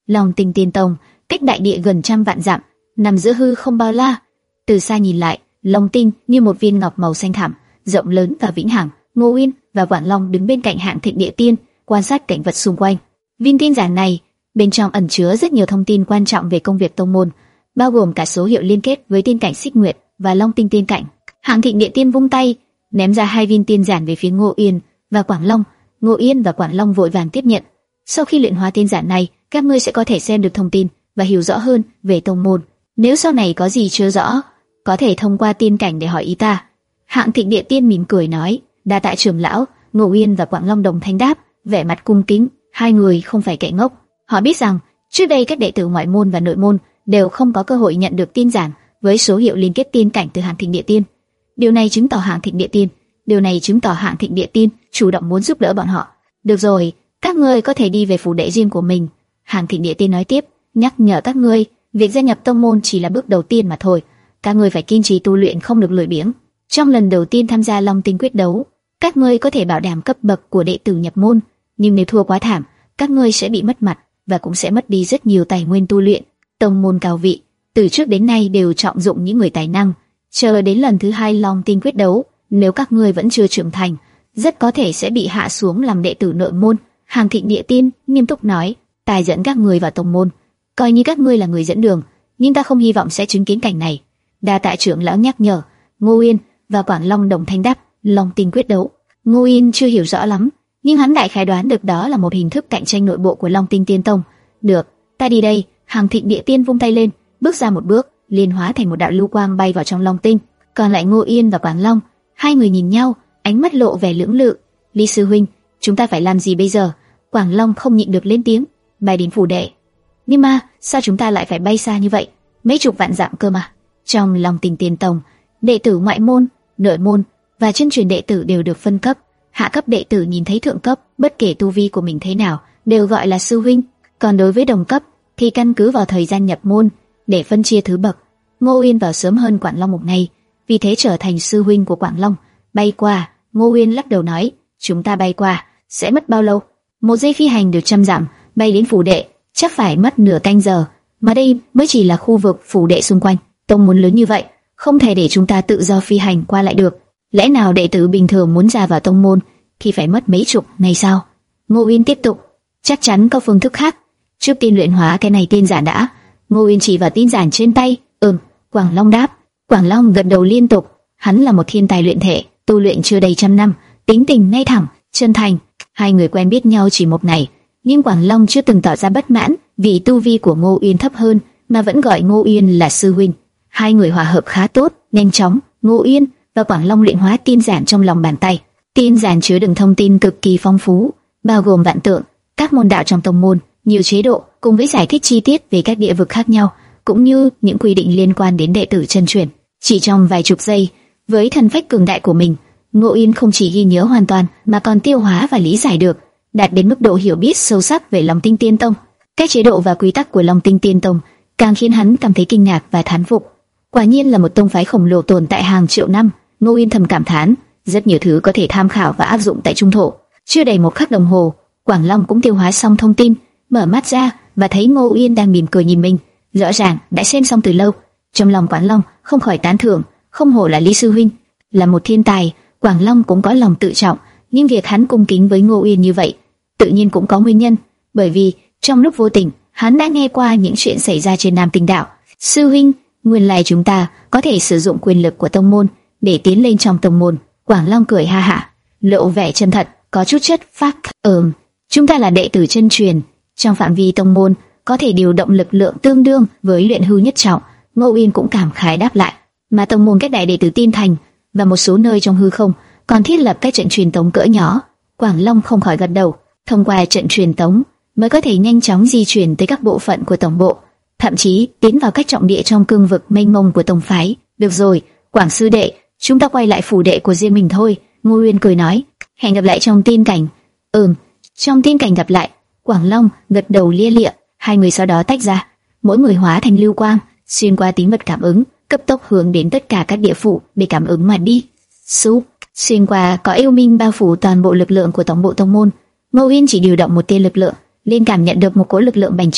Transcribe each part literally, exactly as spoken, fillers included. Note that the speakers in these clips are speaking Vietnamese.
Long Tinh Tiên Tông cách đại địa gần trăm vạn dặm, nằm giữa hư không bao la. Từ xa nhìn lại, Long Tinh như một viên ngọc màu xanh thẳm, rộng lớn và vĩnh hằng. Ngô Uyên và Quảng Long đứng bên cạnh Hạng Thịnh Địa Tiên, quan sát cảnh vật xung quanh. Viên tin giản này bên trong ẩn chứa rất nhiều thông tin quan trọng về công việc tông môn, bao gồm cả số hiệu liên kết với tiên cảnh Xích Nguyệt và Long Tinh tiên cảnh. Hạng Thịnh Địa Tiên vung tay, ném ra hai viên tiên giản về phía Ngô Uyên và Quảng Long. Ngô Uyên và Quảng Long vội vàng tiếp nhận. Sau khi luyện hóa tiên giản này, các ngươi sẽ có thể xem được thông tin và hiểu rõ hơn về tông môn. Nếu sau này có gì chưa rõ, có thể thông qua tiên cảnh để hỏi ý ta. Hạng Thịnh Địa Tiên mỉm cười nói. Đa tạ trưởng lão. Ngô Uyên và Quảng Long đồng thanh đáp, vẻ mặt cung kính. Hai người không phải kẻ ngốc, họ biết rằng trước đây các đệ tử ngoại môn và nội môn đều không có cơ hội nhận được tiên giản với số hiệu liên kết tiên cảnh từ Hạng Thịnh Địa Tiên. Điều này chứng tỏ Hạng Thịnh Địa Tiên, điều này chứng tỏ Hạng Thịnh Địa Tiên chủ động muốn giúp đỡ bọn họ. Được rồi, các ngươi có thể đi về phủ đệ riêng của mình. Hạng Thịnh Địa Tiên nói tiếp, nhắc nhở các ngươi, việc gia nhập tông môn chỉ là bước đầu tiên mà thôi. Các ngươi phải kiên trì tu luyện, không được lười biếng. Trong lần đầu tiên tham gia Long Tinh quyết đấu, các ngươi có thể bảo đảm cấp bậc của đệ tử nhập môn, nhưng nếu thua quá thảm, các ngươi sẽ bị mất mặt và cũng sẽ mất đi rất nhiều tài nguyên tu luyện. Tông môn cao vị từ trước đến nay đều trọng dụng những người tài năng. Chờ đến lần thứ hai Long Tinh quyết đấu, nếu các ngươi vẫn chưa trưởng thành, rất có thể sẽ bị hạ xuống làm đệ tử nội môn. Hạng Thịnh Địa Tiên nghiêm túc nói, ta dẫn các ngươi vào tông môn, coi như các ngươi là người dẫn đường, nhưng ta không hy vọng sẽ chứng kiến cảnh này. Đa tạ trưởng lão nhắc nhở. Ngô Uyên và Quảng Long đồng thanh đáp. Long Tinh quyết đấu, Ngô Uyên chưa hiểu rõ lắm, nhưng hắn đại khái đoán được đó là một hình thức cạnh tranh nội bộ của Long Tinh Tiên Tông. Được, ta đi đây. Hạng Thịnh Địa Tiên vung tay lên, bước ra một bước, liền hóa thành một đạo lưu quang bay vào trong Long Tinh. Còn lại Ngô Uyên và Quảng Long, hai người nhìn nhau, ánh mắt lộ vẻ lưỡng lự. Lý sư huynh, chúng ta phải làm gì bây giờ? Quảng Long không nhịn được lên tiếng. Bay đến phủ đệ. Nhưng mà sao chúng ta lại phải bay xa như vậy? Mấy chục vạn dặm cơ mà. Trong Long Tinh Tiên Tông, đệ tử ngoại môn, nội môn và chân truyền đệ tử đều được phân cấp. Hạ cấp đệ tử nhìn thấy thượng cấp, bất kể tu vi của mình thế nào, đều gọi là sư huynh. Còn đối với đồng cấp thì căn cứ vào thời gian nhập môn để phân chia thứ bậc. Ngô Uyên vào sớm hơn Quảng Long một ngày, vì thế trở thành sư huynh của Quảng Long. Bay qua, Ngô Uyên lắc đầu nói, chúng ta bay qua sẽ mất bao lâu? Một giây phi hành được trăm dặm, bay đến phủ đệ chắc phải mất nửa canh giờ, mà đây mới chỉ là khu vực phủ đệ xung quanh. Tông môn lớn như vậy, không thể để chúng ta tự do phi hành qua lại được. Lẽ nào đệ tử bình thường muốn ra vào tông môn thì phải mất mấy chục ngày sao? Ngô Uyên tiếp tục, chắc chắn có phương thức khác. Trước tiên luyện hóa cái này tiên giản đã. Ngô Uyên chỉ vào tiên giản trên tay. Ừm. Quảng Long đáp. Quảng Long gật đầu liên tục. Hắn là một thiên tài luyện thể, tu luyện chưa đầy trăm năm, tính tình ngay thẳng, chân thành. Hai người quen biết nhau chỉ một ngày, nhưng Quảng Long chưa từng tỏ ra bất mãn vì tu vi của Ngô Uyên thấp hơn, mà vẫn gọi Ngô Uyên là sư huynh. Hai người hòa hợp khá tốt, nhanh chóng. Ngô Uyên và Quảng Long luyện hóa tiên giản trong lòng bàn tay. Tiên giản chứa đựng thông tin cực kỳ phong phú, bao gồm vạn tượng, các môn đạo trong tông môn, nhiều chế độ, cùng với giải thích chi tiết về các địa vực khác nhau, cũng như những quy định liên quan đến đệ tử chân truyền. Chỉ trong vài chục giây, với thần phách cường đại của mình, Ngô Uyên không chỉ ghi nhớ hoàn toàn mà còn tiêu hóa và lý giải được, đạt đến mức độ hiểu biết sâu sắc về Long Tinh Tiên Tông. Các chế độ và quy tắc của Long Tinh Tiên Tông càng khiến hắn cảm thấy kinh ngạc và thán phục. Quả nhiên là một tông phái khổng lồ tồn tại hàng triệu năm. Ngô Uyên thầm cảm thán, rất nhiều thứ có thể tham khảo và áp dụng tại trung thổ. Chưa đầy một khắc đồng hồ, Quảng Long cũng tiêu hóa xong thông tin, mở mắt ra và thấy Ngô Uyên đang mỉm cười nhìn mình, rõ ràng đã xem xong từ lâu. Trong lòng Quảng Long không khỏi tán thưởng, không hổ là Lý sư huynh, là một thiên tài. Quảng Long cũng có lòng tự trọng, nhưng việc hắn cung kính với Ngô Uyên như vậy, tự nhiên cũng có nguyên nhân, bởi vì trong lúc vô tình, hắn đã nghe qua những chuyện xảy ra trên Nam Tinh Đạo. Sư huynh, nguyên lai chúng ta có thể sử dụng quyền lực của tông môn để tiến lên trong tông môn. Quảng Long cười ha hả, lộ vẻ chân thật, có chút chất phác. Ừm, chúng ta là đệ tử chân truyền, trong phạm vi tông môn có thể điều động lực lượng tương đương với luyện hư nhất trọng. Ngô Uyên cũng cảm khái đáp lại, mà tông môn các đại đệ tử tin thành và một số nơi trong hư không còn thiết lập các trận truyền tống cỡ nhỏ. Quảng Long không khỏi gật đầu, thông qua trận truyền tống mới có thể nhanh chóng di chuyển tới các bộ phận của tổng bộ, thậm chí tiến vào các trọng địa trong cương vực mênh mông của tông phái. Được rồi, Quảng sư đệ, chúng ta quay lại phủ đệ của riêng mình thôi. Ngô Uyên cười nói, hẹn gặp lại trong tiên cảnh. Ừm, trong tiên cảnh gặp lại. Quảng Long gật đầu lia lịa. Hai người sau đó tách ra, mỗi người hóa thành lưu quang, xuyên qua tín vật cảm ứng, cấp tốc hướng đến tất cả các địa phủ để cảm ứng mà đi. Súp, xuyên qua có yêu minh bao phủ toàn bộ lực lượng của tổng bộ tông môn. Ngô Uyên chỉ điều động một tia lực lượng, liền cảm nhận được một cỗ lực lượng bành trướng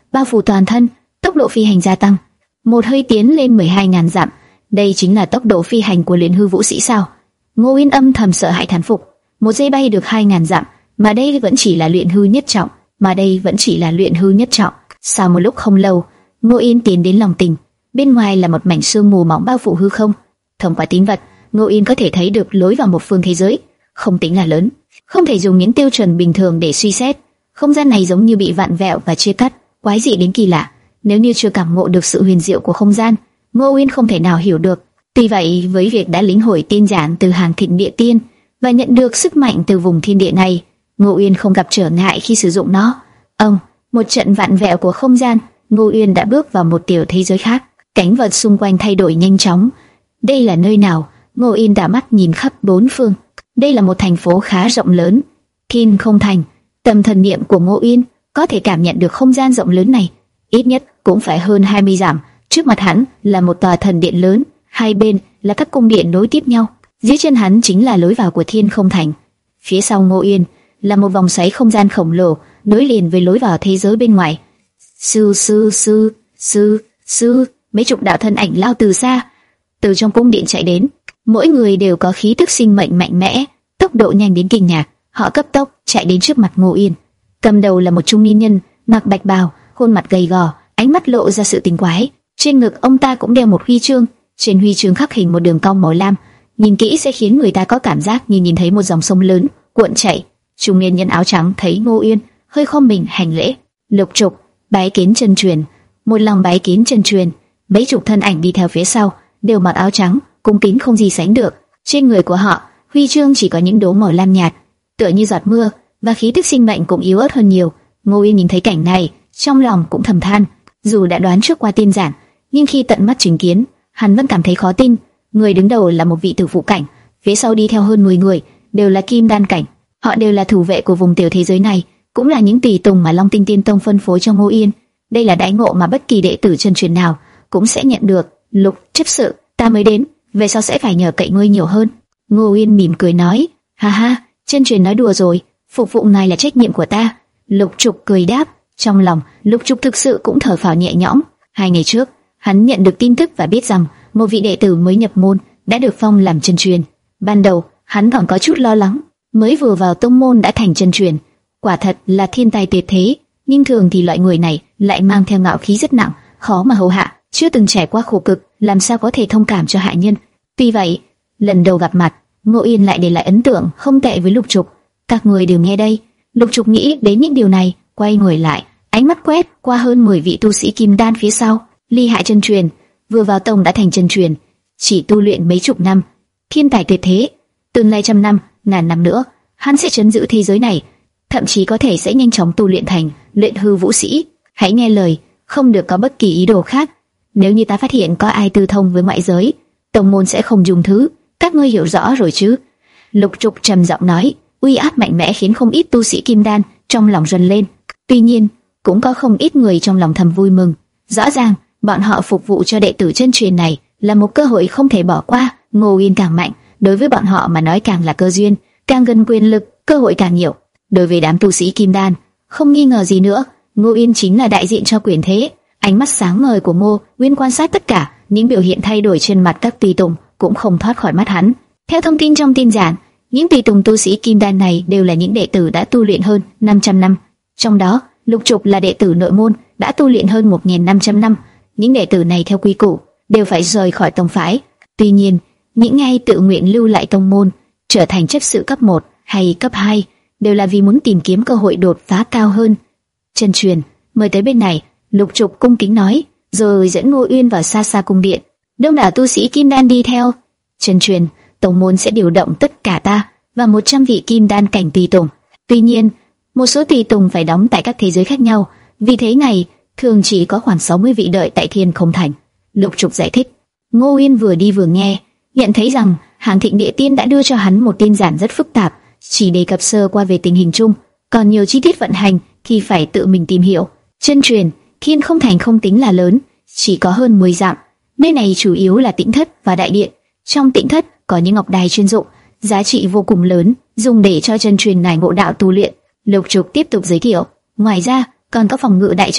bao phủ toàn thân, tốc độ phi hành gia tăng, một hơi tiến lên mười hai nghìn dặm. Đây chính là tốc độ phi hành của luyện hư vũ sĩ sao? Ngô Uyên âm thầm sợ hãi thán phục, một giây bay được hai nghìn dặm, mà đây vẫn chỉ là luyện hư nhất trọng, mà đây vẫn chỉ là luyện hư nhất trọng. Sau một lúc không lâu, Ngô Uyên tiến đến lòng tỉnh, bên ngoài là một mảnh sương mù mỏng bao phủ hư không. Thông qua tín vật, Ngô Uyên có thể thấy được lối vào một phương thế giới, không tính là lớn, không thể dùng những tiêu chuẩn bình thường để suy xét. Không gian này giống như bị vặn vẹo và chia cắt, quái dị đến kỳ lạ. Nếu như chưa cảm ngộ được sự huyền diệu của không gian, Ngô Uyên không thể nào hiểu được. Tuy vậy, với việc đã lĩnh hội tiên giản từ Hàng Thịnh Địa Tiên và nhận được sức mạnh từ vùng thiên địa này, Ngô Uyên không gặp trở ngại khi sử dụng nó. Ông, một trận vặn vẹo của không gian, Ngô Uyên đã bước vào một tiểu thế giới khác. Cảnh vật xung quanh thay đổi nhanh chóng. Đây là nơi nào? Ngô Uyên đảo mắt nhìn khắp bốn phương. Đây là một thành phố khá rộng lớn, Thiên Không Thành. Tâm thần niệm của Ngô Uyên có thể cảm nhận được không gian rộng lớn này, ít nhất cũng phải hơn hai mươi dặm. Trước mặt hắn là một tòa thần điện lớn, hai bên là các cung điện nối tiếp nhau. Dưới chân hắn chính là lối vào của Thiên Không Thành. Phía sau Ngô Uyên là một vòng xoáy không gian khổng lồ nối liền với lối vào thế giới bên ngoài. Sư sư sư sư sư, mấy chục đạo thân ảnh lao từ xa, từ trong cung điện chạy đến. Mỗi người đều có khí tức sinh mệnh mạnh mẽ, tốc độ nhanh đến kinh ngạc. Họ cấp tốc chạy đến trước mặt Ngô Uyên. Cầm đầu là một trung niên nhân, mặc bạch bào, khuôn mặt gầy gò, ánh mắt lộ ra sự tinh quái. Trên ngực ông ta cũng đeo một huy chương, trên huy chương khắc hình một đường cong màu lam, nhìn kỹ sẽ khiến người ta có cảm giác như nhìn thấy một dòng sông lớn cuộn chảy. Trung niên nhân áo trắng thấy Ngô Uyên, hơi khom mình hành lễ. Lục trục bái kiến chân truyền. Một lòng bái kiến chân truyền. Mấy chục thân ảnh đi theo phía sau đều mặc áo trắng, cung kính không gì sánh được. Trên người của họ, huy chương chỉ có những đốm màu lam nhạt, tựa như giọt mưa, và khí tức sinh mệnh cũng yếu ớt hơn nhiều. Ngô Uyên nhìn thấy cảnh này, trong lòng cũng thầm than. Dù đã đoán trước qua tiên giản, nhưng khi tận mắt chứng kiến, hắn vẫn cảm thấy khó tin. Người đứng đầu là một vị tử phụ cảnh, phía sau đi theo hơn mười người, đều là kim đan cảnh. Họ đều là thủ vệ của vùng tiểu thế giới này, cũng là những tùy tùng mà Long Tinh Tiên Tông phân phối cho Ngô Uyên. Đây là đãi ngộ mà bất kỳ đệ tử chân truyền nào cũng sẽ nhận được. Lục chấp sự, ta mới đến, về sau sẽ phải nhờ cậy ngươi nhiều hơn. Ngô Uyên mỉm cười nói, ha ha, chân truyền nói đùa rồi, phục vụ ngài là trách nhiệm của ta. Lục Trục cười đáp, trong lòng Lục Trục thực sự cũng thở phào nhẹ nhõm. Hai ngày trước, hắn nhận được tin tức và biết rằng một vị đệ tử mới nhập môn đã được phong làm chân truyền. Ban đầu, hắn còn có chút lo lắng, mới vừa vào tông môn đã thành chân truyền, quả thật là thiên tài tuyệt thế. Nhưng thường thì loại người này lại mang theo ngạo khí rất nặng, khó mà hầu hạ, chưa từng trải qua khổ cực, làm sao có thể thông cảm cho hạ nhân. Tuy vậy, lần đầu gặp mặt, Ngô Uyên lại để lại ấn tượng không tệ với Lục Trục. Các người đều nghe đây. Lục Trục nghĩ đến những điều này, quay người lại, ánh mắt quét qua hơn mười vị tu sĩ kim đan phía sau. Ly Hải chân truyền, vừa vào tông đã thành chân truyền, chỉ tu luyện mấy chục năm, thiên tài tuyệt thế. Tương lai trăm năm, ngàn năm nữa, hắn sẽ trấn giữ thế giới này, thậm chí có thể sẽ nhanh chóng tu luyện thành luyện hư vũ sĩ. Hãy nghe lời, không được có bất kỳ ý đồ khác. Nếu như ta phát hiện có ai tư thông với ngoại giới, tông môn sẽ không dùng thứ. Các ngươi hiểu rõ rồi chứ? Lục Trục trầm giọng nói, uy áp mạnh mẽ khiến không ít tu sĩ kim đan trong lòng rần lên. Tuy nhiên, cũng có không ít người trong lòng thầm vui mừng. Rõ ràng, bọn họ phục vụ cho đệ tử chân truyền này là một cơ hội không thể bỏ qua. Ngô Uyên càng mạnh, đối với bọn họ mà nói càng là cơ duyên, càng gần quyền lực, cơ hội càng nhiều. Đối với đám tu sĩ kim đan, không nghi ngờ gì nữa, Ngô Uyên chính là đại diện cho quyền thế. Ánh mắt sáng ngời của Ngô Uyên quan sát tất cả những biểu hiện thay đổi trên mặt các tùy tùng, cũng không thoát khỏi mắt hắn. Theo thông tin trong tin giản, những tùy tùng tu sĩ kim đan này đều là những đệ tử đã tu luyện hơn năm trăm năm. Trong đó, Lục Trục là đệ tử nội môn, đã tu luyện hơn một nghìn năm trăm năm. Những đệ tử này theo quy củ đều phải rời khỏi tông phái. Tuy nhiên, những ai tự nguyện lưu lại tông môn, trở thành chấp sự cấp một hay cấp hai, đều là vì muốn tìm kiếm cơ hội đột phá cao hơn. Chân truyền, mời tới bên này. Lục Trục cung kính nói, rồi dẫn Ngô Uyên vào xa xa cung điện. Đông đảo tu sĩ kim đan đi theo. Chân truyền, tông môn sẽ điều động tất cả ta và một trăm vị kim đan cảnh tùy tùng. Tuy nhiên, một số tùy tùng phải đóng tại các thế giới khác nhau, vì thế ngày thường chỉ có khoảng sáu mươi vị đợi tại Thiên Không Thành. Lục Trục giải thích. Ngô Uyên vừa đi vừa nghe, nhận thấy rằng Hàng Thịnh Địa Tiên đã đưa cho hắn một tin giản rất phức tạp, chỉ đề cập sơ qua về tình hình chung, còn nhiều chi tiết vận hành thì phải tự mình tìm hiểu. Chân truyền, Thiên Không Thành không tính là lớn, chỉ có hơn mười dặm. Nơi này chủ yếu là tĩnh thất và đại điện. Trong tĩnh thất có những ngọc đài chuyên dụng, giá trị vô cùng lớn, dùng để cho chân truyền này ngộ đạo tu luyện. Lục Trục tiếp tục giới thiệu. Ngoài ra, còn có phòng ngự đại trận,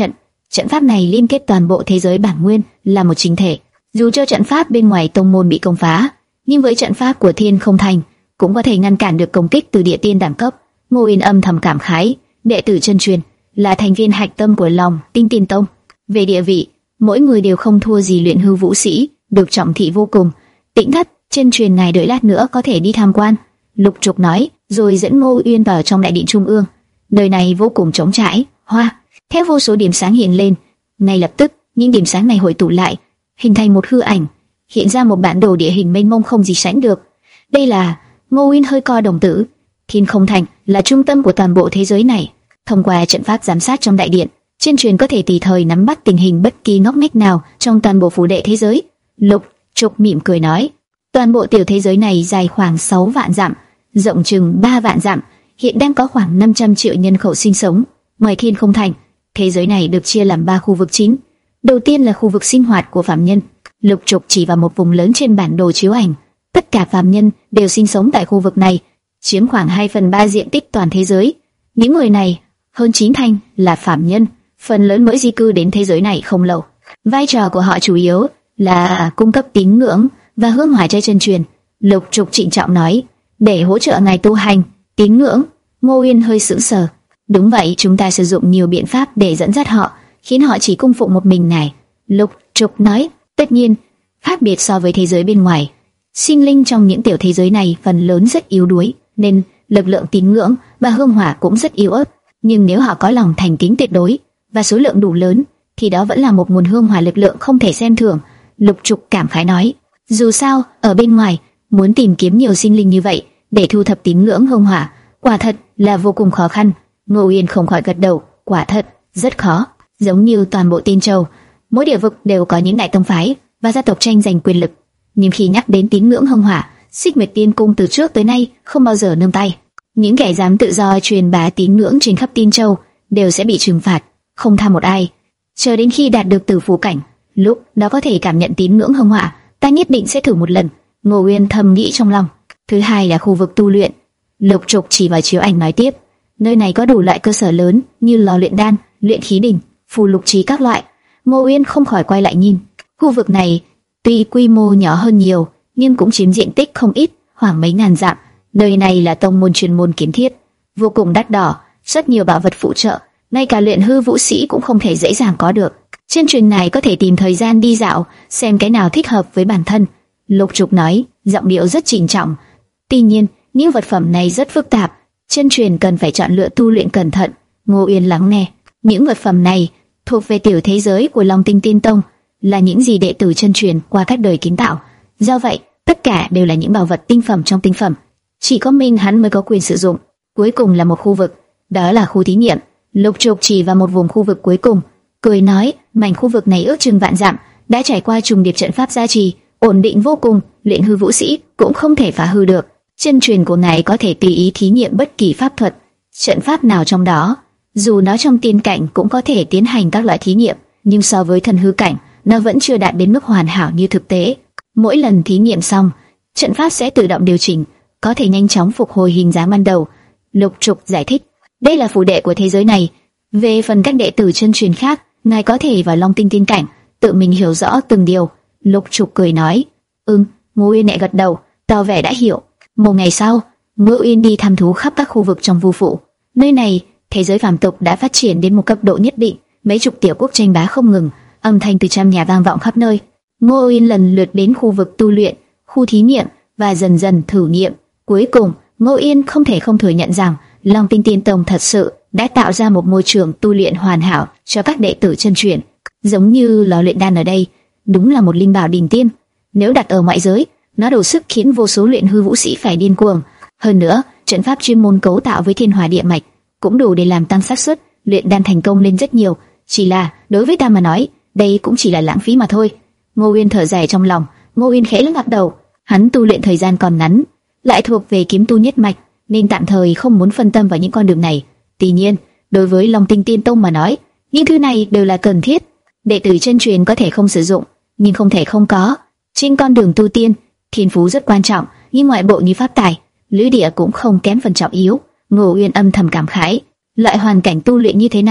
Trận pháp này liên kết toàn bộ thế giới bản nguyên là một chính thể. Dù cho trận pháp bên ngoài tông môn bị công phá, nhưng với trận pháp của Thiên Không Thành cũng có thể ngăn cản được công kích từ địa tiên đẳng cấp. Ngô Uyên âm thầm cảm khái, đệ tử chân truyền là thành viên hạch tâm của Long Tinh Tiên Tông. Về địa vị, mỗi người đều không thua gì luyện hư vũ sĩ, được trọng thị vô cùng. Tĩnh Thất chân truyền này đợi lát nữa có thể đi tham quan, Lục Trục nói, rồi dẫn Ngô Uyên vào trong đại điện trung ương. Nơi này vô cùng trống trải, hoa, theo vô số điểm sáng hiện lên. Ngay lập tức, những điểm sáng này hội tụ lại, hình thành một hư ảnh, hiện ra một bản đồ địa hình mênh mông không gì sánh được. Đây là Ngô Uyên hơi co đồng tử. Thiên Không Thành là trung tâm của toàn bộ thế giới này. Thông qua trận pháp giám sát trong đại điện, chân truyền có thể tùy thời nắm bắt tình hình bất kỳ ngóc ngách nào trong toàn bộ phủ đệ thế giới. Lục Trục mỉm cười nói, toàn bộ tiểu thế giới này dài khoảng sáu vạn dặm, rộng chừng ba vạn dặm, hiện đang có khoảng năm trăm triệu nhân khẩu sinh sống. Ngoài Thiên Không Thành, thế giới này được chia làm ba khu vực chính. Đầu tiên là khu vực sinh hoạt của phàm nhân. Lục Trục chỉ vào một vùng lớn trên bản đồ chiếu ảnh. Tất cả phàm nhân đều sinh sống tại khu vực này, chiếm khoảng hai phần ba diện tích toàn thế giới. Những người này, hơn chín thành là phàm nhân, phần lớn mới di cư đến thế giới này không lâu. Vai trò của họ chủ yếu là cung cấp tín ngưỡng và hương hỏa cho chân truyền. Lục Trục trịnh trọng nói, để hỗ trợ ngài tu hành, tín ngưỡng. Ngô Uyên hơi sững sờ. Đúng vậy, chúng ta sử dụng nhiều biện pháp để dẫn dắt họ, khiến họ chỉ cung phụng một mình ngài. Lục Trục nói, tất nhiên, khác biệt so với thế giới bên ngoài, sinh linh trong những tiểu thế giới này phần lớn rất yếu đuối, nên lực lượng tín ngưỡng và hương hỏa cũng rất yếu ớt. Nhưng nếu họ có lòng thành kính tuyệt đối và số lượng đủ lớn, thì đó vẫn là một nguồn hương hỏa lực lượng không thể xem thường. Lục Trục cảm khái nói, dù sao ở bên ngoài muốn tìm kiếm nhiều sinh linh như vậy để thu thập tín ngưỡng hương hỏa, quả thật là vô cùng khó khăn. Ngô Uyên không khỏi gật đầu, quả thật rất khó. Giống như toàn bộ Tiên Châu, mỗi địa vực đều có những đại tông phái và gia tộc tranh giành quyền lực. Nhưng khi nhắc đến tín ngưỡng hương hỏa, Xích Nguyệt Tiên Cung từ trước tới nay không bao giờ nương tay. Những kẻ dám tự do truyền bá tín ngưỡng trên khắp Tiên Châu đều sẽ bị trừng phạt, không tha một ai. Chờ đến khi đạt được tử phù cảnh, lúc đó có thể cảm nhận tín ngưỡng hương hỏa, ta nhất định sẽ thử một lần. Ngô Uyên thầm nghĩ trong lòng. Thứ hai là khu vực tu luyện. Lục Trục chỉ vào chiếu ảnh nói tiếp, nơi này có đủ loại cơ sở lớn như lò luyện đan, luyện khí đỉnh, phù lục trí các loại. Ngô Uyên không khỏi quay lại nhìn. Khu vực này tuy quy mô nhỏ hơn nhiều, nhưng cũng chiếm diện tích không ít, khoảng mấy ngàn dặm. Nơi này là tông môn chuyên môn kiến thiết, vô cùng đắt đỏ, rất nhiều bảo vật phụ trợ, ngay cả luyện hư vũ sĩ cũng không thể dễ dàng có được. Trên truyền này có thể tìm thời gian đi dạo, xem cái nào thích hợp với bản thân. Lục Trục nói, giọng điệu rất trịnh trọng. Tuy nhiên, những vật phẩm này rất phức tạp, chân truyền cần phải chọn lựa tu luyện cẩn thận. Ngô Uyên lắng nghe. Những vật phẩm này thuộc về tiểu thế giới của Long Tinh Tiên Tông, là những gì đệ tử chân truyền qua các đời kiến tạo. Do vậy, tất cả đều là những bảo vật tinh phẩm trong tinh phẩm, chỉ có mình hắn mới có quyền sử dụng. Cuối cùng là một khu vực, đó là khu thí nghiệm. Lục Trục chỉ vào một vùng khu vực cuối cùng, cười nói, mảnh khu vực này ước chừng vạn dặm, đã trải qua trùng điệp trận pháp gia trì, ổn định vô cùng, luyện hư vũ sĩ cũng không thể phá hư được. Chân truyền của ngài có thể tùy ý thí nghiệm bất kỳ pháp thuật, trận pháp nào trong đó. Dù nó trong tiên cảnh cũng có thể tiến hành các loại thí nghiệm, nhưng so với thần hư cảnh, nó vẫn chưa đạt đến mức hoàn hảo như thực tế. Mỗi lần thí nghiệm xong, trận pháp sẽ tự động điều chỉnh, có thể nhanh chóng phục hồi hình dáng ban đầu. Lục Trục giải thích, đây là phù đệ của thế giới này. Về phần các đệ tử chân truyền khác, ngài có thể vào Long Tinh tiên cảnh, tự mình hiểu rõ từng điều. Lục Trục cười nói, ừm. Ngô Uyên nhẹ gật đầu, tỏ vẻ đã hiểu. Một ngày sau, Ngô Uyên đi thăm thú khắp các khu vực trong Vu Phủ. Nơi này, thế giới phàm tục đã phát triển đến một cấp độ nhất định, mấy chục tiểu quốc tranh bá không ngừng, âm thanh từ trăm nhà vang vọng khắp nơi. Ngô Uyên lần lượt đến khu vực tu luyện, khu thí nghiệm và dần dần thử nghiệm. Cuối cùng, Ngô Uyên không thể không thừa nhận rằng Long Tinh Tiên Tông thật sự đã tạo ra một môi trường tu luyện hoàn hảo cho các đệ tử chân truyền. Giống như lò luyện đan ở đây, đúng là một linh bảo đỉnh tiên. Nếu đặt ở ngoại giới, nó đủ sức khiến vô số luyện hư vũ sĩ phải điên cuồng. Hơn nữa, trận pháp chuyên môn cấu tạo với thiên hỏa địa mạch cũng đủ để làm tăng xác suất luyện đan thành công lên rất nhiều. Chỉ là đối với ta mà nói, đây cũng chỉ là lãng phí mà thôi. Ngô Uyên thở dài trong lòng. Ngô Uyên khẽ lắc đầu. Hắn tu luyện thời gian còn ngắn, lại thuộc về kiếm tu nhất mạch, nên tạm thời không muốn phân tâm vào những con đường này. Tuy nhiên, đối với Long Tinh Tiên Tông mà nói, những thứ này đều là cần thiết. Đệ tử chân truyền có thể không sử dụng, nhưng không thể không có. Trên con đường tu tiên, thiên phú rất quan trọng, nhưng ngoại bộ như pháp tài, lữ địa cũng không kém phần trọng yếu. Ngô Uyên âm thầm cảm khái, loại hoàn cảnh tu luyện như thế này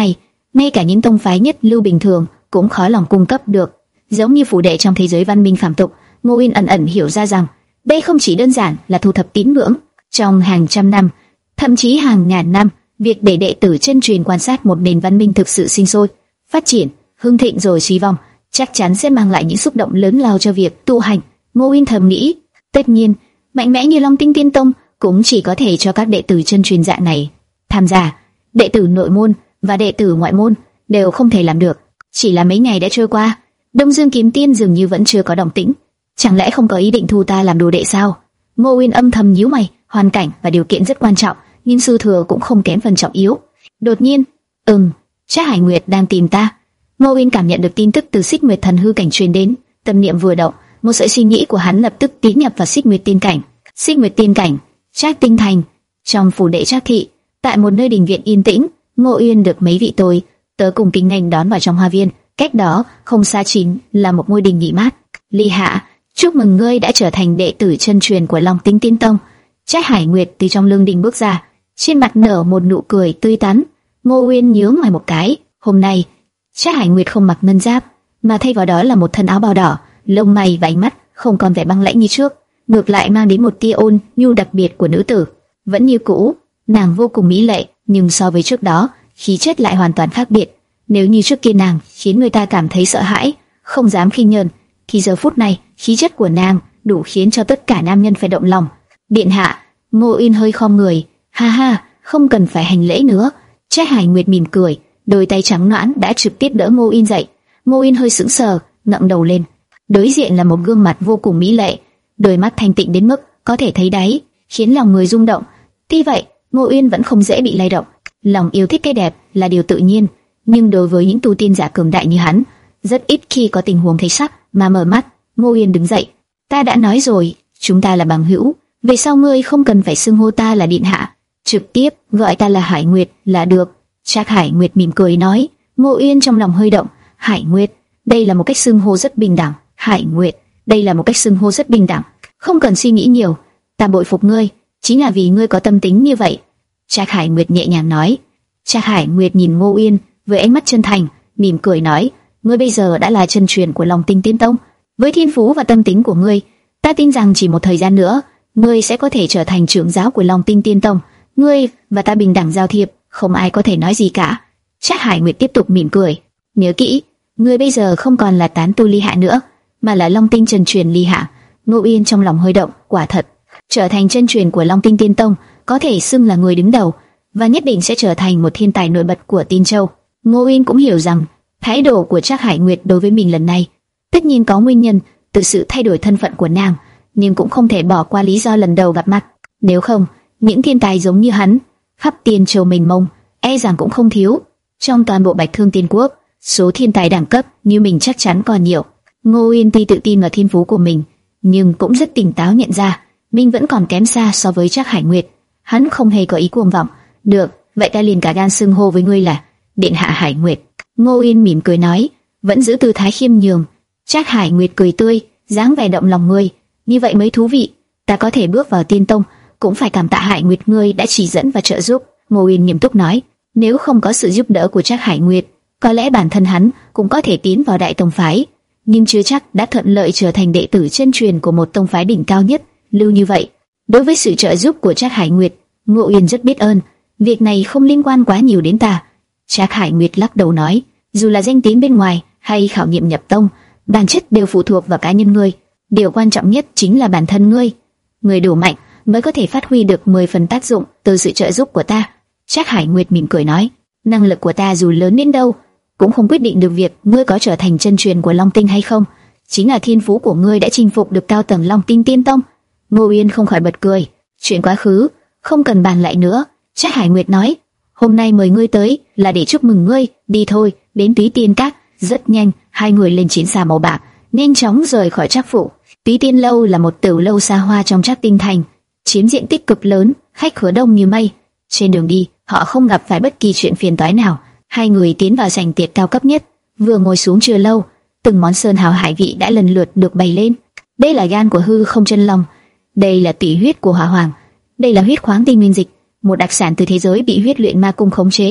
ngay cả những tông phái nhất lưu bình thường cũng khó lòng cung cấp được. Giống như phủ đệ trong thế giới văn minh phàm tục, Ngô Uyên ẩn ẩn hiểu ra rằng đây không chỉ đơn giản là thu thập tín ngưỡng. Trong hàng trăm năm, thậm chí hàng ngàn năm, việc để đệ tử chân truyền quan sát một nền văn minh thực sự sinh sôi, phát triển, hưng thịnh rồi suy vong, chắc chắn sẽ mang lại những xúc động lớn lao cho việc tu hành. Ngô Uyên thầm nghĩ, tất nhiên, mạnh mẽ như Long Tinh Tiên Tông cũng chỉ có thể cho các đệ tử chân truyền dạng này tham gia. Đệ tử nội môn và đệ tử ngoại môn đều không thể làm được. Chỉ là mấy ngày đã trôi qua, Đông Dương Kiếm Tiên dường như vẫn chưa có động tĩnh. Chẳng lẽ không có ý định thu ta làm đồ đệ sao? Ngô Uyên âm thầm nhíu mày. Hoàn cảnh và điều kiện rất quan trọng, nhưng sư thừa cũng không kém phần trọng yếu. Đột nhiên, ừm, Trác Hải Nguyệt đang tìm ta. Ngô Uyên cảm nhận được tin tức từ Xích Nguyệt Thần hư cảnh truyền đến, tâm niệm vừa động, một sợi suy nghĩ của hắn lập tức tiến nhập vào Xích Nguyệt Tiên cảnh. Xích Nguyệt Tiên cảnh, Trác Tinh Thành, trong phủ đệ Trác thị, tại một nơi đình viện yên tĩnh, Ngô Uyên được mấy vị tôi tớ cùng kính nghênh đón vào trong hoa viên. Cách đó không xa chính là một ngôi đình nghỉ mát. Ly Hạ, chúc mừng ngươi đã trở thành đệ tử chân truyền của Long Tinh Tiên Tông. Trác Hải Nguyệt từ trong lưng đình bước ra, trên mặt nở một nụ cười tươi tắn. Ngô Uyên nhướng mày một cái. Hôm nay, Trác Hải Nguyệt không mặc ngân giáp, mà thay vào đó là một thân áo bào đỏ, lông mày và ánh mắt không còn vẻ băng lãnh như trước, ngược lại mang đến một tia ôn nhu đặc biệt của nữ tử. Vẫn như cũ, nàng vô cùng mỹ lệ, nhưng so với trước đó, khí chất lại hoàn toàn khác biệt. Nếu như trước kia nàng khiến người ta cảm thấy sợ hãi, không dám khinh nhờn, thì giờ phút này, khí chất của nàng đủ khiến cho tất cả nam nhân phải động lòng. Điện hạ. Ngô Uyên hơi khom người. Ha ha, không cần phải hành lễ nữa. Trác Hải Nguyệt mỉm cười, đôi tay trắng nõn đã trực tiếp đỡ Ngô Uyên dậy. Ngô Uyên hơi sững sờ, ngẩng đầu lên. Đối diện là một gương mặt vô cùng mỹ lệ, đôi mắt thanh tịnh đến mức có thể thấy đáy, khiến lòng người rung động. Tuy vậy, Ngô Uyên vẫn không dễ bị lay động. Lòng yêu thích cái đẹp là điều tự nhiên, nhưng đối với những tu tiên giả cường đại như hắn, rất ít khi có tình huống thấy sắc mà mở mắt. Ngô Uyên đứng dậy. Ta đã nói rồi, chúng ta là bằng hữu. Về sau ngươi không cần phải xưng hô ta là điện hạ, trực tiếp gọi ta là Hải Nguyệt là được. Trác Hải Nguyệt mỉm cười nói. Ngô Uyên trong lòng hơi động. Hải Nguyệt, đây là một cách xưng hô rất bình đẳng. Hải Nguyệt, đây là một cách xưng hô rất bình đẳng. Không cần suy nghĩ nhiều, ta bội phục ngươi, chính là vì ngươi có tâm tính như vậy. Trác Hải Nguyệt nhẹ nhàng nói. Trác Hải Nguyệt nhìn Ngô Uyên với ánh mắt chân thành, mỉm cười nói: ngươi bây giờ đã là chân truyền của Long Tinh Tiên Tông, với thiên phú và tâm tính của ngươi, ta tin rằng chỉ một thời gian nữa, ngươi sẽ có thể trở thành trưởng giáo của Long Tinh Tiên Tông. Ngươi và ta bình đẳng giao thiệp, không ai có thể nói gì cả. Trác Hải Nguyệt tiếp tục mỉm cười. Nhớ kỹ, ngươi bây giờ không còn là tán tu Ly Hạ nữa, mà là Long Tinh chân truyền Ly Hạ. Ngô Uyên trong lòng hơi động, quả thật, trở thành chân truyền của Long Tinh Tiên Tông, có thể xưng là người đứng đầu, và nhất định sẽ trở thành một thiên tài nổi bật của Tiên Châu. Ngô Uyên cũng hiểu rằng thái độ của Trác Hải Nguyệt đối với mình lần này tất nhiên có nguyên nhân từ sự thay đổi thân phận của nàng, nhưng cũng không thể bỏ qua lý do lần đầu gặp mặt. Nếu không, những thiên tài giống như hắn khắp Tiên Châu mênh mông, e rằng cũng không thiếu. Trong toàn bộ Bạch Thương Tiên Quốc, số thiên tài đẳng cấp như mình chắc chắn còn nhiều. Ngô Uyên tuy tự tin vào thiên phú của mình, nhưng cũng rất tỉnh táo nhận ra mình vẫn còn kém xa so với Trác Hải Nguyệt. Hắn không hề có ý cuồng vọng. Được, vậy ta liền cả gan xưng hô với ngươi là điện hạ Hải Nguyệt. Ngô Uyên mỉm cười nói, vẫn giữ tư thái khiêm nhường. Trác Hải Nguyệt cười tươi, dáng vẻ động lòng ngươi, như vậy mới thú vị. Ta có thể bước vào Tiên Tông, cũng phải cảm tạ Hải Nguyệt ngươi đã chỉ dẫn và trợ giúp. Ngô Uyên nghiêm túc nói, nếu không có sự giúp đỡ của Trác Hải Nguyệt, có lẽ bản thân hắn cũng có thể tiến vào Đại Tông phái, nhưng chưa chắc đã thuận lợi trở thành đệ tử chân truyền của một tông phái đỉnh cao nhất lưu như vậy. Đối với sự trợ giúp của Trác Hải Nguyệt, Ngô Uyên rất biết ơn. Việc này không liên quan quá nhiều đến ta. Trác Hải Nguyệt lắc đầu nói, dù là danh tiếng bên ngoài hay khảo nghiệm nhập tông, bản chất đều phụ thuộc vào cá nhân ngươi. Điều quan trọng nhất chính là bản thân ngươi. Ngươi đủ mạnh mới có thể phát huy được mười phần tác dụng từ sự trợ giúp của ta. Trác Hải Nguyệt mỉm cười nói, năng lực của ta dù lớn đến đâu cũng không quyết định được việc ngươi có trở thành chân truyền của Long Tinh hay không. Chính là thiên phú của ngươi đã chinh phục được cao tầng Long Tinh Tiên Tông. Ngô Uyên không khỏi bật cười. Chuyện quá khứ không cần bàn lại nữa. Trác Hải Nguyệt nói, hôm nay mời ngươi tới là để chúc mừng ngươi. Đi thôi, đến Túy Tiên Các. Rất nhanh, hai người lên chiến xa màu bạc, nhanh chóng rời khỏi Trác phủ. Túy Tiên lâu là một tiểu lâu xa hoa trong Trác Tinh thành, chiếm diện tích cực lớn, khách khứa đông như mây. Trên đường đi, họ không gặp phải bất kỳ chuyện phiền toái nào. Hai người tiến vào sảnh tiệc cao cấp nhất. Vừa ngồi xuống chưa lâu, từng món sơn hào hải vị đã lần lượt được bày lên. Đây là gan của hư không chân long, đây là tủy huyết của hỏa hoàng, đây là huyết khoáng tinh nguyên dịch, một đặc sản từ thế giới bị huyết luyện ma cung khống chế.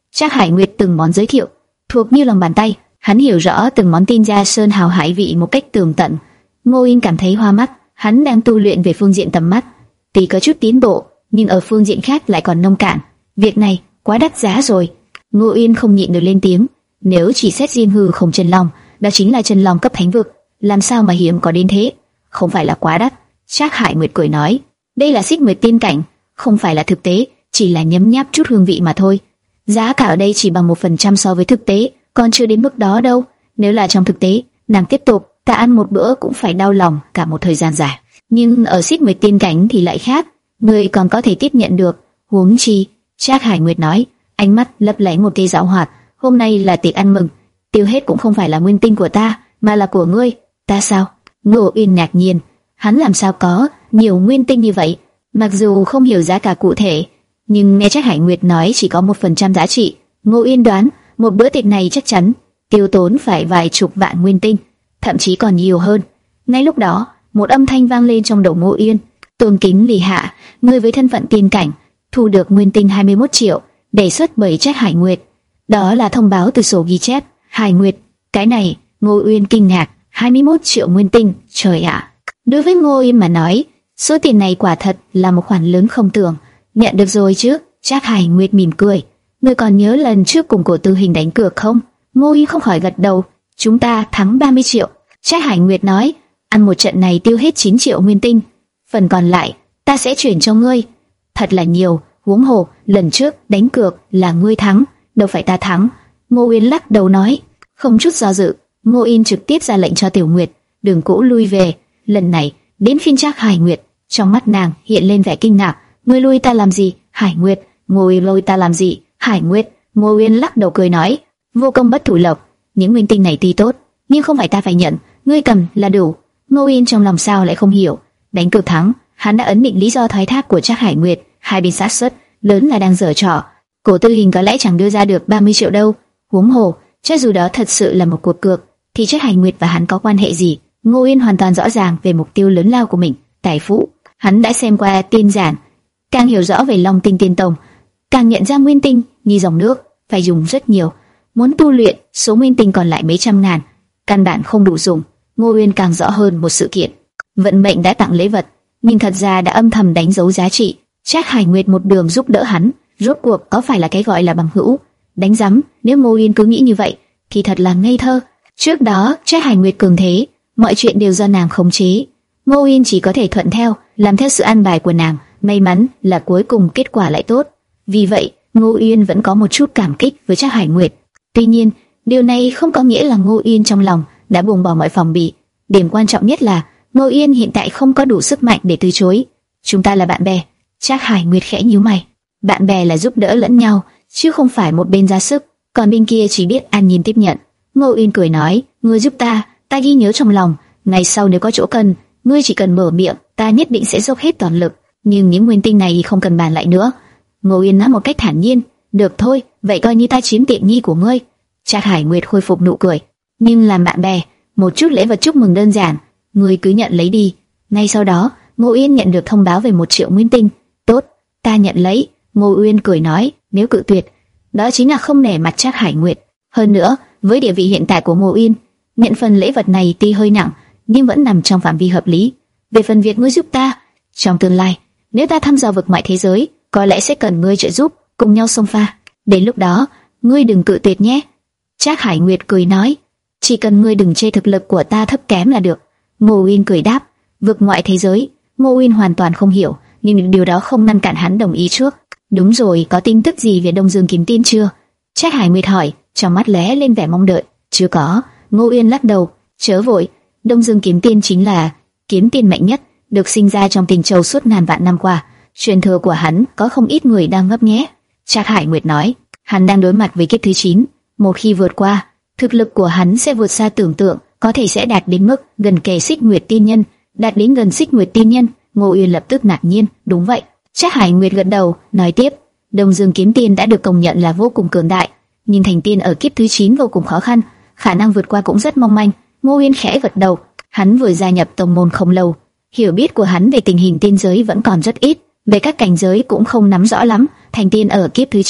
Trác Hải Nguyệt từng món giới thiệu thuộc như lòng bàn tay, hắn hiểu rõ từng món tin gia sơn hào hải vị một cách tường tận. Ngô Yên cảm thấy hoa mắt, hắn đang tu luyện về phương diện tầm mắt, tuy có chút tiến bộ, nhưng ở phương diện khác lại còn nông cạn. Việc này quá đắt giá rồi. Ngô Yên không nhịn được lên tiếng. Nếu chỉ xét riêng hư không chân long, đó chính là chân long cấp thánh vực, làm sao mà hiếm có đến thế? Không phải là quá đắt? Trác Hải Nguyệt cười nói, đây là xích nguyệt tiên cảnh, không phải là thực tế, chỉ là nhấm nháp chút hương vị mà thôi. Giá cả ở đây chỉ bằng một phần trăm so với thực tế, còn chưa đến mức đó đâu. Nếu là trong thực tế, nàng tiếp tục, ta ăn một bữa cũng phải đau lòng cả một thời gian dài. Nhưng ở xích nguyệt tiên cảnh thì lại khác, người còn có thể tiếp nhận được. Huống chi, Trác Hải Nguyệt nói, ánh mắt lấp lánh một tia giảo hoạt. Hôm nay là tiệc ăn mừng, tiêu hết cũng không phải là nguyên tinh của ta, mà là của ngươi. Ta sao? Ngô Yên ngạc nhiên, hắn làm sao có nhiều nguyên tinh như vậy? Mặc dù không hiểu giá cả cụ thể, nhưng nghe Trác Hải Nguyệt nói chỉ có một phần trăm giá trị, Ngô Yên đoán một bữa tiệc này chắc chắn tiêu tốn phải vài chục vạn nguyên tinh, thậm chí còn nhiều hơn. Ngay lúc đó, một âm thanh vang lên trong đầu Ngô Yên: tôn kính lì hạ, người với thân phận tiên cảnh thu được nguyên tinh hai mươi mốt triệu, đề xuất bởi Trác Hải Nguyệt. Đó là thông báo từ sổ ghi chép. Hải Nguyệt, cái này? Ngô Uyên kinh ngạc. hai mươi mốt triệu nguyên tinh, trời ạ! Đối với Ngô Uyên mà nói, số tiền này quả thật là một khoản lớn không tưởng. Nhận được rồi chứ? Trác Hải Nguyệt mỉm cười. Ngươi còn nhớ lần trước cùng Cổ Tư Hình đánh cược không? Ngô Uyên không khỏi gật đầu. Chúng ta thắng ba mươi triệu. Trác Hải Nguyệt nói, ăn một trận này tiêu hết chín triệu nguyên tinh, phần còn lại ta sẽ chuyển cho ngươi. Thật là nhiều, huống hồ lần trước đánh cược là ngươi thắng, đâu phải ta thắng. Ngô Uyên lắc đầu nói, không chút do dự, Ngô Yên trực tiếp ra lệnh cho Tiểu Nguyệt đường cũ lui về. Lần này đến phiên Trác Hải Nguyệt, trong mắt nàng hiện lên vẻ kinh ngạc. Ngươi lui ta làm gì? Hải Nguyệt. Ngô Yên lui ta làm gì? Hải Nguyệt. Ngô Yên lắc đầu cười nói, vô công bất thụ lộc, những nguyên tinh này tuy tốt, nhưng không phải ta phải nhận, ngươi cầm là đủ. Ngô Yên trong lòng sao lại không hiểu, đánh cược thắng, hắn đã ấn định lý do thoái thác của Trác Hải Nguyệt, hai bên xác suất lớn là đang giở trò. Cổ Tư Hình có lẽ chẳng đưa ra được ba mươi triệu đâu. Huống hồ, cho dù đó thật sự là một cuộc cược, thì Trác Hải Nguyệt và hắn có quan hệ gì? Ngô Yên hoàn toàn rõ ràng về mục tiêu lớn lao của mình, tài phú. Hắn đã xem qua tiên giản, càng hiểu rõ về Long Tinh Tiên Tông, càng nhận ra nguyên tinh như dòng nước, phải dùng rất nhiều. Muốn tu luyện, số nguyên tinh còn lại mấy trăm ngàn, căn bản không đủ dùng. Ngô Uyên càng rõ hơn một sự kiện, vận mệnh đã tặng lễ vật, nhưng thật ra đã âm thầm đánh dấu giá trị. Trác Hải Nguyệt một đường giúp đỡ hắn, rốt cuộc có phải là cái gọi là bằng hữu? Đánh rắm, nếu Ngô Uyên cứ nghĩ như vậy, thì thật là ngây thơ. Trước đó, Trác Hải Nguyệt cường thế, mọi chuyện đều do nàng khống chế. Ngô Uyên chỉ có thể thuận theo, làm theo sự an bài của nàng. May mắn là cuối cùng kết quả lại tốt. Vì vậy, Ngô Uyên vẫn có một chút cảm kích với Trác Hải Nguyệt. Tuy nhiên, điều này không có nghĩa là Ngô Uyên trong lòng đã buông bỏ mọi phòng bị. Điểm quan trọng nhất là Ngô Uyên hiện tại không có đủ sức mạnh để từ chối. Chúng ta là bạn bè. Trác Hải Nguyệt khẽ nhíu mày. Bạn bè là giúp đỡ lẫn nhau, chứ không phải một bên ra sức, còn bên kia chỉ biết an nhìn tiếp nhận. Ngô Uyên cười nói, ngươi giúp ta, ta ghi nhớ trong lòng. Ngày sau nếu có chỗ cần, ngươi chỉ cần mở miệng, ta nhất định sẽ dốc hết toàn lực. Nhưng những nguyên tinh này thì không cần bàn lại nữa. Ngô Uyên nói một cách thản nhiên. Được thôi, vậy coi như ta chiếm tiện nghi của ngươi. Trác Hải Nguyệt khôi phục nụ cười. Nhưng làm bạn bè, một chút lễ vật chúc mừng đơn giản, ngươi cứ nhận lấy đi. Ngay sau đó, Ngô Uyên nhận được thông báo về một triệu nguyên tinh. Tốt, ta nhận lấy. Ngô Uyên cười nói, nếu cự tuyệt, đó chính là không nể mặt Trác Hải Nguyệt. Hơn nữa, với địa vị hiện tại của Ngô Uyên, nhận phần lễ vật này tuy hơi nặng, nhưng vẫn nằm trong phạm vi hợp lý. Về phần việc ngươi giúp ta, trong tương lai, nếu ta thăm dò vực ngoại thế giới, có lẽ sẽ cần ngươi trợ giúp, cùng nhau xông pha. Đến lúc đó, ngươi đừng cự tuyệt nhé. Trác Hải Nguyệt cười nói, chỉ cần ngươi đừng chê thực lực của ta thấp kém là được. Ngô Uyên cười đáp, vực ngoại thế giới, Ngô Uyên hoàn toàn không hiểu, nhưng điều đó không ngăn cản hắn đồng ý trước. Đúng rồi, có tin tức gì về Đông Dương Kiếm Tiên chưa? Trác Hải Nguyệt hỏi, trong mắt lóe lên vẻ mong đợi. Chưa có. Ngô Uyên lắc đầu, chớ vội. Đông Dương Kiếm Tiên chính là kiếm tiên mạnh nhất, được sinh ra trong Tình Châu suốt ngàn vạn năm qua. Truyền thừa của hắn có không ít người đang ngấp nghé. Trác Hải Nguyệt nói, hắn đang đối mặt với kiếp thứ chín. Một khi vượt qua, thực lực của hắn sẽ vượt xa tưởng tượng, có thể sẽ đạt đến mức gần kề Xích Nguyệt Tiên Nhân. Đạt đến gần Xích Nguyệt Tiên Nhân. Ngô Uyên lập tức ngạc nhiên, đúng vậy. Trác Hải Nguyệt gật đầu, nói tiếp, Đông Dương Kiếm Tiên đã được công nhận là vô cùng cường đại, nhưng thành tiên ở kiếp thứ chín vô cùng khó khăn, khả năng vượt qua cũng rất mong manh. Ngô Uyên khẽ gật đầu, hắn vừa gia nhập tông môn không lâu, hiểu biết của hắn về tình hình tiên giới vẫn còn rất ít, về các cảnh giới cũng không nắm rõ lắm. Thành tiên ở kiếp thứ chín,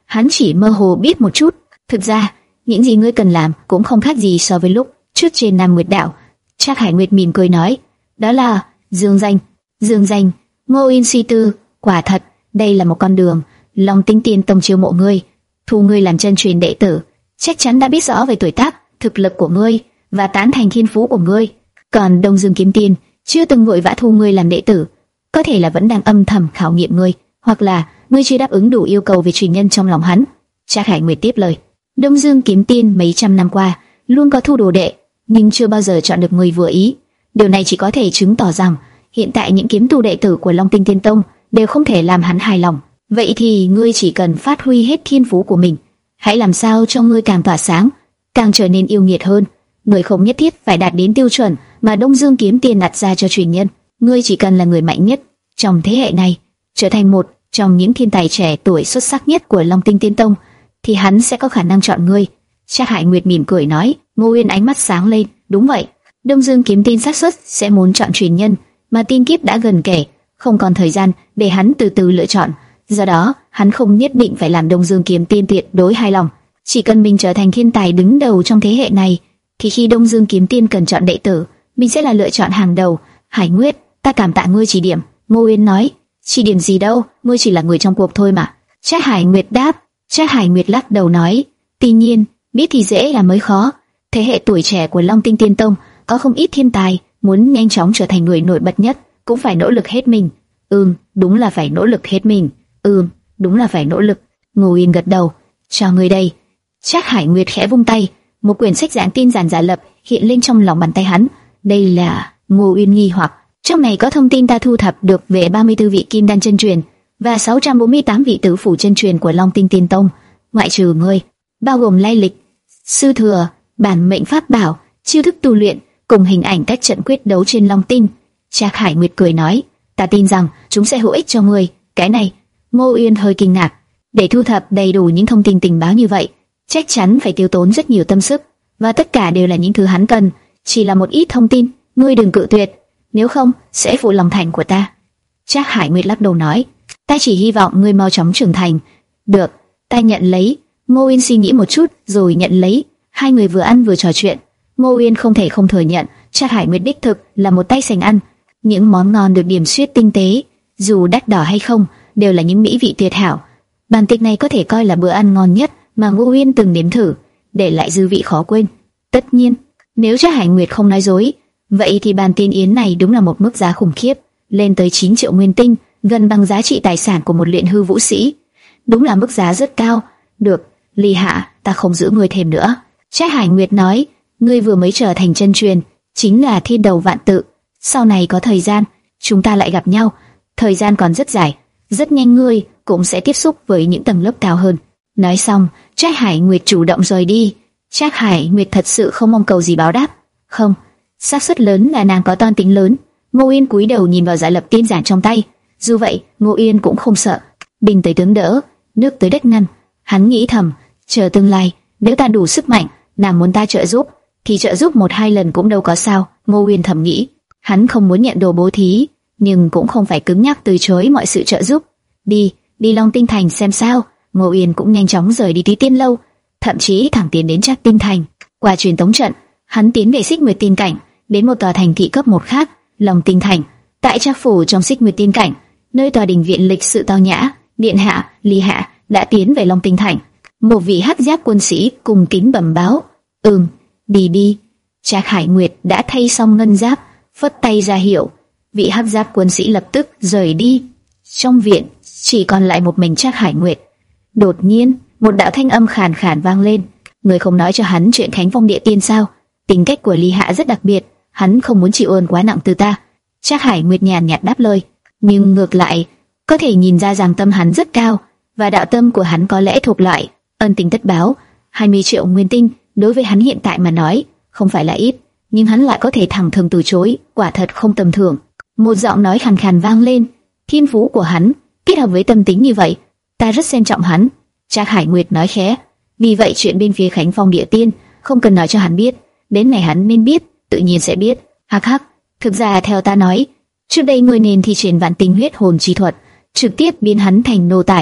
hắn chỉ mơ hồ biết một chút. Thực ra, những gì ngươi cần làm cũng không khác gì so với lúc trước trên Nam Nguyệt Đạo. Trác Hải Nguyệt mỉm cười nói, đó là dương danh. Dương danh. Ngô Yên suy tư, quả thật, đây là một con đường. Long Tinh Tiên Tông chiêu mộ ngươi, thu ngươi làm chân truyền đệ tử, chắc chắn đã biết rõ về tuổi tác, thực lực của ngươi và tán thành thiên phú của ngươi. Còn Đông Dương Kiếm Tiên chưa từng vội vã thu ngươi làm đệ tử, có thể là vẫn đang âm thầm khảo nghiệm ngươi, hoặc là ngươi chưa đáp ứng đủ yêu cầu về truyền nhân trong lòng hắn. Trác Hải Nguyệt tiếp lời, Đông Dương Kiếm Tiên mấy trăm năm qua luôn có thu đồ đệ, nhưng chưa bao giờ chọn được người vừa ý. Điều này chỉ có thể chứng tỏ rằng hiện tại những kiếm tu đệ tử của Long Tinh Tiên Tông đều không thể làm hắn hài lòng. Vậy thì ngươi chỉ cần phát huy hết thiên phú của mình, hãy làm sao cho ngươi càng tỏa sáng, càng trở nên yêu nghiệt hơn. Ngươi không nhất thiết phải đạt đến tiêu chuẩn mà Đông Dương Kiếm Tiên đặt ra cho truyền nhân. Ngươi chỉ cần là người mạnh nhất trong thế hệ này, trở thành một trong những thiên tài trẻ tuổi xuất sắc nhất của Long Tinh Tiên Tông, thì hắn sẽ có khả năng chọn ngươi. Trác Hải Nguyệt mỉm cười nói. Ngô Uyên ánh mắt sáng lên. Đúng vậy, Đông Dương Kiếm Tiên xác suất sẽ muốn chọn truyền nhân, mà tiên kiếp đã gần kề, không còn thời gian để hắn từ từ lựa chọn. Do đó, hắn không nhất định phải làm Đông Dương Kiếm Tiên tuyệt đối hài lòng. Chỉ cần mình trở thành thiên tài đứng đầu trong thế hệ này, thì khi Đông Dương Kiếm Tiên cần chọn đệ tử, mình sẽ là lựa chọn hàng đầu. Hải Nguyệt, ta cảm tạ ngươi chỉ điểm. Ngô Uyên nói. Chỉ điểm gì đâu, ngươi chỉ là người trong cuộc thôi mà. Trác Hải Nguyệt đáp. Trác Hải Nguyệt lắc đầu nói, tuy nhiên, biết thì dễ là mới khó. Thế hệ tuổi trẻ của Long Tinh Tiên Tông có không ít thiên tài, muốn nhanh chóng trở thành người nổi bật nhất, cũng phải nỗ lực hết mình. Ừm, đúng là phải nỗ lực hết mình. Ừm, đúng là phải nỗ lực. Ngô Uyên gật đầu. Cho ngươi đây. Trác Hải Nguyệt khẽ vung tay, một quyển sách giảng tin giản giả lập hiện lên trong lòng bàn tay hắn. Đây là... Ngô Uyên nghi hoặc. Trong này có thông tin ta thu thập được về ba mươi tư vị kim đan chân truyền và sáu trăm bốn mươi tám vị tử phủ chân truyền của Long Tinh Tiên Tông, ngoại trừ ngươi, bao gồm lai lịch, sư thừa, bản mệnh pháp bảo, chiêu thức tu luyện, cùng hình ảnh các trận quyết đấu trên Long Tinh. Trác Hải Nguyệt cười nói, ta tin rằng chúng sẽ hữu ích cho ngươi. Cái này, Ngô Uyên hơi kinh ngạc. Để thu thập đầy đủ những thông tin tình báo như vậy, chắc chắn phải tiêu tốn rất nhiều tâm sức, và tất cả đều là những thứ hắn cần. Chỉ là một ít thông tin, ngươi đừng cự tuyệt, nếu không sẽ phụ lòng thành của ta. Trác Hải Nguyệt lắc đầu nói, ta chỉ hy vọng ngươi mau chóng trưởng thành. Được, ta nhận lấy. Ngô Uyên suy nghĩ một chút rồi nhận lấy. Hai người vừa ăn vừa trò chuyện. Ngô Uyên không thể không thừa nhận, Trác Hải Nguyệt đích thực là một tay sành ăn. Những món ngon được điểm xuyết tinh tế, dù đắt đỏ hay không, đều là những mỹ vị tuyệt hảo. Bàn tiệc này có thể coi là bữa ăn ngon nhất mà Ngô Uyên từng nếm thử, để lại dư vị khó quên. Tất nhiên, nếu Trác Hải Nguyệt không nói dối, vậy thì bàn tiên yến này đúng là một mức giá khủng khiếp, lên tới chín triệu nguyên tinh, gần bằng giá trị tài sản của một luyện hư vũ sĩ. Đúng là mức giá rất cao. Được, Ly Hạ, ta không giữ ngươi thêm nữa. Trác Hải Nguyệt nói, ngươi vừa mới trở thành chân truyền, chính là thiên đầu vạn tự. Sau này có thời gian, chúng ta lại gặp nhau. Thời gian còn rất dài, rất nhanh ngươi cũng sẽ tiếp xúc với những tầng lớp cao hơn. Nói xong, Trác Hải Nguyệt chủ động rời đi. Trác Hải Nguyệt thật sự không mong cầu gì báo đáp. Không, xác suất lớn là nàng có toan tính lớn. Ngô Uyên cúi đầu nhìn vào giải lập tiên giản trong tay. Dù vậy, Ngô Uyên cũng không sợ. Bình tới tướng đỡ, nước tới đất ngăn. Hắn nghĩ thầm, chờ tương lai, nếu ta đủ sức mạnh, nàng muốn ta trợ giúp, thì trợ giúp một hai lần cũng đâu có sao. Ngô Uyên thầm nghĩ. Hắn không muốn nhận đồ bố thí, nhưng cũng không phải cứng nhắc từ chối mọi sự trợ giúp. Đi, đi Long Tinh Thành xem sao. Ngô Uyên cũng nhanh chóng rời đi Tí Tiên Lâu, thậm chí thẳng tiến đến Trác Tinh Thành. Qua truyền tống trận, hắn tiến về Xích Nguyệt Tiên Cảnh, đến một tòa thành thị cấp một khác, Long Tinh Thành. Tại Trác phủ trong Xích Nguyệt Tiên Cảnh, nơi tòa đình viện lịch sự tao nhã, điện hạ Ly Hạ đã tiến về Long Tinh Thành. Một vị hắc giáp quân sĩ cùng kính bẩm báo, ừm, đi đi. Trác Hải Nguyệt đã thay xong ngân giáp, phất tay ra hiệu, vị hắc giáp quân sĩ lập tức rời đi. Trong viện chỉ còn lại một mình Trác Hải Nguyệt. Đột nhiên, một đạo thanh âm khàn khàn vang lên. Người không nói cho hắn chuyện Khánh Phong Địa Tiên sao? Tính cách của Ly Hạ rất đặc biệt, hắn không muốn chịu ơn quá nặng từ ta. Trác Hải Nguyệt nhàn nhạt đáp lời, nhưng ngược lại, có thể nhìn ra rằng tâm hắn rất cao, và đạo tâm của hắn có lẽ thuộc loại ân tình tất báo. hai mươi triệu nguyên tinh đối với hắn hiện tại mà nói không phải là ít, nhưng hắn lại có thể thẳng thừng từ chối, quả thật không tầm thường. Một giọng nói khàn khàn vang lên, thiên phú của hắn kết hợp với tâm tính như vậy, ta rất xem trọng hắn. Trác Hải Nguyệt nói khẽ, vì vậy chuyện bên phía Khánh Phong Địa Tiên không cần nói cho hắn biết, đến ngày hắn nên biết, tự nhiên sẽ biết. Hắc hắc, thực ra theo ta nói, trước đây ngươi nên thi triển Vạn Tinh Huyết Hồn Chi thuật, trực tiếp biến hắn thành nô tài.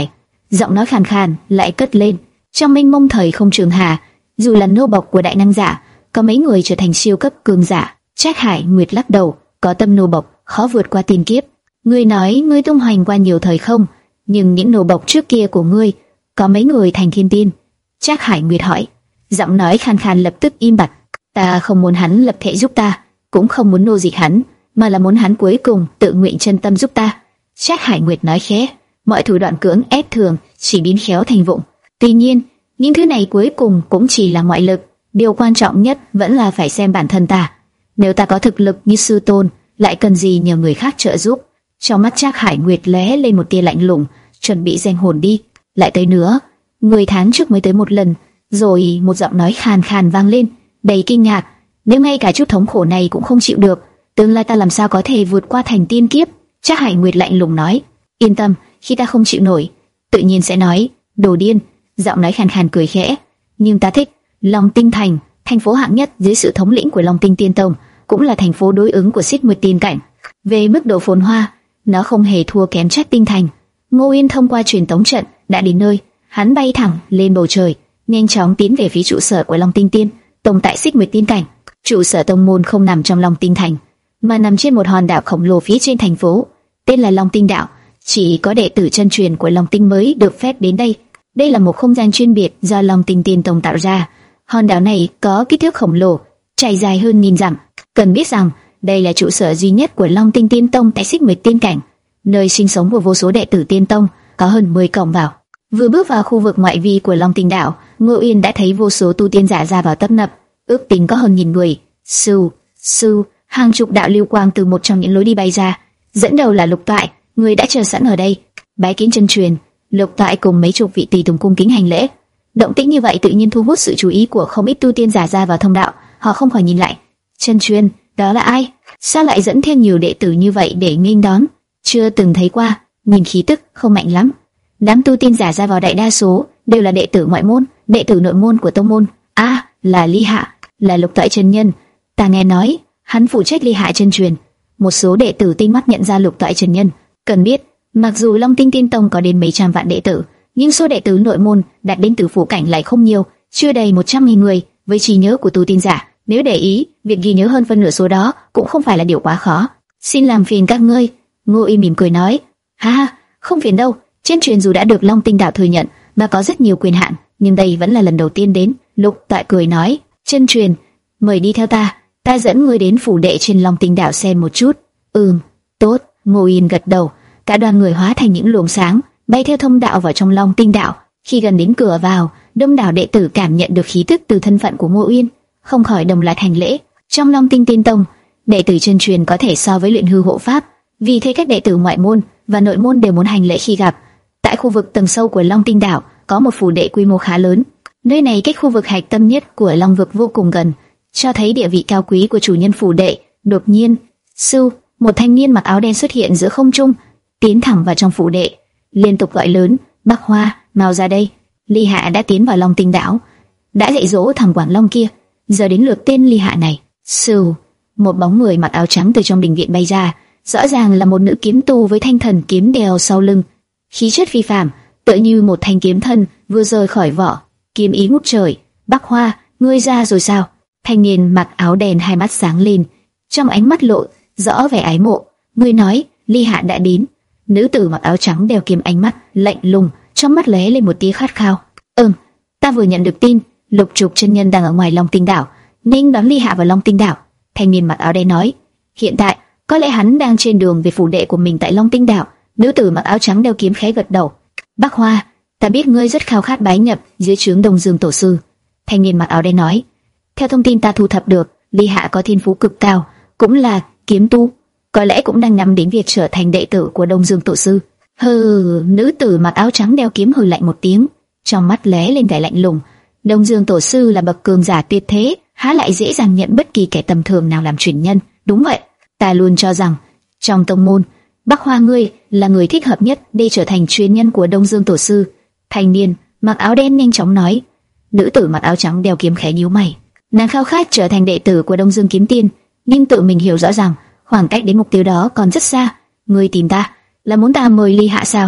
giọng nói khàn khàn lại cất lên. Trong mênh mông thời không trường hà, dù là nô bộc của đại năng giả, có mấy người trở thành siêu cấp cường giả. Trác Hải Nguyệt lắc đầu, có tâm nô bộc khó vượt qua tiền kiếp. Ngươi nói ngươi tung hoành qua nhiều thời không, nhưng những nô bộc trước kia của ngươi, có mấy người thành thiên tiên? Trác Hải Nguyệt hỏi. Giọng nói khàn khàn lập tức im bặt. Ta không muốn hắn lập thể giúp ta, cũng không muốn nô dịch hắn, mà là muốn hắn cuối cùng tự nguyện chân tâm giúp ta. Trác Hải Nguyệt nói khẽ, mọi thủ đoạn cưỡng ép thường chỉ biến khéo thành vụng. Tuy nhiên, những thứ này cuối cùng cũng chỉ là ngoại lực. Điều quan trọng nhất vẫn là phải xem bản thân ta. Nếu ta có thực lực như sư tôn, lại cần gì nhờ người khác trợ giúp? Trong mắt Trác Hải Nguyệt lóe lên một tia lạnh lùng, chuẩn bị gieng hồn đi. Lại tới nữa, người tháng trước mới tới một lần. Rồi một giọng nói khàn khàn vang lên, đầy kinh ngạc. Nếu ngay cả chút thống khổ này cũng không chịu được, tương lai ta làm sao có thể vượt qua thành tiên kiếp? Trác Hải Nguyệt lạnh lùng nói. Yên tâm, khi ta không chịu nổi, tự nhiên sẽ nói. Đồ điên. Giọng nói khàn khàn cười khẽ. Nhưng ta thích Long Tinh Thành, thành phố hạng nhất dưới sự thống lĩnh của Long Tinh Tiên Tông, cũng là thành phố đối ứng của Xích Nguyệt Tiên Cảnh. Về mức độ phồn hoa, nó không hề thua kém Trác Tinh Thành. Ngô Yên thông qua truyền tống trận đã đến nơi. Hắn bay thẳng lên bầu trời, nhanh chóng tiến về phía trụ sở của Long Tinh Tiên Tông tại Xích Nguyệt Tiên Cảnh. Trụ sở tông môn không nằm trong Long Tinh Thành, mà nằm trên một hòn đảo khổng lồ phía trên thành phố, tên là Long Tinh Đảo. Chỉ có đệ tử chân truyền của Long Tinh mới được phép đến đây. Đây là một không gian chuyên biệt do Long Tinh Tiên Tông tạo ra. Hòn đảo này có kích thước khổng lồ, trải dài hơn nghìn dặm. Cần biết rằng đây là trụ sở duy nhất của Long Tinh Tiên Tông tại Xích Nguyệt Tiên Cảnh, nơi sinh sống của vô số đệ tử Tiên Tông, có hơn mười cổng vào. Vừa bước vào khu vực ngoại vi của Long Tinh Đảo, Ngô Yên đã thấy vô số tu tiên giả ra vào tấp nập, ước tính có hơn nghìn người. Sư, sư, hàng chục đạo lưu quang từ một trong những lối đi bay ra, dẫn đầu là Lục Toại, người đã chờ sẵn ở đây. Bái kiến chân truyền. Lục Toại cùng mấy chục vị tùy tùng cung kính hành lễ. Động tĩnh như vậy tự nhiên thu hút sự chú ý của không ít tu tiên giả ra vào thông đạo. Họ không khỏi nhìn lại. Chân truyền, đó là ai? Sao lại dẫn theo nhiều đệ tử như vậy để nghênh đón? Chưa từng thấy qua, nhìn khí tức không mạnh lắm. Đám tu tiên giả ra vào đại đa số đều là đệ tử ngoại môn, đệ tử nội môn của tông môn. A, à, là Ly Hạ, là Lục Toại chân nhân. Ta nghe nói hắn phụ trách Ly Hạ chân truyền. Một số đệ tử tinh mắt nhận ra Lục Toại chân nhân. Cần biết, mặc dù Long Tinh Tiên Tông có đến mấy trăm vạn đệ tử, nhưng số đệ tử nội môn đạt đến tử phủ cảnh lại không nhiều, chưa đầy một trăm nghìn người. Với trí nhớ của tu tiên giả, nếu để ý, việc ghi nhớ hơn phân nửa số đó cũng không phải là điều quá khó. Xin làm phiền các ngươi. Ngô Y mỉm cười nói. Ha ha, không phiền đâu. Chân truyền dù đã được Long Tinh Đạo thừa nhận và có rất nhiều quyền hạn, nhưng đây vẫn là lần đầu tiên đến. Lục Toại cười nói. Chân truyền, mời đi theo ta, ta dẫn ngươi đến phủ đệ trên Long Tinh Đảo xem một chút. Ừm, tốt. Ngô Yên gật đầu. Cả đoàn người hóa thành những luồng sáng, bay theo thông đạo vào trong Long Tinh Đảo. Khi gần đến cửa vào, đông đảo đệ tử cảm nhận được khí tức từ thân phận của Ngô Yên, không khỏi đồng loạt hành lễ. Trong Long Tinh Tiên Tông, đệ tử chân truyền có thể so với luyện hư hộ pháp, vì thế các đệ tử ngoại môn và nội môn đều muốn hành lễ khi gặp. Tại khu vực tầng sâu của Long Tinh Đảo có một phủ đệ quy mô khá lớn. Nơi này cách khu vực hạch tâm nhất của Long vực vô cùng gần, cho thấy địa vị cao quý của chủ nhân phủ đệ. Đột nhiên, sư, một thanh niên mặc áo đen xuất hiện giữa không trung, tiến thẳng vào trong phủ đệ, liên tục gọi lớn: "Bắc Hoa, mau ra đây!" Ly Hạ đã tiến vào Long Tinh Đảo, đã dạy dỗ thằng Quảng Long kia, giờ đến lượt tên Ly Hạ này. Sư, một bóng người mặc áo trắng từ trong đình viện bay ra, rõ ràng là một nữ kiếm tu với thanh thần kiếm đeo sau lưng, khí chất phi phàm, tựa như một thanh kiếm thân vừa rời khỏi vỏ, kiếm ý ngút trời. "Bắc Hoa, ngươi ra rồi sao?" Thanh niên mặc áo đen hai mắt sáng lên, trong ánh mắt lộ rõ vẻ ái mộ. "Ngươi nói Ly Hạ đã đến?" Nữ tử mặc áo trắng đeo kiếm ánh mắt lạnh lùng, trong mắt lóe lên một tia khát khao. "Ừm, ta vừa nhận được tin, Lục Trục chân nhân đang ở ngoài Long Tinh Đảo, nên đón Ly Hạ vào Long Tinh Đảo." Thanh niên mặc áo đen nói. "Hiện tại, có lẽ hắn đang trên đường về phủ đệ của mình tại Long Tinh Đảo." Nữ tử mặc áo trắng đeo kiếm khẽ gật đầu. "Bắc Hoa, ta biết ngươi rất khao khát bái nhập dưới trướng Đông Dương tổ sư." Thanh niên mặc áo đen nói. "Theo thông tin ta thu thập được, Ly Hạ có thiên phú cực cao, cũng là kiếm tu, có lẽ cũng đang nhắm đến việc trở thành đệ tử của Đông Dương tổ sư." Hừ, nữ tử mặc áo trắng đeo kiếm hừ lạnh một tiếng, trong mắt lóe lên vẻ lạnh lùng. Đông Dương tổ sư là bậc cường giả tuyệt thế, há lại dễ dàng nhận bất kỳ kẻ tầm thường nào làm truyền nhân? Đúng vậy, ta luôn cho rằng trong tông môn, Bắc Hoa ngươi là người thích hợp nhất để trở thành truyền nhân của Đông Dương tổ sư. Thanh niên mặc áo đen nhanh chóng nói. Nữ tử mặc áo trắng đeo kiếm khẽ nhíu mày, nàng khao khát trở thành đệ tử của Đông Dương kiếm tiên, nhưng tự mình hiểu rõ rằng khoảng cách đến mục tiêu đó còn rất xa. "Ngươi tìm ta là muốn ta mời Ly Hạ sao?"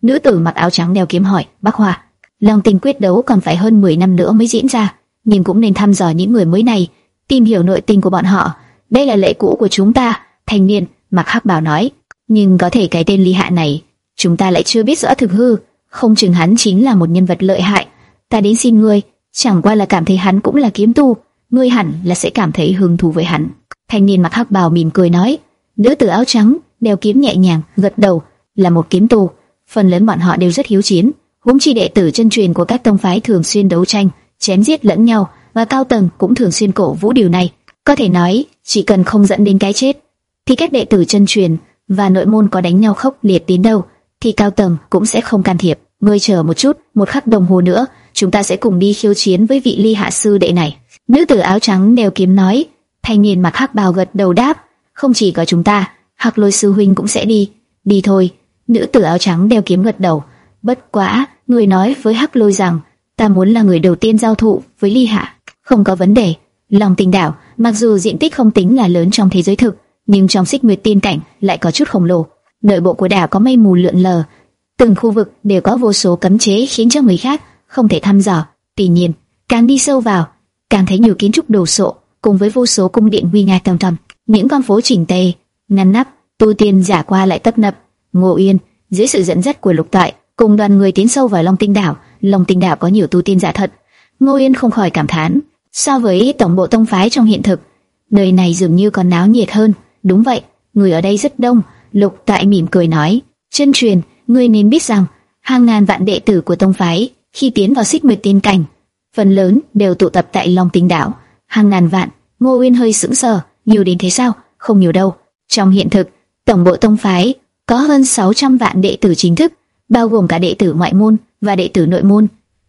Nữ tử mặc áo trắng đeo kiếm hỏi, Bắc Hoa, Long Tinh quyết đấu còn phải hơn mười năm nữa mới diễn ra, nhưng cũng nên thăm dò những người mới này, tìm hiểu nội tình của bọn họ. Đây là lệ cũ của chúng ta. Thanh niên mặc hắc bào nói. Nhưng có thể cái tên Ly Hạ này, chúng ta lại chưa biết rõ thực hư, không chừng hắn chính là một nhân vật lợi hại. Ta đến xin ngươi, chẳng qua là cảm thấy hắn cũng là kiếm tu, ngươi hẳn là sẽ cảm thấy hứng thú với hắn. Thanh niên mặc hắc bào mỉm cười nói. Nữ tử áo trắng đeo kiếm nhẹ nhàng gật đầu, là một kiếm tu, phần lớn bọn họ đều rất hiếu chiến, huống chi đệ tử chân truyền của các tông phái thường xuyên đấu tranh, chém giết lẫn nhau, và cao tầng cũng thường xuyên cổ vũ điều này. Có thể nói, chỉ cần không dẫn đến cái chết, thì các đệ tử chân truyền và nội môn có đánh nhau khốc liệt đến đâu, thì cao tầng cũng sẽ không can thiệp. Ngươi chờ một chút, một khắc đồng hồ nữa, chúng ta sẽ cùng đi khiêu chiến với vị Ly Hạ sư đệ này. Nữ tử áo trắng đeo kiếm nói. Thanh niên mặc hắc bào gật đầu đáp. Không chỉ có chúng ta, Hắc Lôi sư huynh cũng sẽ đi. Đi thôi. Nữ tử áo trắng đeo kiếm gật đầu. Bất quá, người nói với Hắc Lôi rằng ta muốn là người đầu tiên giao thủ với Ly Hạ. Không có vấn đề. Long Tinh đảo, mặc dù diện tích không tính là lớn trong thế giới thực, nhưng trong Xích Nguyệt Tiên cảnh lại có chút khổng lồ. Nội bộ của đảo có mây mù lượn lờ, từng khu vực đều có vô số cấm chế khiến cho người khác không thể thăm dò. Tuy nhiên, càng đi sâu vào, càng thấy nhiều kiến trúc đồ sộ, cùng với vô số cung điện nguy nga tầm tầm, những con phố chỉnh tề, ngăn nắp, tu tiên giả qua lại tấp nập. Ngô Uyên dưới sự dẫn dắt của Lục Toại cùng đoàn người tiến sâu vào Long Tinh đảo. Long Tinh đảo có nhiều tu tiên giả thật. Ngô Uyên không khỏi cảm thán, so với tổng bộ tông phái trong hiện thực, nơi này dường như còn náo nhiệt hơn. Đúng vậy, người ở đây rất đông. Lục Toại mỉm cười nói, chân truyền, ngươi nên biết rằng hàng ngàn vạn đệ tử của tông phái khi tiến vào Xích Nguyệt Tiên cảnh, phần lớn đều tụ tập tại Long Tinh đảo. Hàng ngàn vạn? Ngô Uyên hơi sững sờ, nhiều đến thế sao? Không nhiều đâu. Trong hiện thực, tổng bộ tông phái có hơn sáu trăm vạn đệ tử chính thức, bao gồm cả đệ tử ngoại môn và đệ tử nội môn.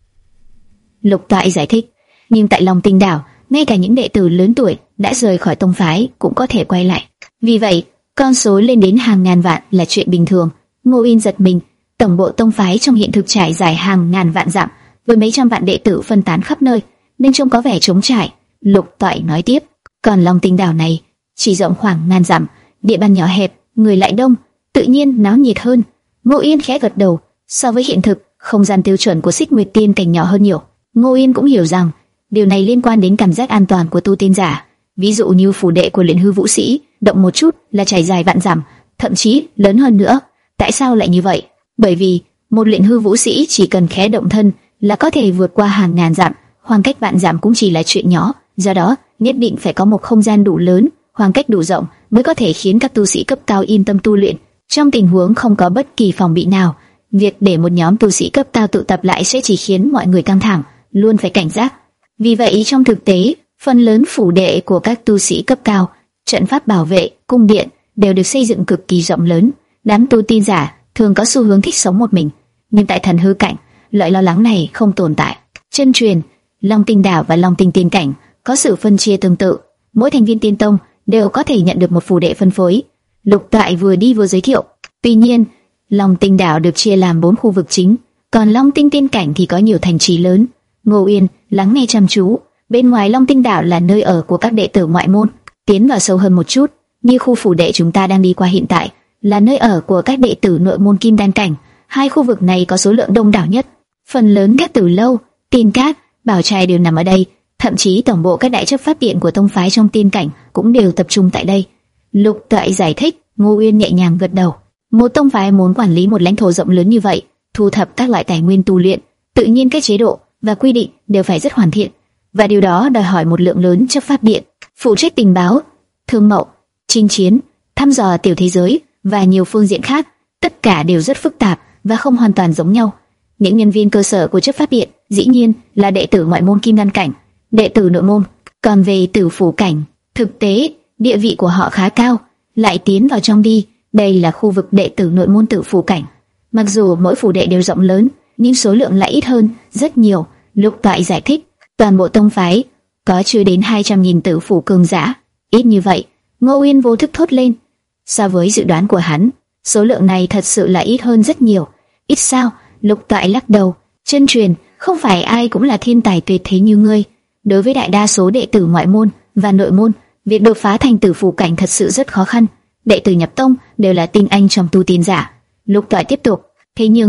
Lục Toại giải thích, nhưng tại Long Tinh đảo, ngay cả những đệ tử lớn tuổi đã rời khỏi tông phái cũng có thể quay lại. Vì vậy, con số lên đến hàng ngàn vạn là chuyện bình thường. Ngô Uyên giật mình, tổng bộ tông phái trong hiện thực trải dài hàng ngàn vạn dặm, với mấy trăm vạn đệ tử phân tán khắp nơi, nên trông có vẻ trống trải. Lục Toại nói tiếp, còn Long Tinh đảo này chỉ rộng khoảng ngàn dặm, địa bàn nhỏ hẹp, người lại đông, tự nhiên náo nhiệt hơn. Ngô Uyên khẽ gật đầu, so với hiện thực, không gian tiêu chuẩn của Xích Nguyệt Tiên cảnh nhỏ hơn nhiều. Ngô Uyên cũng hiểu rằng điều này liên quan đến cảm giác an toàn của tu tiên giả. Ví dụ như phủ đệ của luyện hư vũ sĩ, động một chút là trải dài vạn dặm, thậm chí lớn hơn nữa. Tại sao lại như vậy? Bởi vì một luyện hư vũ sĩ chỉ cần khẽ động thân là có thể vượt qua hàng ngàn dặm, khoảng cách vạn dặm cũng chỉ là chuyện nhỏ. Do đó, nhất định phải có một không gian đủ lớn, khoảng cách đủ rộng mới có thể khiến các tu sĩ cấp cao yên tâm tu luyện. Trong tình huống không có bất kỳ phòng bị nào, việc để một nhóm tu sĩ cấp cao tụ tập lại sẽ chỉ khiến mọi người căng thẳng, luôn phải cảnh giác. Vì vậy trong thực tế, phần lớn phủ đệ của các tu sĩ cấp cao, trận pháp bảo vệ, cung điện đều được xây dựng cực kỳ rộng lớn. Đám tu tiên giả thường có xu hướng thích sống một mình, nhưng tại thần hư cảnh, loại lo lắng này không tồn tại. Chân truyền, Long Tinh đảo và Long Tinh tiên cảnh có sự phân chia tương tự, mỗi thành viên tiên tông đều có thể nhận được một phủ đệ phân phối. Lục Toại vừa đi vừa giới thiệu. Tuy nhiên, Long Tinh đảo được chia làm bốn khu vực chính, còn Long Tinh tiên cảnh thì có nhiều thành trì lớn. Ngô Uyên lắng nghe chăm chú. Bên ngoài Long Tinh đảo là nơi ở của các đệ tử ngoại môn. Tiến vào sâu hơn một chút, như khu phủ đệ chúng ta đang đi qua hiện tại, là nơi ở của các đệ tử nội môn Kim Đan cảnh. Hai khu vực này có số lượng đông đảo nhất. Phần lớn các tử lâu, tiên cát, bảo trai đều nằm ở đây. Thậm chí tổng bộ các đại chấp pháp điện của tông phái trong tiên cảnh cũng đều tập trung tại đây. Lục Toại giải thích. Ngô Uyên nhẹ nhàng gật đầu. Một tông phái muốn quản lý một lãnh thổ rộng lớn như vậy, thu thập các loại tài nguyên tu luyện, tự nhiên các chế độ và quy định đều phải rất hoàn thiện, và điều đó đòi hỏi một lượng lớn chấp pháp điện, phụ trách tình báo, thương mậu, chinh chiến, thăm dò tiểu thế giới và nhiều phương diện khác. Tất cả đều rất phức tạp và không hoàn toàn giống nhau. Những nhân viên cơ sở của chấp pháp điện dĩ nhiên là đệ tử ngoại môn Kim Đan cảnh, đệ tử nội môn. Còn về tử phủ cảnh, thực tế địa vị của họ khá cao. Lại tiến vào trong đi, đây là khu vực đệ tử nội môn tử phủ cảnh. Mặc dù mỗi phủ đệ đều rộng lớn, nhưng số lượng lại ít hơn rất nhiều. Lục Toại giải thích, toàn bộ tông phái có chưa đến hai trăm nghìn tử phủ cường giả. Ít như vậy? Ngô Uyên vô thức thốt lên. So với dự đoán của hắn, số lượng này thật sự là ít hơn rất nhiều. Ít sao? Lục Toại lắc đầu. Chân truyền, không phải ai cũng là thiên tài tuyệt thế như ngươi. Đối với đại đa số đệ tử ngoại môn và nội môn, việc đột phá thành tử phủ cảnh thật sự rất khó khăn. Đệ tử nhập tông đều là tinh anh trong tu tiên giả. Lục Toại tiếp tục. Thế nhưng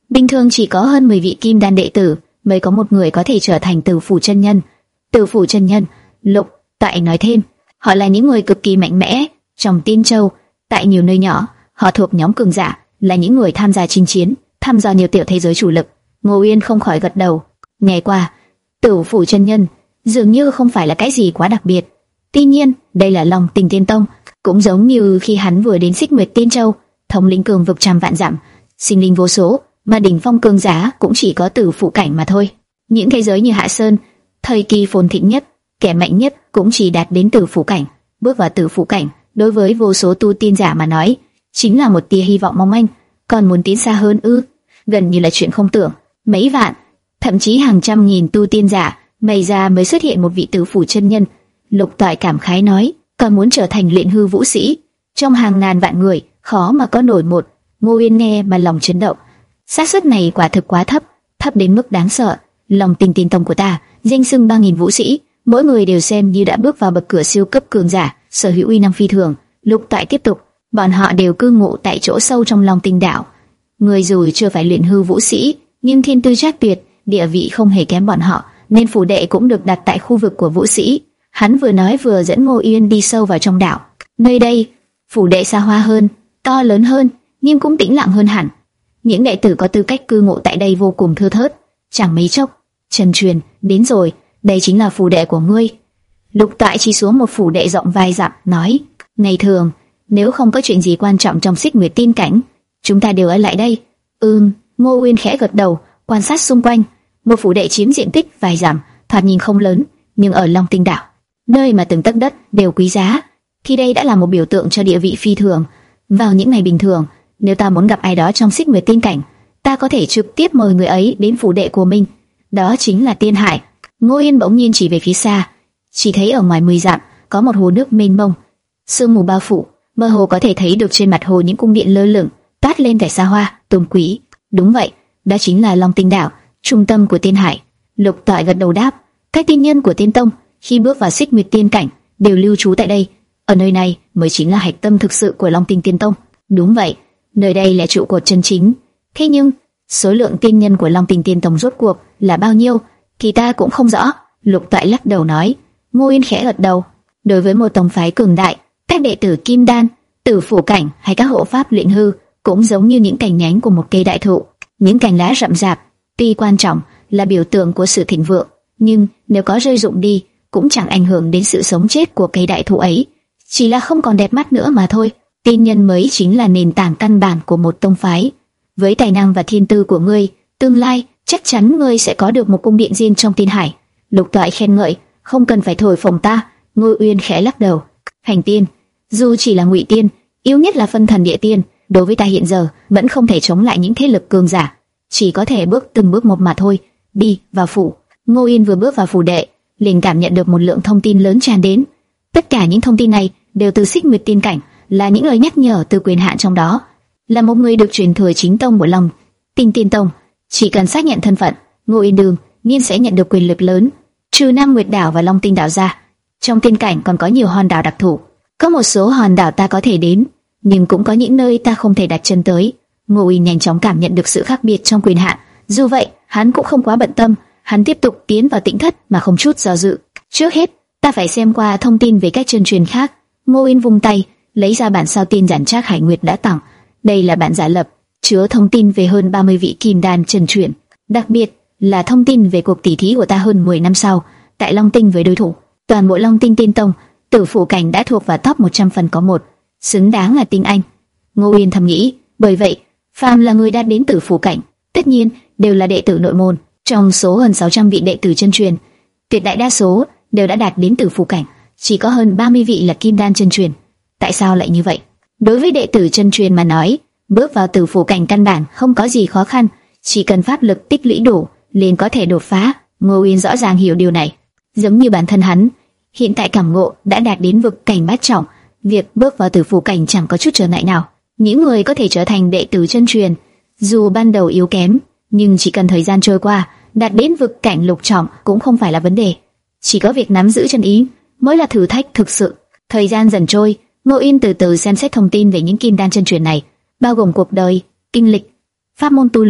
Bình thường chỉ có hơn mười vị kim đan đệ tử mới có một người có thể trở thành Tử Phủ chân nhân. Tử Phủ chân nhân, Lục Toại nói thêm, họ là những người cực kỳ mạnh mẽ trong Tiên Châu. Tại nhiều nơi nhỏ, họ thuộc nhóm cường giả, là những người tham gia chinh chiến, tham gia nhiều tiểu thế giới chủ lực. Ngô Uyên không khỏi gật đầu. Nghe qua, Tử Phủ chân nhân dường như không phải là cái gì quá đặc biệt. Tuy nhiên, đây là Long Tinh Tiên Tông, cũng giống như khi hắn vừa đến Xích Nguyệt Tiên Châu, thống lĩnh cường vực trăm vạn dặm, sinh linh vô số, mà đỉnh phong cường giả cũng chỉ có Tử Phủ cảnh mà thôi. Những thế giới như Hạ Sơn, thời kỳ phồn thịnh nhất, kẻ mạnh nhất cũng chỉ đạt đến Tử Phủ cảnh. Bước vào Tử Phủ cảnh, đối với vô số tu tiên giả mà nói, chính là một tia hy vọng mong manh. Còn muốn tiến xa hơn ư? Gần như là chuyện không tưởng. Mấy vạn, thậm chí hàng trăm nghìn tu tiên giả, may ra mới xuất hiện một vị Tử Phủ chân nhân. Lục Toại cảm khái nói, còn muốn trở thành luyện hư vũ sĩ, trong hàng ngàn vạn người, khó mà có nổi một. Ngô Uyên nghe mà lòng chấn động. Xác suất này quả thực quá thấp, thấp đến mức đáng sợ. Long Tinh Tiên Tông của ta, danh xưng ba nghìn vũ sĩ, mỗi người đều xem như đã bước vào bậc cửa siêu cấp cường giả, sở hữu uy năng phi thường. Lục Toại tiếp tục, bọn họ đều cư ngụ tại chỗ sâu trong Long Tinh Đảo. Người dù chưa phải luyện hư vũ sĩ, nhưng thiên tư chắc tuyệt, địa vị không hề kém bọn họ, nên phủ đệ cũng được đặt tại khu vực của vũ sĩ. Hắn vừa nói vừa dẫn Ngô Uyên đi sâu vào trong đảo. Nơi đây, phủ đệ xa hoa hơn, to lớn hơn, nhưng cũng tĩnh lặng hơn hẳn. Những đệ tử có tư cách cư ngụ tại đây vô cùng thưa thớt. Chẳng mấy chốc, Trần Truyền đến rồi, đây chính là phủ đệ của ngươi. Lục Toại chỉ xuống một phủ đệ rộng vài dặm, nói: ngày thường, nếu không có chuyện gì quan trọng trong Xích Nguyệt Tiên cảnh, chúng ta đều ở lại đây. Ừm, Ngô Uyên khẽ gật đầu, quan sát xung quanh. Một phủ đệ chiếm diện tích vài dặm, thoạt nhìn không lớn, nhưng ở Long Tinh Đảo, nơi mà từng tấc đất đều quý giá, thì đây đã là một biểu tượng cho địa vị phi thường. Vào những ngày bình thường, nếu ta muốn gặp ai đó trong Xích Nguyệt Tiên cảnh, ta có thể trực tiếp mời người ấy đến phủ đệ của mình. Đó chính là Tiên Hải. Ngô Uyên bỗng nhiên chỉ về phía xa, chỉ thấy ở ngoài mười dặm có một hồ nước mênh mông, sương mù bao phủ, mơ hồ có thể thấy được trên mặt hồ những cung điện lơ lửng, toát lên vẻ xa hoa, tôn quý. Đúng vậy, đó chính là Long Tinh Đảo, trung tâm của Tiên Hải. Lục Toại gật đầu đáp, các tiên nhân của Tiên Tông khi bước vào Xích Nguyệt Tiên cảnh đều lưu trú tại đây. Ở nơi này mới chính là hạch tâm thực sự của Long Tinh Tiên Tông. Đúng vậy, nơi đây là trụ cột chân chính. Thế nhưng số lượng tiên nhân của Long Tinh Tiên Tông rốt cuộc là bao nhiêu thì ta cũng không rõ. Lục Toại lắc đầu nói. Ngô Uyên khẽ gật đầu. Đối với một tông phái cường đại, các đệ tử Kim Đan, Tử Phủ cảnh hay các hộ pháp luyện hư cũng giống như những cành nhánh của một cây đại thụ. Những cành lá rậm rạp tuy quan trọng, là biểu tượng của sự thịnh vượng, nhưng nếu có rơi rụng đi cũng chẳng ảnh hưởng đến sự sống chết của cây đại thụ ấy, chỉ là không còn đẹp mắt nữa mà thôi. Tiên nhân mới chính là nền tảng căn bản của một tông phái. Với tài năng và thiên tư của ngươi, tương lai chắc chắn ngươi sẽ có được một cung điện riêng trong Tiên Hải. Lục Toại khen ngợi. Không cần phải thổi phồng ta. Ngô Uyên khẽ lắc đầu. Hành tiên, dù chỉ là ngụy tiên, yếu nhất là phân thần địa tiên, đối với ta hiện giờ vẫn không thể chống lại những thế lực cường giả, chỉ có thể bước từng bước một mà thôi. Đi vào phủ. Ngô Uyên vừa bước vào phủ đệ, liền cảm nhận được một lượng thông tin lớn tràn đến. Tất cả những thông tin này đều từ Xích Nguyệt Tiên cảnh, là những lời nhắc nhở từ quyền hạn trong đó. Là một người được truyền thừa chính tông của Long Tinh Tiên Tông, chỉ cần xác nhận thân phận, Ngô Uyên đương nhiên sẽ nhận được quyền lực lớn. Trừ Nam Nguyệt Đảo và Long Tinh Đảo ra, trong tiên cảnh còn có nhiều hòn đảo đặc thù. Có một số hòn đảo ta có thể đến, nhưng cũng có những nơi ta không thể đặt chân tới. Ngô Uyên nhanh chóng cảm nhận được sự khác biệt trong quyền hạn. Dù vậy, hắn cũng không quá bận tâm, hắn tiếp tục tiến vào tĩnh thất mà không chút do dự. Trước hết, ta phải xem qua thông tin về các chân truyền khác. Ngô Uyên vung tay, lấy ra bản sao tiên giản Trác Hải Nguyệt đã tặng. Đây là bản giả lập, chứa thông tin về hơn ba mươi vị kim đan chân truyền, đặc biệt là thông tin về cuộc tỉ thí của ta hơn mười năm sau tại Long Tinh với đối thủ. Toàn bộ Long Tinh Tiên Tông, Tử Phủ cảnh đã thuộc vào top một trăm phần có một, xứng đáng là tinh anh. Ngô Uyên thầm nghĩ, bởi vậy, phàm là người đã đến Tử Phủ cảnh, tất nhiên đều là đệ tử nội môn. Trong số hơn sáu trăm vị đệ tử chân truyền, tuyệt đại đa số đều đã đạt đến Tử Phủ cảnh, chỉ có hơn ba mươi vị là kim đan chân truyền. Tại sao lại như vậy? Đối với đệ tử chân truyền mà nói, bước vào Tử Phủ cảnh căn bản không có gì khó khăn, chỉ cần pháp lực tích lũy đủ liền có thể đột phá. Ngô Uyên rõ ràng hiểu điều này, giống như bản thân hắn, hiện tại cảm ngộ đã đạt đến vực cảnh bát trọng, việc bước vào Tử Phủ cảnh chẳng có chút trở ngại nào. Những người có thể trở thành đệ tử chân truyền, dù ban đầu yếu kém, nhưng chỉ cần thời gian trôi qua, đạt đến vực cảnh lục trọng cũng không phải là vấn đề. Chỉ có việc nắm giữ chân ý mới là thử thách thực sự. Thời gian dần trôi, Ngô Uyên từ từ xem xét thông tin về những kim đan chân truyền này, bao gồm cuộc đời, kinh lịch, pháp môn tu luyện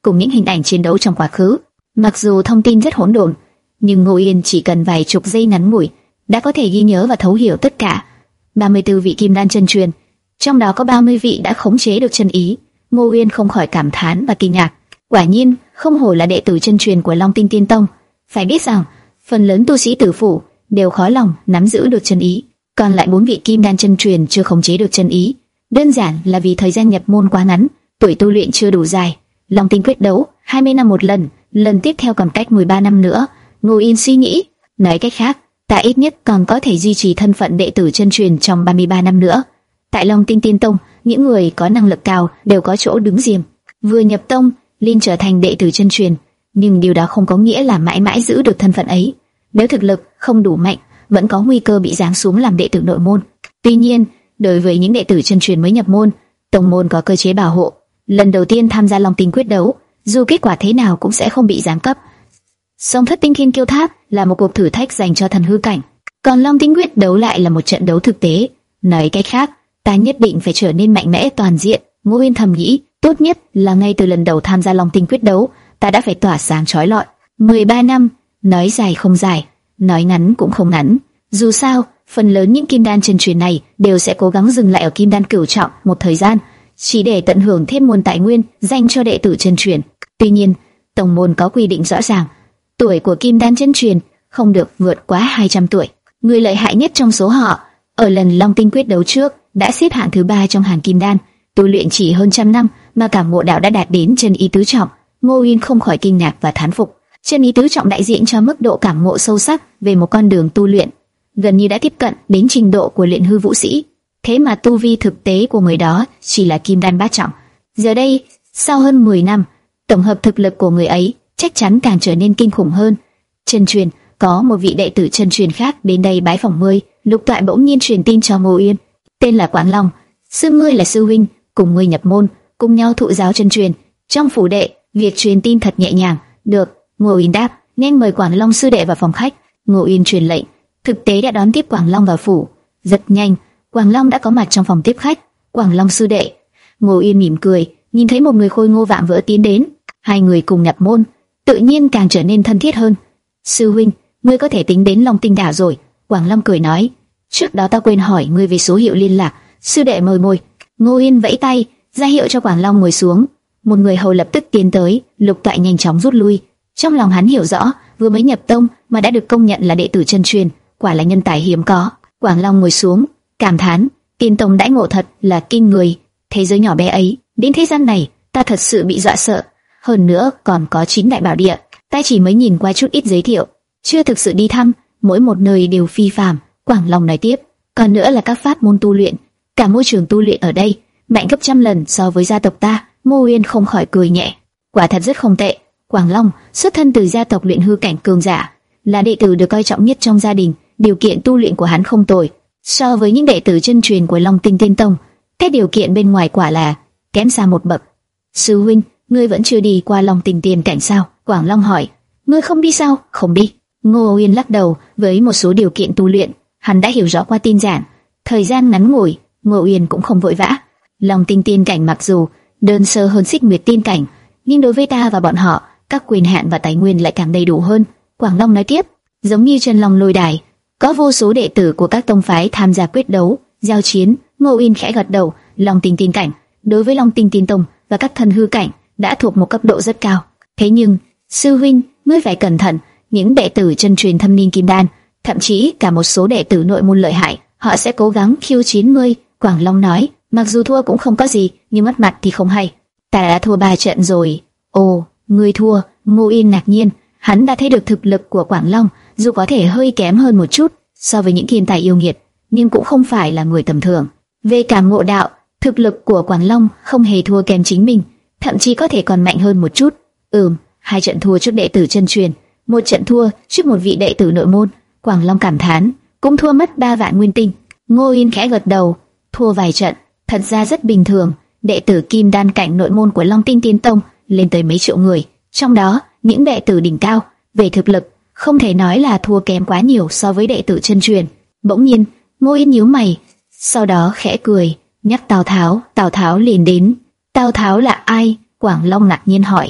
cùng những hình ảnh chiến đấu trong quá khứ. Mặc dù thông tin rất hỗn độn, nhưng Ngô Yên chỉ cần vài chục giây ngắn ngủi đã có thể ghi nhớ và thấu hiểu tất cả. ba mươi tư vị kim đan chân truyền, trong đó có ba mươi vị đã khống chế được chân ý. Ngô Yên không khỏi cảm thán và kinh ngạc. Quả nhiên, không hổ là đệ tử chân truyền của Long Tinh Tiên Tông. Phải biết rằng, phần lớn tu sĩ tử phủ đều khó lòng nắm giữ được chân ý, còn lại bốn vị kim đan chân truyền chưa khống chế được chân ý, đơn giản là vì thời gian nhập môn quá ngắn, tuổi tu luyện chưa đủ dài. Long Tinh quyết đấu hai mươi năm một lần, lần tiếp theo còn cách mười ba năm nữa. Ngô Yên suy nghĩ, nói cách khác, ta ít nhất còn có thể duy trì thân phận đệ tử chân truyền trong ba mươi ba năm nữa. Tại Long Tinh Tiên Tông, những người có năng lực cao đều có chỗ đứng riêng. Vừa nhập tông, liền trở thành đệ tử chân truyền, nhưng điều đó không có nghĩa là mãi mãi giữ được thân phận ấy. Nếu thực lực không đủ mạnh, vẫn có nguy cơ bị giáng xuống làm đệ tử nội môn. Tuy nhiên, đối với những đệ tử chân truyền mới nhập môn, tông môn có cơ chế bảo hộ. Lần đầu tiên tham gia Long Tinh quyết đấu, dù kết quả thế nào cũng sẽ không bị giáng cấp. Song Thất Tinh Thiên Kiêu Tháp là một cuộc thử thách dành cho thần hư cảnh, còn Long Tinh quyết đấu lại là một trận đấu thực tế. Nói cách khác, ta nhất định phải trở nên mạnh mẽ toàn diện. Ngô Yên thầm nghĩ, tốt nhất là ngay từ lần đầu tham gia Long Tinh quyết đấu, ta đã phải tỏa sáng chói lọi. mười ba năm, nói dài không dài, nói ngắn cũng không ngắn. Dù sao, phần lớn những kim đan chân truyền này đều sẽ cố gắng dừng lại ở kim đan cửu trọng một thời gian, chỉ để tận hưởng thêm nguồn tài nguyên dành cho đệ tử chân truyền. Tuy nhiên, tông môn có quy định rõ ràng, tuổi của kim đan chân truyền không được vượt quá hai trăm tuổi. Người lợi hại nhất trong số họ, ở lần Long Tinh quyết đấu trước đã xếp hạng thứ ba trong hàng kim đan, tu luyện chỉ hơn trăm năm mà cảm ngộ đạo đã đạt đến chân ý tứ trọng. Ngô Yên không khỏi kinh ngạc và thán phục. Chân ý tứ trọng đại diện cho mức độ cảm ngộ sâu sắc về một con đường tu luyện, gần như đã tiếp cận đến trình độ của luyện hư vũ sĩ. Thế mà tu vi thực tế của người đó chỉ là kim đan bát trọng. Giờ đây, sau hơn mười năm, tổng hợp thực lực của người ấy chắc chắn càng trở nên kinh khủng hơn. Chân truyền, có một vị đệ tử chân truyền khác đến đây bái phỏng ngươi. Lục Toại bỗng nhiên truyền tin cho Ngô Yên, tên là Quảng Long, xưng ngươi là sư huynh, cùng ngươi nhập môn, cùng nhau thụ giáo chân truyền. Trong phủ đệ, việc truyền tin thật nhẹ nhàng. Được, Ngô Yên đáp, nên mời Quảng Long sư đệ vào phòng khách. Ngô Yên truyền lệnh, thực tế đã đón tiếp Quảng Long vào phủ. Rất nhanh, Quảng Long đã có mặt trong phòng tiếp khách. Quảng Long sư đệ. Ngô Yên mỉm cười, nhìn thấy một người khôi ngô vạm vỡ tiến đến. Hai người cùng nhập môn, tự nhiên càng trở nên thân thiết hơn. Sư huynh, ngươi có thể tính đến Long Tinh Đảo rồi. Quảng Long cười nói, trước đó ta quên hỏi ngươi về số hiệu liên lạc. Sư đệ mời ngồi. Ngô Yên vẫy tay ra hiệu cho Quảng Long ngồi xuống. Một người hầu lập tức tiến tới. Lục Toại nhanh chóng rút lui. Trong lòng hắn hiểu rõ, vừa mới nhập tông mà đã được công nhận là đệ tử chân truyền, quả là nhân tài hiếm có. Quảng Long ngồi xuống, cảm thán, Tiên Tông đãi ngộ thật là kinh người. Thế giới nhỏ bé ấy, đến thế gian này, ta thật sự bị dọa sợ. Hơn nữa còn có chín đại bảo địa, ta chỉ mới nhìn qua chút ít giới thiệu, chưa thực sự đi thăm, mỗi một nơi đều phi phàm. Quảng Long nói tiếp, còn nữa là các pháp môn tu luyện, cả môi trường tu luyện ở đây mạnh gấp trăm lần so với gia tộc ta. Ngô Uyên không khỏi cười nhẹ, quả thật rất không tệ. Quảng Long xuất thân từ gia tộc luyện hư cảnh cường giả, là đệ tử được coi trọng nhất trong gia đình, điều kiện tu luyện của hắn không tồi. So với những đệ tử chân truyền của Long Tinh Tiên Tông, các điều kiện bên ngoài quả là kém xa một bậc. Sư huynh, ngươi vẫn chưa đi qua Long Tinh Tiên cảnh sao? Quảng Long hỏi. Ngươi không đi sao? Không đi. Ngô Uyên lắc đầu. Với một số điều kiện tu luyện, hắn đã hiểu rõ qua tin giản, thời gian ngắn ngủi, Ngô Uyên cũng không vội vã. Long Tinh Tiên cảnh mặc dù đơn sơ hơn Xích Nguyệt Tiên cảnh, nhưng đối với ta và bọn họ, các quyền hạn và tài nguyên lại càng đầy đủ hơn. Quảng Long nói tiếp, giống như Chân Long Lôi Đài, có vô số đệ tử của các tông phái tham gia quyết đấu, giao chiến. Ngô Uyên khẽ gật đầu. Long Tinh Tiên cảnh đối với Long Tinh Tiên Tông và các thần hư cảnh đã thuộc một cấp độ rất cao. Thế nhưng, sư huynh, ngươi phải cẩn thận, những đệ tử chân truyền thâm niên kim đan, thậm chí cả một số đệ tử nội môn lợi hại, họ sẽ cố gắng khiêu chiến ngươi. Quảng Long nói, mặc dù thua cũng không có gì, nhưng mất mặt thì không hay. Ta đã thua ba trận rồi. Ồ, ngươi thua? Ngô Uyên ngạc nhiên, hắn đã thấy được thực lực của Quảng Long, dù có thể hơi kém hơn một chút so với những thiên tài yêu nghiệt, nhưng cũng không phải là người tầm thường. Về cảm ngộ đạo, thực lực của Quảng Long không hề thua kém chính mình, thậm chí có thể còn mạnh hơn một chút. Ừm, hai trận thua trước đệ tử chân truyền, một trận thua trước một vị đệ tử nội môn. Quảng Long cảm thán, cũng thua mất ba vạn nguyên tinh. Ngô Uyên khẽ gật đầu, thua vài trận, thật ra rất bình thường. Đệ tử kim đan cảnh nội môn của Long Tinh Tiên Tông lên tới mấy triệu người, trong đó những đệ tử đỉnh cao về thực lực không thể nói là thua kém quá nhiều so với đệ tử chân truyền. Bỗng nhiên, Ngô Uyên nhíu mày, sau đó khẽ cười, nhắc Tào Tháo. Tào Tháo liền đến. Tào Tháo là ai? Quảng Long ngạc nhiên hỏi.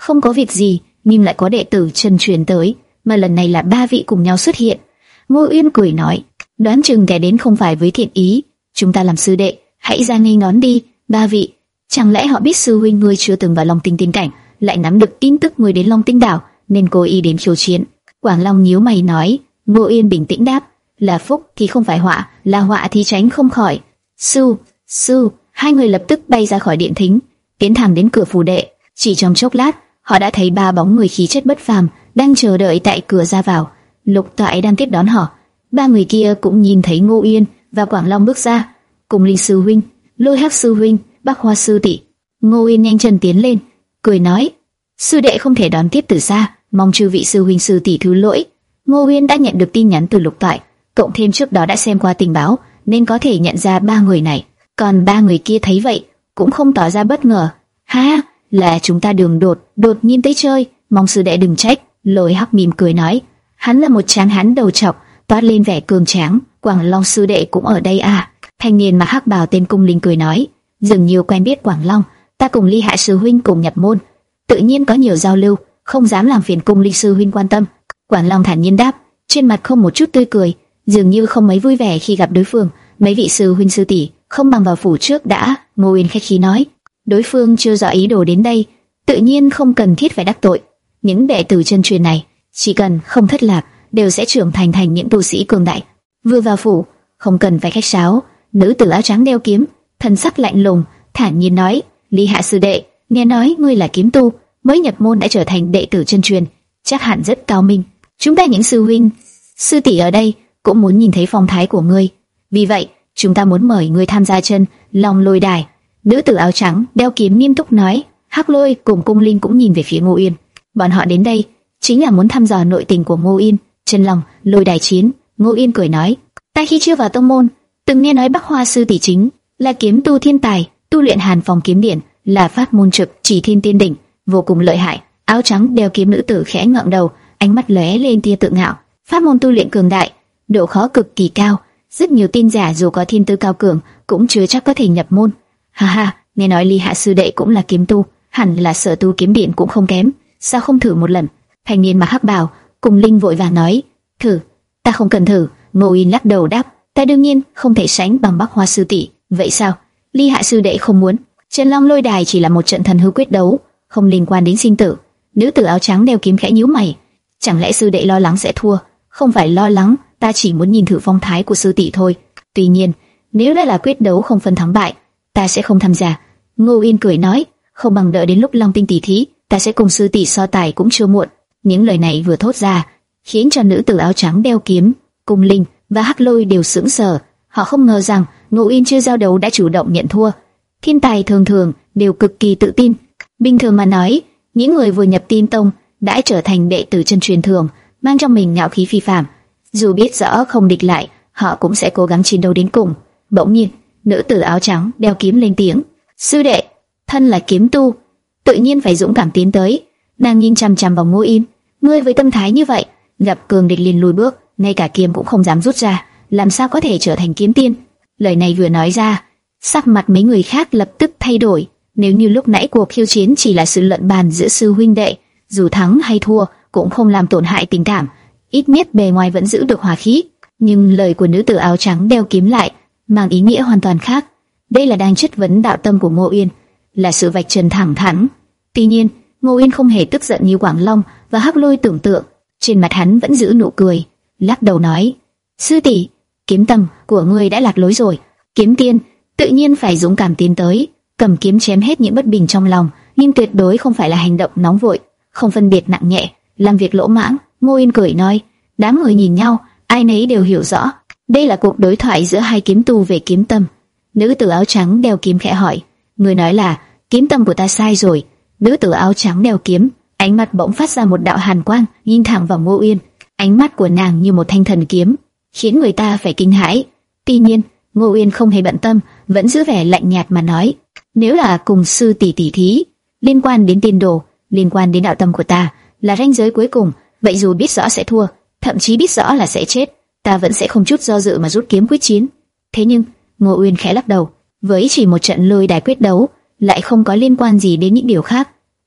Không có việc gì, nhưng lại có đệ tử chân truyền tới, mà lần này là ba vị cùng nhau xuất hiện. Ngô Uyên cười nói, đoán chừng kẻ đến không phải với thiện ý, chúng ta làm sư đệ, hãy ra nghênh đón đi. Ba vị, chẳng lẽ họ biết sư huynh ngươi chưa từng vào Long Tinh tiên cảnh, lại nắm được tin tức ngươi đến Long Tinh đảo, nên cố ý đến khiêu chiến? Quảng Long nhíu mày nói. Ngô Uyên bình tĩnh đáp, là phúc thì không phải họa, là họa thì tránh không khỏi. Sư, sư, hai người lập tức bay ra khỏi điện thính, tiến thẳng đến cửa phủ đệ. Chỉ trong chốc lát, họ đã thấy ba bóng người khí chất bất phàm đang chờ đợi tại cửa ra vào. Lục Toại đang tiếp đón họ. Ba người kia cũng nhìn thấy Ngô Uyên và Quảng Long bước ra, cùng Linh sư huynh, Lôi Hắc sư huynh, Bắc Hoa sư tỷ. Ngô Uyên nhanh chân tiến lên, cười nói, sư đệ không thể đón tiếp từ xa, mong chư vị sư huynh sư tỷ thứ lỗi. Ngô Uyên đã nhận được tin nhắn từ Lục Toại, cộng thêm trước đó đã xem qua tình báo, nên có thể nhận ra ba người này. Còn ba người kia thấy vậy, cũng không tỏ ra bất ngờ. Ha, là chúng ta đường đột, đột nhiên tới chơi, mong sư đệ đừng trách. Lôi Hắc mỉm cười nói, hắn là một tráng hán đầu trọc, toát lên vẻ cường tráng. Quảng Long sư đệ cũng ở đây à? Thanh niên mặc hắc bào tên Cung Linh cười nói, dường như quen biết Quảng Long, ta cùng Ly Hạ sư huynh cùng nhập môn, tự nhiên có nhiều giao lưu, không dám làm phiền Cung Linh sư huynh quan tâm. Quảng Long thản nhiên đáp, trên mặt không một chút tươi cười, dường như không mấy vui vẻ khi gặp đối phương. Mấy vị sư huynh sư tỷ, không bằng vào phủ trước đã. Ngô Uyên khách khí nói, đối phương chưa rõ ý đồ đến đây, tự nhiên không cần thiết phải đắc tội. Những đệ tử chân truyền này, chỉ cần không thất lạc, đều sẽ trưởng thành thành những tu sĩ cường đại. Vừa vào phủ, không cần phải khách sáo, nữ tử áo trắng đeo kiếm, thần sắc lạnh lùng, thản nhiên nói, Ly Hạ sư đệ, nghe nói ngươi là kiếm tu, mới nhập môn đã trở thành đệ tử chân truyền, chắc hẳn rất cao minh. Chúng ta những sư huynh, sư tỷ ở đây cũng muốn nhìn thấy phong thái của ngươi, vì vậy chúng ta muốn mời ngươi tham gia chân Long Lôi Đài. Nữ tử áo trắng đeo kiếm nghiêm túc nói. Hắc Lôi cùng Cung Linh cũng nhìn về phía Ngô Uyên, bọn họ đến đây chính là muốn thăm dò nội tình của Ngô Uyên. Chân Long Lôi Đài chiến. Ngô Uyên cười nói, ta khi chưa vào tông môn, từng nghe nói Bắc Hoa sư tỷ chính là kiếm tu thiên tài, tu luyện Hàn Phòng kiếm điển, là pháp môn trực chỉ thiên tiên đỉnh, vô cùng lợi hại. Áo trắng đeo kiếm nữ tử khẽ ngẩng đầu, ánh mắt lóe lên tia tự ngạo. Pháp môn tu luyện cường đại, độ khó cực kỳ cao, rất nhiều tin giả dù có thiên tư cao cường cũng chưa chắc có thể nhập môn. Ha ha, nghe nói Ly Hạ sư đệ cũng là kiếm tu, hẳn là sở tu kiếm điện cũng không kém, sao không thử một lần? Thanh niên mặc hắc bào cùng Linh vội vàng nói, thử, ta không cần thử. Ngô Uyên lắc đầu đáp, ta đương nhiên không thể sánh bằng Bắc Hoa sư tỷ. Vậy sao? Ly Hạ sư đệ không muốn? Chân Long Lôi Đài chỉ là một trận thần hư quyết đấu, không liên quan đến sinh tử. Nữ tử áo trắng đeo kiếm khẽ nhíu mày, chẳng lẽ sư đệ lo lắng sẽ thua? Không phải lo lắng, ta chỉ muốn nhìn thử phong thái của sư tỷ thôi. Tuy nhiên, nếu đã là quyết đấu không phân thắng bại, ta sẽ không tham gia. Ngô Uyên cười nói, không bằng đợi đến lúc Long Tinh tỷ thí, ta sẽ cùng sư tỷ so tài cũng chưa muộn. Những lời này vừa thốt ra, khiến cho nữ tử áo trắng đeo kiếm, Cung Linh và Hắc Lôi đều sững sờ. Họ không ngờ rằng Ngô Uyên chưa giao đấu đã chủ động nhận thua. Thiên tài thường thường đều cực kỳ tự tin. Bình thường mà nói, những người vừa nhập Tiên Tông đã trở thành đệ tử chân truyền thường, mang trong mình ngạo khí phi phàm, dù biết rõ không địch lại, họ cũng sẽ cố gắng chiến đấu đến cùng. Bỗng nhiên, nữ tử áo trắng đeo kiếm lên tiếng, sư đệ, thân là kiếm tu, tự nhiên phải dũng cảm tiến tới. Nàng nhìn chằm chằm vào Ngô Uyên, ngươi với tâm thái như vậy, gặp cường địch liền lùi bước, ngay cả kiếm cũng không dám rút ra, làm sao có thể trở thành kiếm tiên? Lời này vừa nói ra, sắc mặt mấy người khác lập tức thay đổi. Nếu như lúc nãy cuộc khiêu chiến chỉ là sự luận bàn giữa sư huynh đệ, dù thắng hay thua cũng không làm tổn hại tình cảm, ít nhất bề ngoài vẫn giữ được hòa khí. Nhưng lời của nữ tử áo trắng đeo kiếm lại mang ý nghĩa hoàn toàn khác. Đây là đang chất vấn đạo tâm của Ngô Uyên, là sự vạch trần thẳng thắn. Tuy nhiên, Ngô Uyên không hề tức giận như Quảng Long và Hắc Lôi tưởng tượng, trên mặt hắn vẫn giữ nụ cười, lắc đầu nói: "Sư tỷ, kiếm tâm của ngươi đã lạc lối rồi. Kiếm tiên tự nhiên phải dũng cảm tiến tới, cầm kiếm chém hết những bất bình trong lòng, nhưng tuyệt đối không phải là hành động nóng vội, không phân biệt nặng nhẹ, làm việc lỗ mãng." Ngô Uyên cười nói. Đám người nhìn nhau, ai nấy đều hiểu rõ, đây là cuộc đối thoại giữa hai kiếm tu về kiếm tâm. Nữ tử áo trắng đeo kiếm khẽ hỏi: "Ngươi nói là kiếm tâm của ta sai rồi?" Nữ tử áo trắng đeo kiếm, ánh mắt bỗng phát ra một đạo hàn quang, nhìn thẳng vào Ngô Uyên. Ánh mắt của nàng như một thanh thần kiếm, khiến người ta phải kinh hãi. Tuy nhiên, Ngô Uyên không hề bận tâm, vẫn giữ vẻ lạnh nhạt mà nói: "Nếu là cùng sư tỷ tỷ thí, liên quan đến tiên đồ, liên quan đến đạo tâm của ta, là ranh giới cuối cùng, vậy dù biết rõ sẽ thua, thậm chí biết rõ là sẽ chết, ta vẫn sẽ không chút do dự mà rút kiếm quyết chiến." Thế nhưng, Ngô Uyên khẽ lắc đầu, với chỉ một trận lôi đài quyết đấu, lại không có liên quan gì đến những điều khác.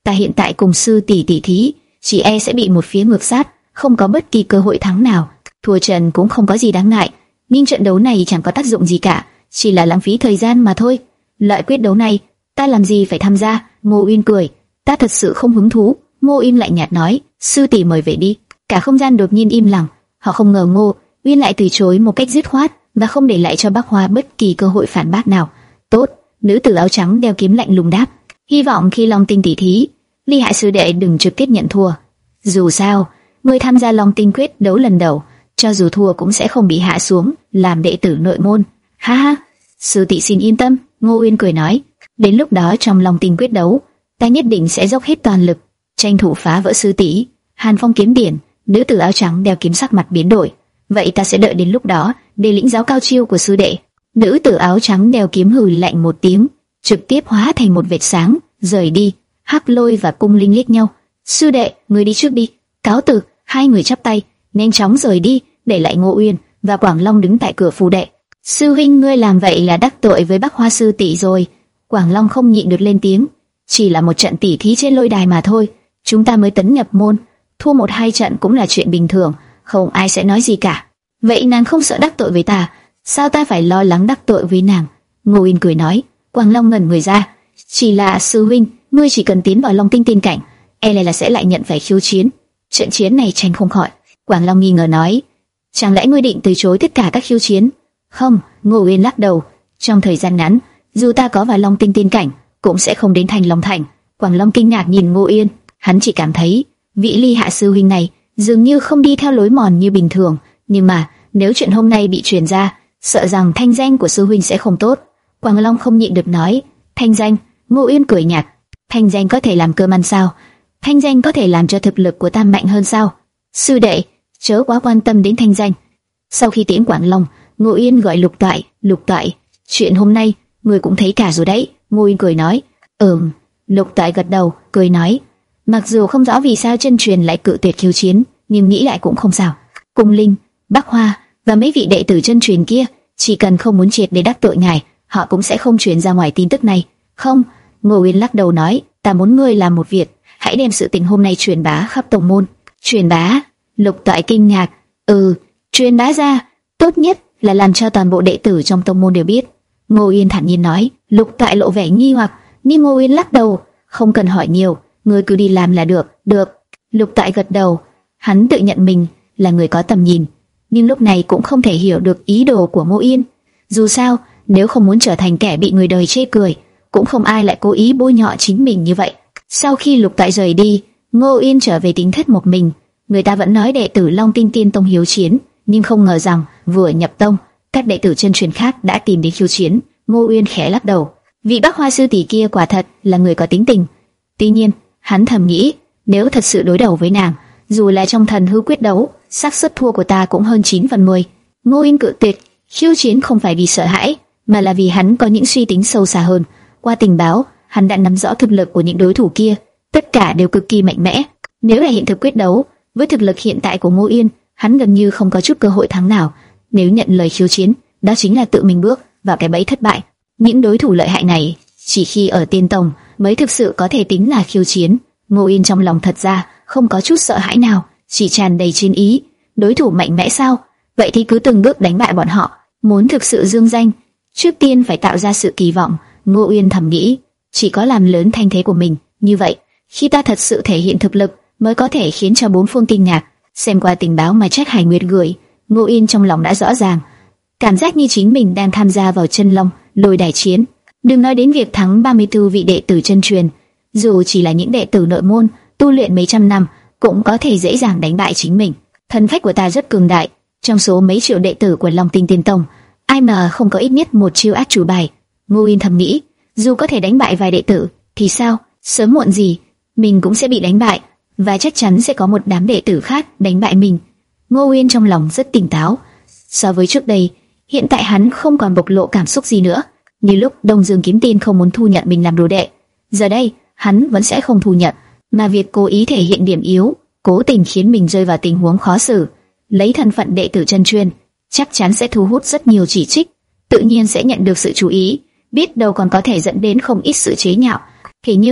ta hiện tại cùng sư tỷ tỷ thí, chỉ e sẽ bị một phía ngược sát, không có bất kỳ cơ hội thắng nào. Thua trận cũng không có gì đáng ngại, nhưng trận đấu này chẳng có tác dụng gì cả, chỉ là lãng phí thời gian mà thôi. Loại quyết đấu này, ta làm gì phải tham gia? Ngô Uyên cười, ta thật sự không hứng thú. Ngô Uyên lạnh nhạt nói, sư tỷ mời về đi. Cả không gian đột nhiên im lặng, họ không ngờ Ngô Uyên lại từ chối một cách dứt khoát và không để lại cho Bắc Hoa bất kỳ cơ hội phản bác nào. Tốt, nữ tử áo trắng đeo kiếm lạnh lùng đáp, hy vọng khi Long Tinh tỷ thí, Ly Hạ sư đệ đừng trực tiếp nhận thua. Dù sao, người tham gia Long Tinh quyết đấu lần đầu, cho dù thua cũng sẽ không bị hạ xuống làm đệ tử nội môn. Ha ha, sư tỷ xin yên tâm. Ngô Uyên cười nói, đến lúc đó trong Long Tinh quyết đấu, ta nhất định sẽ dốc hết toàn lực, tranh thủ phá vỡ sư tỷ. Hàn Phong kiếm điển, nữ tử áo trắng đeo kiếm sắc mặt biến đổi. Vậy ta sẽ đợi đến lúc đó để lĩnh giáo cao chiêu của sư đệ. Nữ tử áo trắng đeo kiếm hừ lạnh một tiếng, trực tiếp hóa thành một vệt sáng, rời đi. Hắc Lôi và Cung Linh liếc nhau. Sư đệ, người đi trước đi. Cáo từ. Hai người chắp tay, nhanh chóng rời đi, để lại Ngô Uyên và Quảng Long đứng tại cửa phù đệ. Sư huynh, ngươi làm vậy là đắc tội với Bắc Hoa sư tỷ rồi. Quảng Long không nhịn được lên tiếng. Chỉ là một trận tỉ thí trên lôi đài mà thôi, chúng ta mới tấn nhập môn, thua một hai trận cũng là chuyện bình thường, không ai sẽ nói gì cả. Vậy nàng không sợ đắc tội với ta, sao ta phải lo lắng đắc tội với nàng? Ngô Uyên cười nói. Quảng Long ngẩn người ra. Chỉ là sư huynh, ngươi chỉ cần tiến vào Long Tinh tiên cảnh, e là, là sẽ lại nhận phải khiêu chiến. Trận chiến này tránh không khỏi. Quảng Long nghi ngờ nói. Chẳng lẽ ngươi định từ chối tất cả các khiêu chiến? Không, Ngô Uyên lắc đầu. Trong thời gian ngắn, dù ta có vào Long Tinh tiên cảnh, cũng sẽ không đến Thành Long Thành. Quảng Long kinh ngạc nhìn Ngô Uyên, hắn chỉ cảm thấy vị Ly Hạ sư huynh này dường như không đi theo lối mòn như bình thường. Nhưng mà nếu chuyện hôm nay bị truyền ra, sợ rằng thanh danh của sư huynh sẽ không tốt. Quảng Long không nhịn được nói. Thanh danh? Ngô Uyên cười nhạt. Thanh danh có thể làm cơm ăn sao? Thanh danh có thể làm cho thực lực của ta mạnh hơn sao? Sư đệ, chớ quá quan tâm đến thanh danh. Sau khi tiễn Quảng Long, Ngô Uyên gọi Lục Toại. Lục Toại, chuyện hôm nay người cũng thấy cả rồi đấy. Ngô Uyên cười nói. Ừm. Lục Toại gật đầu, cười nói. Mặc dù không rõ vì sao chân truyền lại cự tuyệt khiêu chiến, nhưng nghĩ lại cũng không sao. Cung Linh, Bắc Hoa và mấy vị đệ tử chân truyền kia, chỉ cần không muốn triệt để đắc tội ngài, họ cũng sẽ không truyền ra ngoài tin tức này. Không, Ngô Uyên lắc đầu nói, ta muốn ngươi làm một việc, hãy đem sự tình hôm nay truyền bá khắp tông môn. Truyền bá? Lục Toại kinh ngạc. Ừ, truyền bá ra, tốt nhất là làm cho toàn bộ đệ tử trong tông môn đều biết. Ngô Uyên thản nhiên nói. Lục Toại lộ vẻ nghi hoặc, nhưng Ngô Uyên lắc đầu, không cần hỏi nhiều, ngươi cứ đi làm là được. Được. Lục Toại gật đầu, hắn tự nhận mình là người có tầm nhìn, nhưng lúc này cũng không thể hiểu được ý đồ của Ngô Uyên. Dù sao, nếu không muốn trở thành kẻ bị người đời chê cười, cũng không ai lại cố ý bôi nhọ chính mình như vậy. Sau khi Lục Toại rời đi, Ngô Uyên trở về tính thất một mình. Người ta vẫn nói đệ tử Long Tinh Tiên Tông hiếu chiến, nhưng không ngờ rằng vừa nhập tông, các đệ tử chân truyền khác đã tìm đến khiêu chiến. Ngô Uyên khẽ lắc đầu. Vị Bắc Hoa sư tỷ kia quả thật là người có tính tình. Tuy nhiên, hắn thầm nghĩ, nếu thật sự đối đầu với nàng, dù là trong thần hư quyết đấu, xác suất thua của ta cũng hơn chín phần mười. Ngô Uyên cự tuyệt khiêu chiến không phải vì sợ hãi, mà là vì hắn có những suy tính sâu xa hơn. Qua tình báo, hắn đã nắm rõ thực lực của những đối thủ kia, tất cả đều cực kỳ mạnh mẽ. Nếu là hiện thực quyết đấu, với thực lực hiện tại của Ngô Uyên, hắn gần như không có chút cơ hội thắng nào. Nếu nhận lời khiêu chiến, đó chính là tự mình bước vào cái bẫy thất bại. Những đối thủ lợi hại này, chỉ khi ở Tiên Tông mới thực sự có thể tính là khiêu chiến. Ngô Uyên trong lòng thật ra không có chút sợ hãi nào, chỉ tràn đầy chiến ý. Đối thủ mạnh mẽ sao? Vậy thì cứ từng bước đánh bại bọn họ. Muốn thực sự dương danh, trước tiên phải tạo ra sự kỳ vọng. Ngô Uyên thầm nghĩ, chỉ có làm lớn thanh thế của mình, như vậy, khi ta thật sự thể hiện thực lực, mới có thể khiến cho bốn phương kinh ngạc. Xem qua tình báo mà Trác Hải Nguyệt gửi, Ngô Uyên trong lòng đã rõ ràng, cảm giác như chính mình đang tham gia vào chân long lôi đài chiến. Đừng nói đến việc thắng ba mươi tư vị đệ tử chân truyền, dù chỉ là những đệ tử nội môn tu luyện mấy trăm năm, cũng có thể dễ dàng đánh bại chính mình. Thân phách của ta rất cường đại, trong số mấy triệu đệ tử của Long Tinh Tiên Tông, ai mà không có ít nhất một chiêu át chủ bài. Ngô Uyên thầm nghĩ, dù có thể đánh bại vài đệ tử thì sao, sớm muộn gì mình cũng sẽ bị đánh bại, và chắc chắn sẽ có một đám đệ tử khác đánh bại mình. Ngô Uyên trong lòng rất tỉnh táo. So với trước đây, hiện tại hắn không còn bộc lộ cảm xúc gì nữa. Như lúc Đông Dương Kiếm Tiên không muốn thu nhận mình làm đồ đệ, giờ đây hắn vẫn sẽ không thu nhận, mà việc cố ý thể hiện điểm yếu, cố tình khiến mình rơi vào tình huống khó xử, lấy thân phận đệ tử chân truyền, chắc chắn sẽ thu hút rất nhiều chỉ trích, tự nhiên sẽ nhận được sự chú ý, biết đâu còn có thể dẫn đến không ít sự chế nhạo. Thế nhưng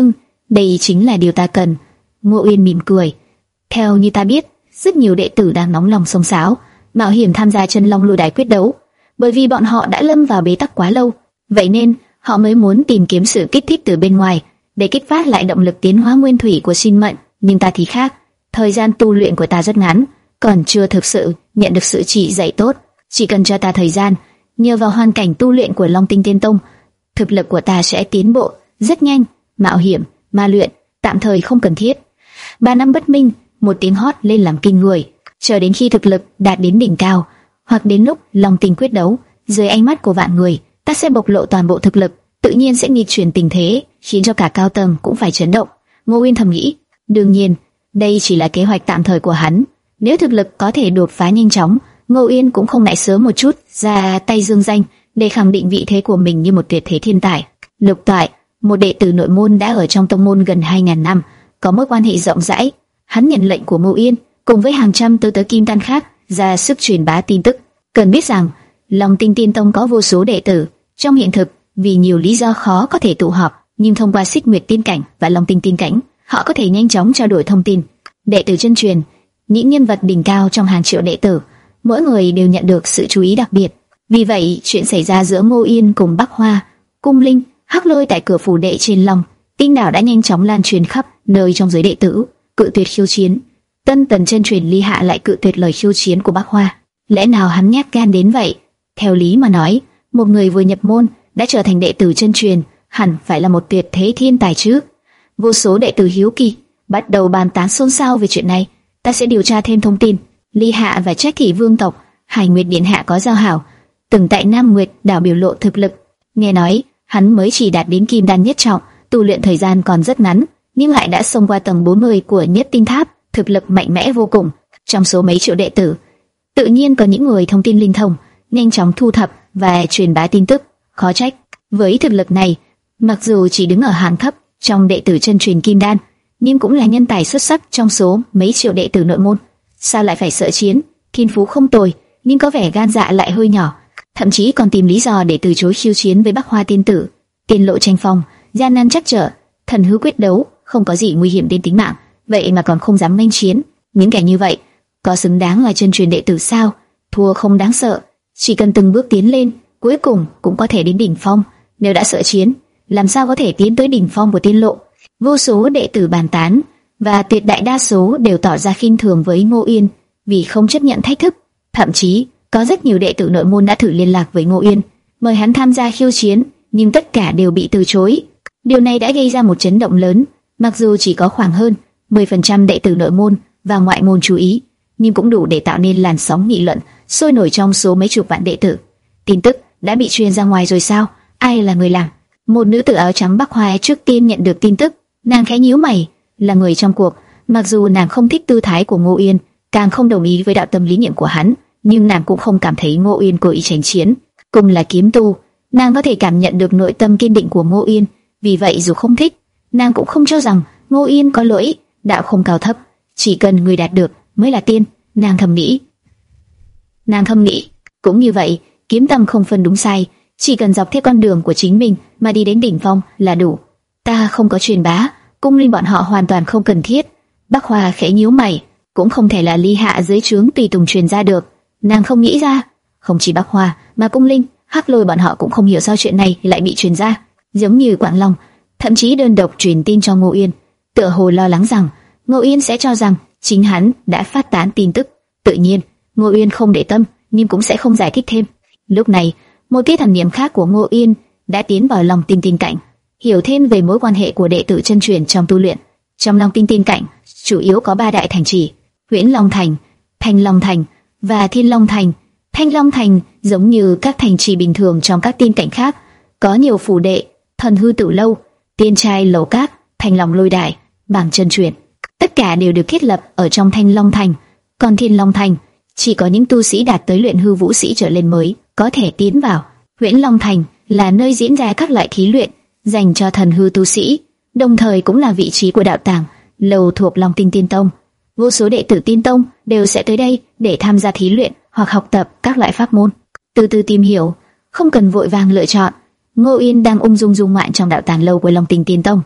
đây chính là điều ta cần. Ngô Uyên mỉm cười. Theo như ta biết, rất nhiều đệ tử đang nóng lòng xông xáo, mạo hiểm tham gia chân long lôi đài quyết đấu, bởi vì bọn họ đã lâm vào bế tắc quá lâu, vậy nên họ mới muốn tìm kiếm sự kích thích từ bên ngoài để kích phát lại động lực tiến hóa nguyên thủy của sinh mệnh. Nhưng ta thì khác, thời gian tu luyện của ta rất ngắn, còn chưa thực sự nhận được sự chỉ dạy tốt. Chỉ cần cho ta thời gian, nhờ vào hoàn cảnh tu luyện của Long Tinh Tiên Tông, thực lực của ta sẽ tiến bộ rất nhanh. Mạo hiểm, ma luyện, tạm thời không cần thiết. Ba năm bất minh, một tiếng hót lên làm kinh người. Chờ đến khi thực lực đạt đến đỉnh cao, hoặc đến lúc Long Tinh quyết đấu, dưới ánh mắt của vạn người, ta sẽ bộc lộ toàn bộ thực lực, tự nhiên sẽ nghịch chuyển tình thế, khiến cho cả cao tầng cũng phải chấn động. Ngô Uyên thầm nghĩ, đương nhiên, đây chỉ là kế hoạch tạm thời của hắn. Nếu thực lực có thể đột phá nhanh chóng, Ngô Uyên cũng không ngại sớm một chút ra tay dương danh để khẳng định vị thế của mình như một tuyệt thế thiên tài. Lục Toại, một đệ tử nội môn đã ở trong tông môn gần hai nghìn năm, có mối quan hệ rộng rãi. Hắn nhận lệnh của Ngô Uyên, cùng với hàng trăm tứ tớ kim đan khác, ra sức truyền bá tin tức. Cần biết rằng, Long Tinh Tiên Tông có vô số đệ tử. Trong hiện thực, vì nhiều lý do khó có thể tụ họp, nhưng thông qua Xích Nguyệt Tiên Cảnh và Long Tinh Tiên Cảnh, họ có thể nhanh chóng trao đổi thông tin. Đệ tử chân truyền, những nhân vật đỉnh cao trong hàng triệu đệ tử, mỗi người đều nhận được sự chú ý đặc biệt. Vì vậy, chuyện xảy ra giữa Ngô Yên cùng Bắc Hoa, Cung Linh, Hắc Lôi tại cửa phủ đệ trên Long Tinh đảo đã nhanh chóng lan truyền khắp nơi trong giới đệ tử. Cự tuyệt khiêu chiến. Tân tần chân truyền Ly Hạ lại cự tuyệt lời khiêu chiến của Bắc Hoa. Lẽ nào hắn nhát gan đến vậy? Theo lý mà nói, một người vừa nhập môn đã trở thành đệ tử chân truyền, hẳn phải là một tuyệt thế thiên tài chứ. Vô số đệ tử hiếu kỳ bắt đầu bàn tán xôn xao về chuyện này. Ta sẽ điều tra thêm thông tin. Ly Hạ và Trách Thị vương tộc Hải Nguyệt điện hạ có giao hảo, từng tại Nam Nguyệt đảo biểu lộ thực lực. Nghe nói hắn mới chỉ đạt đến kim đan nhất trọng, tu luyện thời gian còn rất ngắn, nhưng lại đã xông qua tầng bốn mươi của Nhất Tinh Tháp, thực lực mạnh mẽ vô cùng. Trong số mấy triệu đệ tử, tự nhiên có những người thông tin linh thông, nhanh chóng thu thập và truyền bá tin tức. Khó trách, với thực lực này, mặc dù chỉ đứng ở hàng thấp trong đệ tử chân truyền kim đan, nhưng cũng là nhân tài xuất sắc trong số mấy triệu đệ tử nội môn. Sao lại phải sợ chiến? Thiên phú không tồi, nhưng có vẻ gan dạ lại hơi nhỏ, thậm chí còn tìm lý do để từ chối khiêu chiến với Bắc Hoa tiên tử. Tiên lộ tranh phong, gian nan chắc trở, thần hư quyết đấu, không có gì nguy hiểm đến tính mạng, vậy mà còn không dám nghênh chiến. Những kẻ như vậy có xứng đáng là chân truyền đệ tử sao? Thua không đáng sợ, chỉ cần từng bước tiến lên, cuối cùng cũng có thể đến đỉnh phong. Nếu đã sợ chiến, làm sao có thể tiến tới đỉnh phong của tiên lộ? Vô số đệ tử bàn tán, và tuyệt đại đa số đều tỏ ra khinh thường với Ngô Yên vì không chấp nhận thách thức. Thậm chí có rất nhiều đệ tử nội môn đã thử liên lạc với Ngô Yên, mời hắn tham gia khiêu chiến, nhưng tất cả đều bị từ chối. Điều này đã gây ra một chấn động lớn. Mặc dù chỉ có khoảng hơn mười phần trăm đệ tử nội môn và ngoại môn chú ý, nhưng cũng đủ để tạo nên làn sóng nghị luận sôi nổi trong số mấy chục vạn đệ tử. Tin tức đã bị truyền ra ngoài rồi sao? Ai là người làm? Một nữ tử áo trắng Bắc Hoa trước tiên nhận được tin tức, nàng khẽ nhíu mày. Là người trong cuộc, mặc dù nàng không thích tư thái của Ngô Yên, càng không đồng ý với đạo tâm lý niệm của hắn, nhưng nàng cũng không cảm thấy Ngô Yên cố ý tránh chiến. Cùng là kiếm tu, nàng có thể cảm nhận được nội tâm kiên định của Ngô Yên, vì vậy dù không thích, nàng cũng không cho rằng Ngô Yên có lỗi. Đạo không cao thấp, chỉ cần người đạt được mới là tiên. Nàng thầm nghĩ. Nàng thầm nghĩ, cũng như vậy, kiếm tâm không phân đúng sai, chỉ cần dọc theo con đường của chính mình mà đi đến đỉnh phong là đủ. Ta không có truyền bá, Cung Linh bọn họ hoàn toàn không cần thiết. Bắc Hoa khẽ nhíu mày, cũng không thể là Ly Hạ dưới trướng tùy tùng truyền ra được. Nàng không nghĩ ra, không chỉ Bắc Hoa mà Cung Linh, Hắc Lôi bọn họ cũng không hiểu sao chuyện này lại bị truyền ra. Giống như Quảng Long, thậm chí đơn độc truyền tin cho Ngô Yên, tựa hồ lo lắng rằng Ngô Yên sẽ cho rằng chính hắn đã phát tán tin tức. Tự nhiên, Ngô Yên không để tâm, nhưng cũng sẽ không giải thích thêm. Lúc này, một tia thần niệm khác của Ngô Yên đã tiến vào lòng Tinh Tinh Cảnh, hiểu thêm về mối quan hệ của đệ tử chân truyền trong tu luyện. Trong lòng Tinh Tinh Cảnh, chủ yếu có ba đại thành trì: Huyễn Long Thành, Thanh Long Thành và Thiên Long Thành. Thanh Long Thành giống như các thành trì bình thường trong các tiên cảnh khác, có nhiều phủ đệ, thần hư tử lâu, tiên trai lầu các, Thanh Long lôi đài, bảng chân truyền, tất cả đều được thiết lập ở trong Thanh Long Thành. Còn Thiên Long Thành chỉ có những tu sĩ đạt tới luyện hư vũ sĩ trở lên mới có thể tiến vào. Huyễn Long Thành là nơi diễn ra các loại thí luyện dành cho thần hư tu sĩ, đồng thời cũng là vị trí của đạo tàng lầu thuộc Long Tinh Tiên Tông. Vô số đệ tử Tiên Tông đều sẽ tới đây để tham gia thí luyện hoặc học tập các loại pháp môn. Từ từ tìm hiểu, không cần vội vàng lựa chọn. Ngô Yên đang ung dung dung ngoạn trong đạo tàng lâu của Long Tinh Tiên Tông.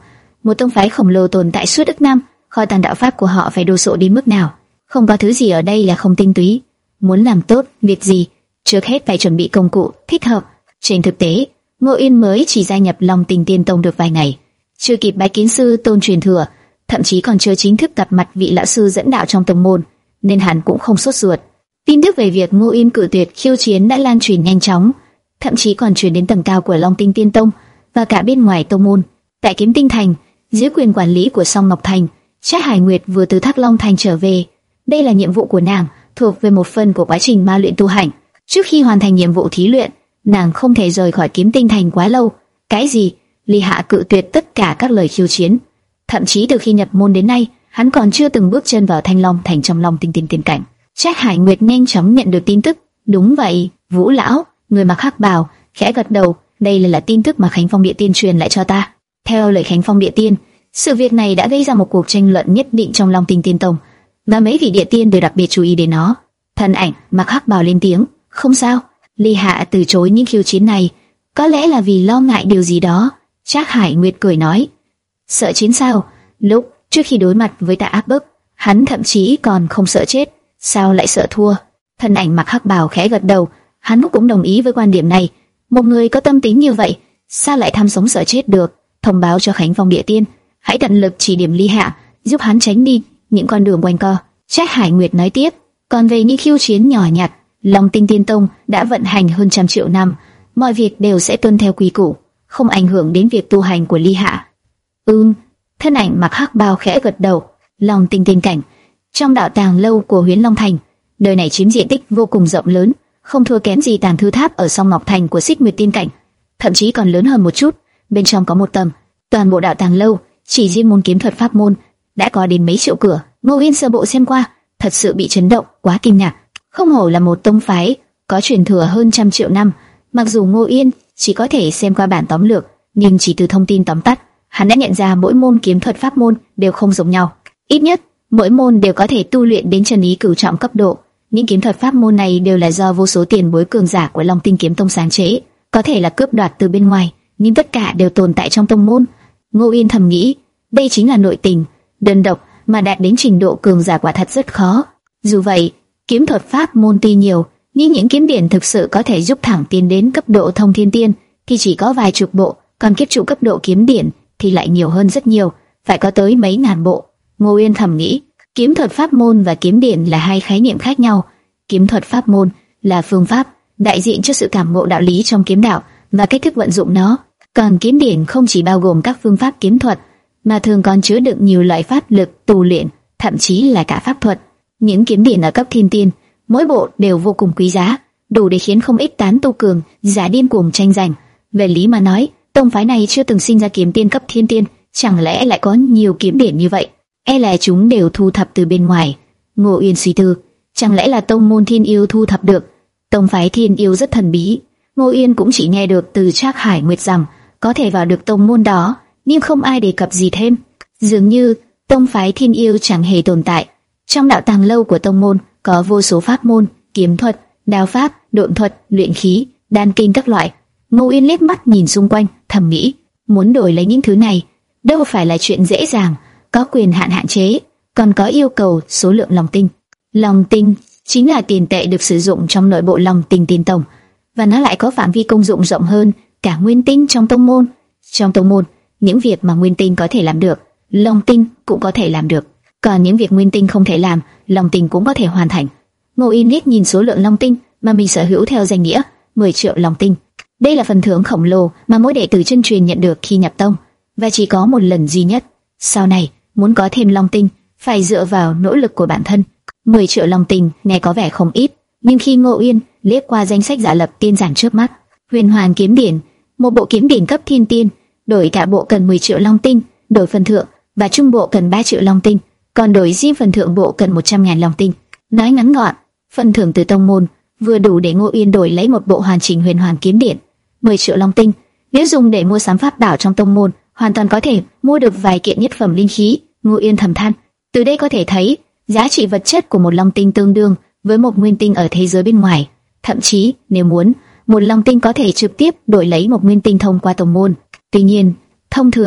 một tông phái khổng lồ tồn tại suốt ức năm, kho tàng đạo pháp của họ phải đồ sộ đến mức nào? Không có thứ gì ở đây là không tinh túy. Muốn làm tốt việc gì, trước hết phải chuẩn bị công cụ thích hợp. Trên thực tế, Ngô Yên mới chỉ gia nhập Long Tinh Tiên Tông được vài ngày, chưa kịp bái kiến sư tôn truyền thừa, thậm chí còn chưa chính thức gặp mặt vị lão sư dẫn đạo trong tông môn, nên hắn cũng không sốt ruột. Tin tức về việc Ngô Yên cự tuyệt khiêu chiến đã lan truyền nhanh chóng, thậm chí còn truyền đến tầng cao của Long Tinh Tiên Tông và cả bên ngoài tông môn. Tại Kiếm Tinh Thành, dưới quyền quản lý của Song Ngọc Thành, Trác Hải Nguyệt vừa từ Thác Long Thành trở về. Đây là nhiệm vụ của nàng, thuộc về một phần của quá trình ma luyện tu hành. Trước khi hoàn thành nhiệm vụ thí luyện, nàng không thể rời khỏi Kiếm Tinh Thành quá lâu. Cái gì? Ly Hạ cự tuyệt tất cả các lời khiêu chiến. Thậm chí từ khi nhập môn đến nay, hắn còn chưa từng bước chân vào Thanh Long Thành trong Long Tinh Tiên Tiên cảnh. Trác Hải Nguyệt nhanh chóng nhận được tin tức. Đúng vậy, Vũ lão, người mặc hắc bào, khẽ gật đầu. Đây là, là tin tức mà Khánh Phong Địa Tiên truyền lại cho ta. Theo lời Khánh Phong Địa Tiên, sự việc này đã gây ra một cuộc tranh luận nhất định trong Long Tinh Tiên Tông, và mấy vị địa tiên đều đặc biệt chú ý đến nó. Thân ảnh mặc hắc bào lên tiếng, không sao. Ly Hạ từ chối những khiêu chiến này, có lẽ là vì lo ngại điều gì đó. Trác Hải Nguyệt cười nói, sợ chiến sao? Lúc trước khi đối mặt với Tạ Áp Bức, hắn thậm chí còn không sợ chết, sao lại sợ thua? Thân ảnh mặc hắc bào khẽ gật đầu, hắn cũng đồng ý với quan điểm này. Một người có tâm tính như vậy, sao lại tham sống sợ chết được? Thông báo cho Khánh Phong Địa Tiên, hãy tận lực chỉ điểm Ly Hạ, giúp hắn tránh đi những con đường quanh co. Trác Hải Nguyệt nói tiếp, còn về những khiêu chiến nhỏ nhặt, Long Tinh Tiên Tông đã vận hành hơn trăm triệu năm, mọi việc đều sẽ tuân theo quy củ, không ảnh hưởng đến việc tu hành của Ly Hạ. Ừm, thân ảnh mặc hắc bào khẽ gật đầu. Long Tinh Tiên cảnh, trong đạo tàng lâu của Huyễn Long Thành, nơi này chiếm diện tích vô cùng rộng lớn, không thua kém gì Tàng Thư Tháp ở Song Ngọc Thành của Xích Nguyệt Tiên cảnh, thậm chí còn lớn hơn một chút. Bên trong có một tầng, toàn bộ đạo tàng lâu chỉ riêng môn kiếm thuật pháp môn đã có đến mấy triệu cửa. Ngô Yên sơ bộ xem qua, thật sự bị chấn động, quá kinh ngạc. Không hổ là một tông phái có truyền thừa hơn trăm triệu năm. Mặc dù Ngô Yên chỉ có thể xem qua bản tóm lược, nhưng chỉ từ thông tin tóm tắt, hắn đã nhận ra mỗi môn kiếm thuật pháp môn đều không giống nhau. Ít nhất, mỗi môn đều có thể tu luyện đến chân ý cửu trọng cấp độ. Những kiếm thuật pháp môn này đều là do vô số tiền bối cường giả của Long Tinh Kiếm Tông sáng chế, có thể là cướp đoạt từ bên ngoài, nhưng tất cả đều tồn tại trong tông môn. Ngô Yên thầm nghĩ, đây chính là nội tình, đơn độc mà đạt đến trình độ cường giả quả thật rất khó. Dù vậy, kiếm thuật pháp môn tuy nhiều, nhưng những kiếm điển thực sự có thể giúp thẳng tiến đến cấp độ thông thiên tiên thì chỉ có vài chục bộ, còn kiếp trụ cấp độ kiếm điển thì lại nhiều hơn rất nhiều, phải có tới mấy ngàn bộ. Ngô Yên thầm nghĩ, kiếm thuật pháp môn và kiếm điển là hai khái niệm khác nhau. Kiếm thuật pháp môn là phương pháp đại diện cho sự cảm ngộ đạo lý trong kiếm đạo và cách thức vận dụng nó, còn kiếm điển không chỉ bao gồm các phương pháp kiếm thuật, mà thường còn chứa đựng nhiều loại pháp lực tu luyện, thậm chí là cả pháp thuật. Những kiếm điển ở cấp thiên tiên, mỗi bộ đều vô cùng quý giá, đủ để khiến không ít tán tu cường giả điên cuồng tranh giành. Về lý mà nói, tông phái này chưa từng sinh ra kiếm tiên cấp thiên tiên, chẳng lẽ lại có nhiều kiếm điển như vậy? E là chúng đều thu thập từ bên ngoài. Ngô Yên suy tư, chẳng lẽ là tông môn Thiên Yêu thu thập được? Tông phái Thiên Yêu rất thần bí, Ngô Yên cũng chỉ nghe được từ Trác Hải Nguyệt rằng có thể vào được tông môn đó, nhưng không ai đề cập gì thêm. Dường như tông phái Thiên Yêu chẳng hề tồn tại. Trong đạo tàng lâu của tông môn có vô số pháp môn, kiếm thuật, đao pháp, độn thuật, luyện khí, đan kinh các loại. Ngô Yên liếc mắt nhìn xung quanh, thầm nghĩ, muốn đổi lấy những thứ này đâu phải là chuyện dễ dàng, có quyền hạn hạn chế, còn có yêu cầu số lượng long tinh. Long tinh chính là tiền tệ được sử dụng trong nội bộ Long Tinh Tiên Tông, và nó lại có phạm vi công dụng rộng hơn cả nguyên tinh trong tông môn. Trong tông môn, những việc mà nguyên tinh có thể làm được, long tinh cũng có thể làm được, còn những việc nguyên tinh không thể làm, long tinh cũng có thể hoàn thành. Ngô Yên liếc nhìn số lượng long tinh mà mình sở hữu theo danh nghĩa, mười triệu long tinh. Đây là phần thưởng khổng lồ mà mỗi đệ tử chân truyền nhận được khi nhập tông, và chỉ có một lần duy nhất. Sau này, muốn có thêm long tinh, phải dựa vào nỗ lực của bản thân. mười triệu long tinh nghe có vẻ không ít, nhưng khi Ngô Yên liếc qua danh sách giả lập tiên giản trước mắt, Huyền Hoàn kiếm điển, một bộ kiếm điển cấp thiên tiên, đổi cả bộ cần mười triệu long tinh, đổi phần thượng và trung bộ cần ba triệu long tinh, còn đổi riêng phần thượng bộ cần một trăm ngàn long tinh. Nói ngắn gọn, phần thưởng từ tông môn vừa đủ để Ngô Yên đổi lấy một bộ hoàn chỉnh Huyền Hoàn kiếm điển. mười triệu long tinh, nếu dùng để mua sắm pháp bảo trong tông môn, hoàn toàn có thể mua được vài kiện nhất phẩm linh khí. Ngô Yên thầm than, từ đây có thể thấy giá trị vật chất của một long tinh tương đương với một nguyên tinh ở thế giới bên ngoài. Thậm chí, nếu muốn, một long tinh có thể trực tiếp đổi lấy một nguyên tinh thông qua tông môn. Tuy nhiên, thông thường,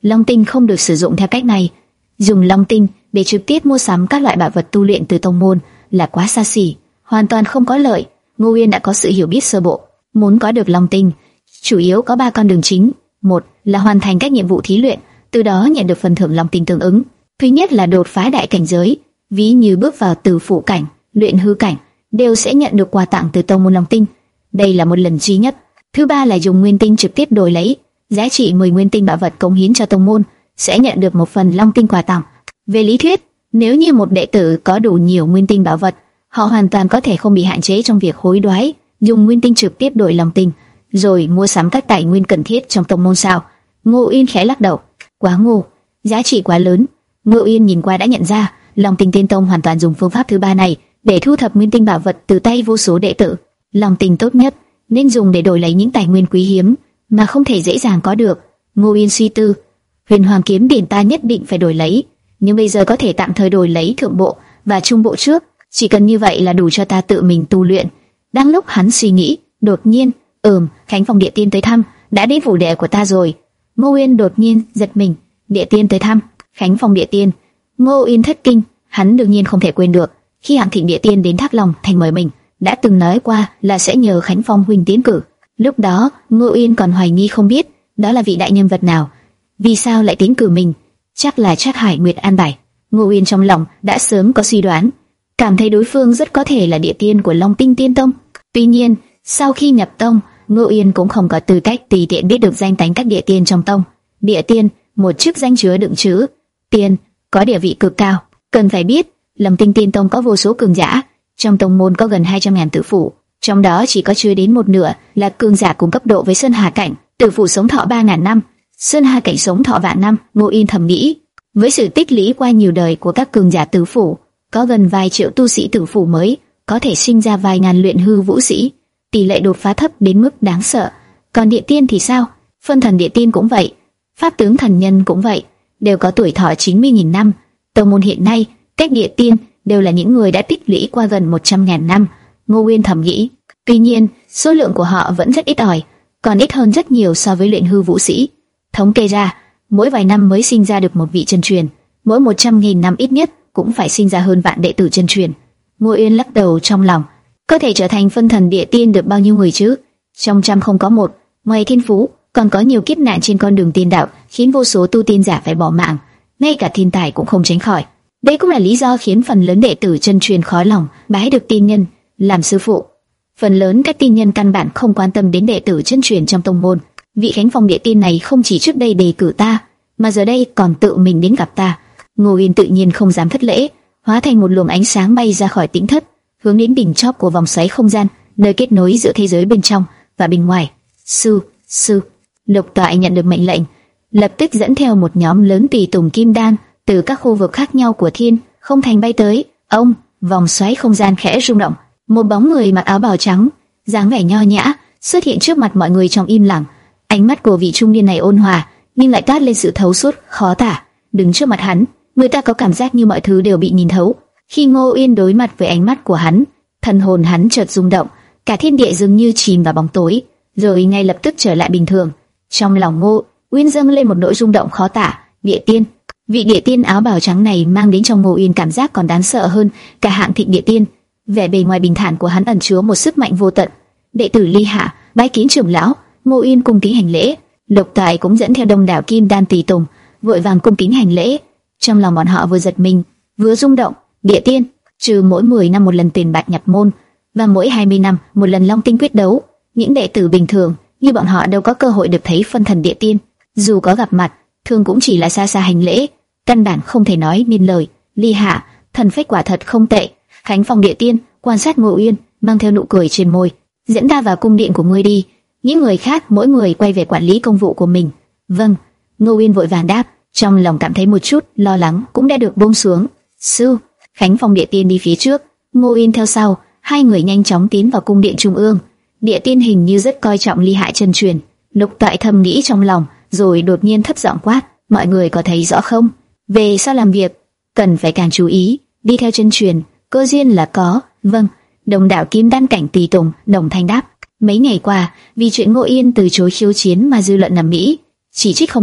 Long tinh không được sử dụng theo cách này. Dùng long tinh để trực tiếp mua sắm các loại bảo vật tu luyện từ tông môn là quá xa xỉ, hoàn toàn không có lợi. Ngô Uyên đã có sự hiểu biết sơ bộ. Muốn có được long tinh, chủ yếu có ba con đường chính. Một là hoàn thành các nhiệm vụ thí luyện, từ đó nhận được phần thưởng long tinh tương ứng. Thứ nhất là đột phá đại cảnh giới, ví như bước vào tử phụ cảnh, luyện hư cảnh, đều sẽ nhận được quà tặng từ tông môn long tinh. Đây là một lần duy nhất. Thứ ba là dùng nguyên tinh trực tiếp đổi lấy, giá trị mười nguyên tinh bảo vật cống hiến cho tông môn, sẽ nhận được một phần long tinh quà tặng. Về lý thuyết, nếu như một đệ tử có đủ nhiều nguyên tinh bảo vật, họ hoàn toàn có thể không bị hạn chế trong việc hối đoái, dùng nguyên tinh trực tiếp đổi long tinh, rồi mua sắm các tài nguyên cần thiết trong tông môn sao? Ngô Uyên khẽ lắc đầu, quá ngu, giá trị quá lớn. Ngô Uyên nhìn qua đã nhận ra, Long Tinh Tiên Tông hoàn toàn dùng phương pháp thứ ba này để thu thập nguyên tinh bảo vật từ tay vô số đệ tử. Long tinh tốt nhất nên dùng để đổi lấy những tài nguyên quý hiếm mà không thể dễ dàng có được. Ngô Uyên suy tư, Huyền Hoàng kiếm điển ta nhất định phải đổi lấy, nhưng bây giờ có thể tạm thời đổi lấy thượng bộ và trung bộ trước, chỉ cần như vậy là đủ cho ta tự mình tu luyện. Đang lúc hắn suy nghĩ, đột nhiên, ừm, Khánh Phong Địa Tiên tới thăm, đã đến phủ đệ của ta rồi. Ngô Uyên đột nhiên giật mình, Địa Tiên tới thăm, Khánh Phong Địa Tiên. Ngô Uyên thất kinh, hắn đương nhiên không thể quên được, khi Hạng Thịnh Địa Tiên đến Thác Long thành mời mình, đã từng nói qua là sẽ nhờ Khánh Phong huynh tiến cử. Lúc đó, Ngô Uyên còn hoài nghi không biết đó là vị đại nhân vật nào, vì sao lại tiến cử mình, chắc là Trác Hải Nguyệt an bài. Ngô Uyên trong lòng đã sớm có suy đoán, cảm thấy đối phương rất có thể là địa tiên của Long Tinh Tiên Tông. Tuy nhiên, sau khi nhập tông, Ngô Uyên cũng không có tư cách tùy tiện biết được danh tánh các địa tiên trong tông. Địa tiên, một chức danh chứa đựng chữ tiên, có địa vị cực cao. Cần phải biết, Long Tinh Tiên Tông có vô số cường giả, trong tông môn có gần hai trăm ngàn tử phụ, trong đó chỉ có chưa đến một nửa là cường giả cùng cấp độ với Sơn Hà cảnh. Tử phụ sống thọ ba ngàn năm, Sơn Hà cảnh sống thọ vạn năm. Ngô Uyên thầm nghĩ, với sự tích lũy qua nhiều đời của các cường giả tử phụ, có gần vài triệu tu sĩ tử phụ mới có thể sinh ra vài ngàn luyện hư vũ sĩ, tỷ lệ đột phá thấp đến mức đáng sợ. Còn địa tiên thì sao? Phân thần địa tiên cũng vậy, pháp tướng thần nhân cũng vậy, đều có tuổi thọ chín mươi nghìn năm. Tông môn hiện nay, các địa tiên đều là những người đã tích lũy qua gần một trăm ngàn năm. Ngô Uyên thầm nghĩ. Tuy nhiên, số lượng của họ vẫn rất ít ỏi, còn ít hơn rất nhiều so với luyện hư vũ sĩ. Thống kê ra, mỗi vài năm mới sinh ra được một vị chân truyền, mỗi một trăm nghìn năm ít nhất cũng phải sinh ra hơn vạn đệ tử chân truyền. Ngô Uyên lắc đầu trong lòng, có thể trở thành phân thần địa tiên được bao nhiêu người chứ? Trong trăm không có một. Ngoài thiên phú, còn có nhiều kiếp nạn trên con đường tiên đạo, khiến vô số tu tiên giả phải bỏ mạng, ngay cả thiên tài cũng không tránh khỏi. Đây cũng là lý do khiến phần lớn đệ tử chân truyền khó lòng bái được tiên nhân làm sư phụ. Phần lớn các tiên nhân căn bản không quan tâm đến đệ tử chân truyền trong tông môn. Vị Khánh Phong địa tiên này không chỉ trước đây đề cử ta, mà giờ đây còn tự mình đến gặp ta. Ngô Uyên tự nhiên không dám thất lễ, hóa thành một luồng ánh sáng bay ra khỏi tĩnh thất, hướng đến đỉnh chóp của vòng xoáy không gian, nơi kết nối giữa thế giới bên trong và bên ngoài. Sư, sư, Lục Toại nhận được mệnh lệnh, lập tức dẫn theo một nhóm lớn tùy tùng kim đan từ các khu vực khác nhau của thiên không thành bay tới. Ông, vòng xoáy không gian khẽ rung động, một bóng người mặc áo bào trắng, dáng vẻ nho nhã xuất hiện trước mặt mọi người trong im lặng. Ánh mắt của vị trung niên này ôn hòa, nhưng lại toát lên sự thấu suốt khó tả. Đứng trước mặt hắn, người ta có cảm giác như mọi thứ đều bị nhìn thấu. Khi Ngô Uyên đối mặt với ánh mắt của hắn, thần hồn hắn chợt rung động, cả thiên địa dường như chìm vào bóng tối, rồi ngay lập tức trở lại bình thường. Trong lòng Ngô Uyên dâng lên một nỗi rung động khó tả. Địa tiên, vị địa tiên áo bào trắng này mang đến cho Ngô Uyên cảm giác còn đáng sợ hơn cả Hạng Thịnh địa tiên. Vẻ bề ngoài bình thản của hắn ẩn chứa một sức mạnh vô tận. Đệ tử Ly Hạ bái kiến trưởng lão. Ngô Uyên cung kính hành lễ. Lục Tài cũng dẫn theo đông đảo kim đan tùy tùng, vội vàng cung kính hành lễ. Trong lòng bọn họ vừa giật mình, vừa rung động. Địa tiên, trừ mỗi mười năm một lần tiền bạc nhập môn và mỗi hai mươi năm một lần long tinh quyết đấu, những đệ tử bình thường như bọn họ đâu có cơ hội được thấy phân thần địa tiên. Dù có gặp mặt, thường cũng chỉ là xa xa hành lễ, căn bản không thể nói nên lời. Ly Hạ, thần phách quả thật không tệ. Khánh Phong địa tiên quan sát Ngô Uyên, mang theo nụ cười trên môi. Dẫn ta vào cung điện của ngươi đi. Những người khác mỗi người quay về quản lý công vụ của mình. Vâng. Ngô Uyên vội vàng đáp, trong lòng cảm thấy một chút lo lắng cũng đã được buông xuống. Sư. Khánh Phong địa tiên đi phía trước, Ngô Uyên theo sau, hai người nhanh chóng tiến vào cung điện trung ương. Địa tiên hình như rất coi trọng Ly Hạ chân truyền. Lục Toại thầm nghĩ trong lòng, rồi đột nhiên thấp giọng quát, mọi người có thấy rõ không? Về sau làm việc, cần phải càng chú ý, đi theo chân truyền, cơ duyên là có. Vâng. Đồng đạo kim đan cảnh tùy tùng đồng thanh đáp. Mấy ngày qua, vì chuyện Ngô Uyên từ chối khiêu chiến mà dư luận ầm ĩ, chỉ trích không ngừng,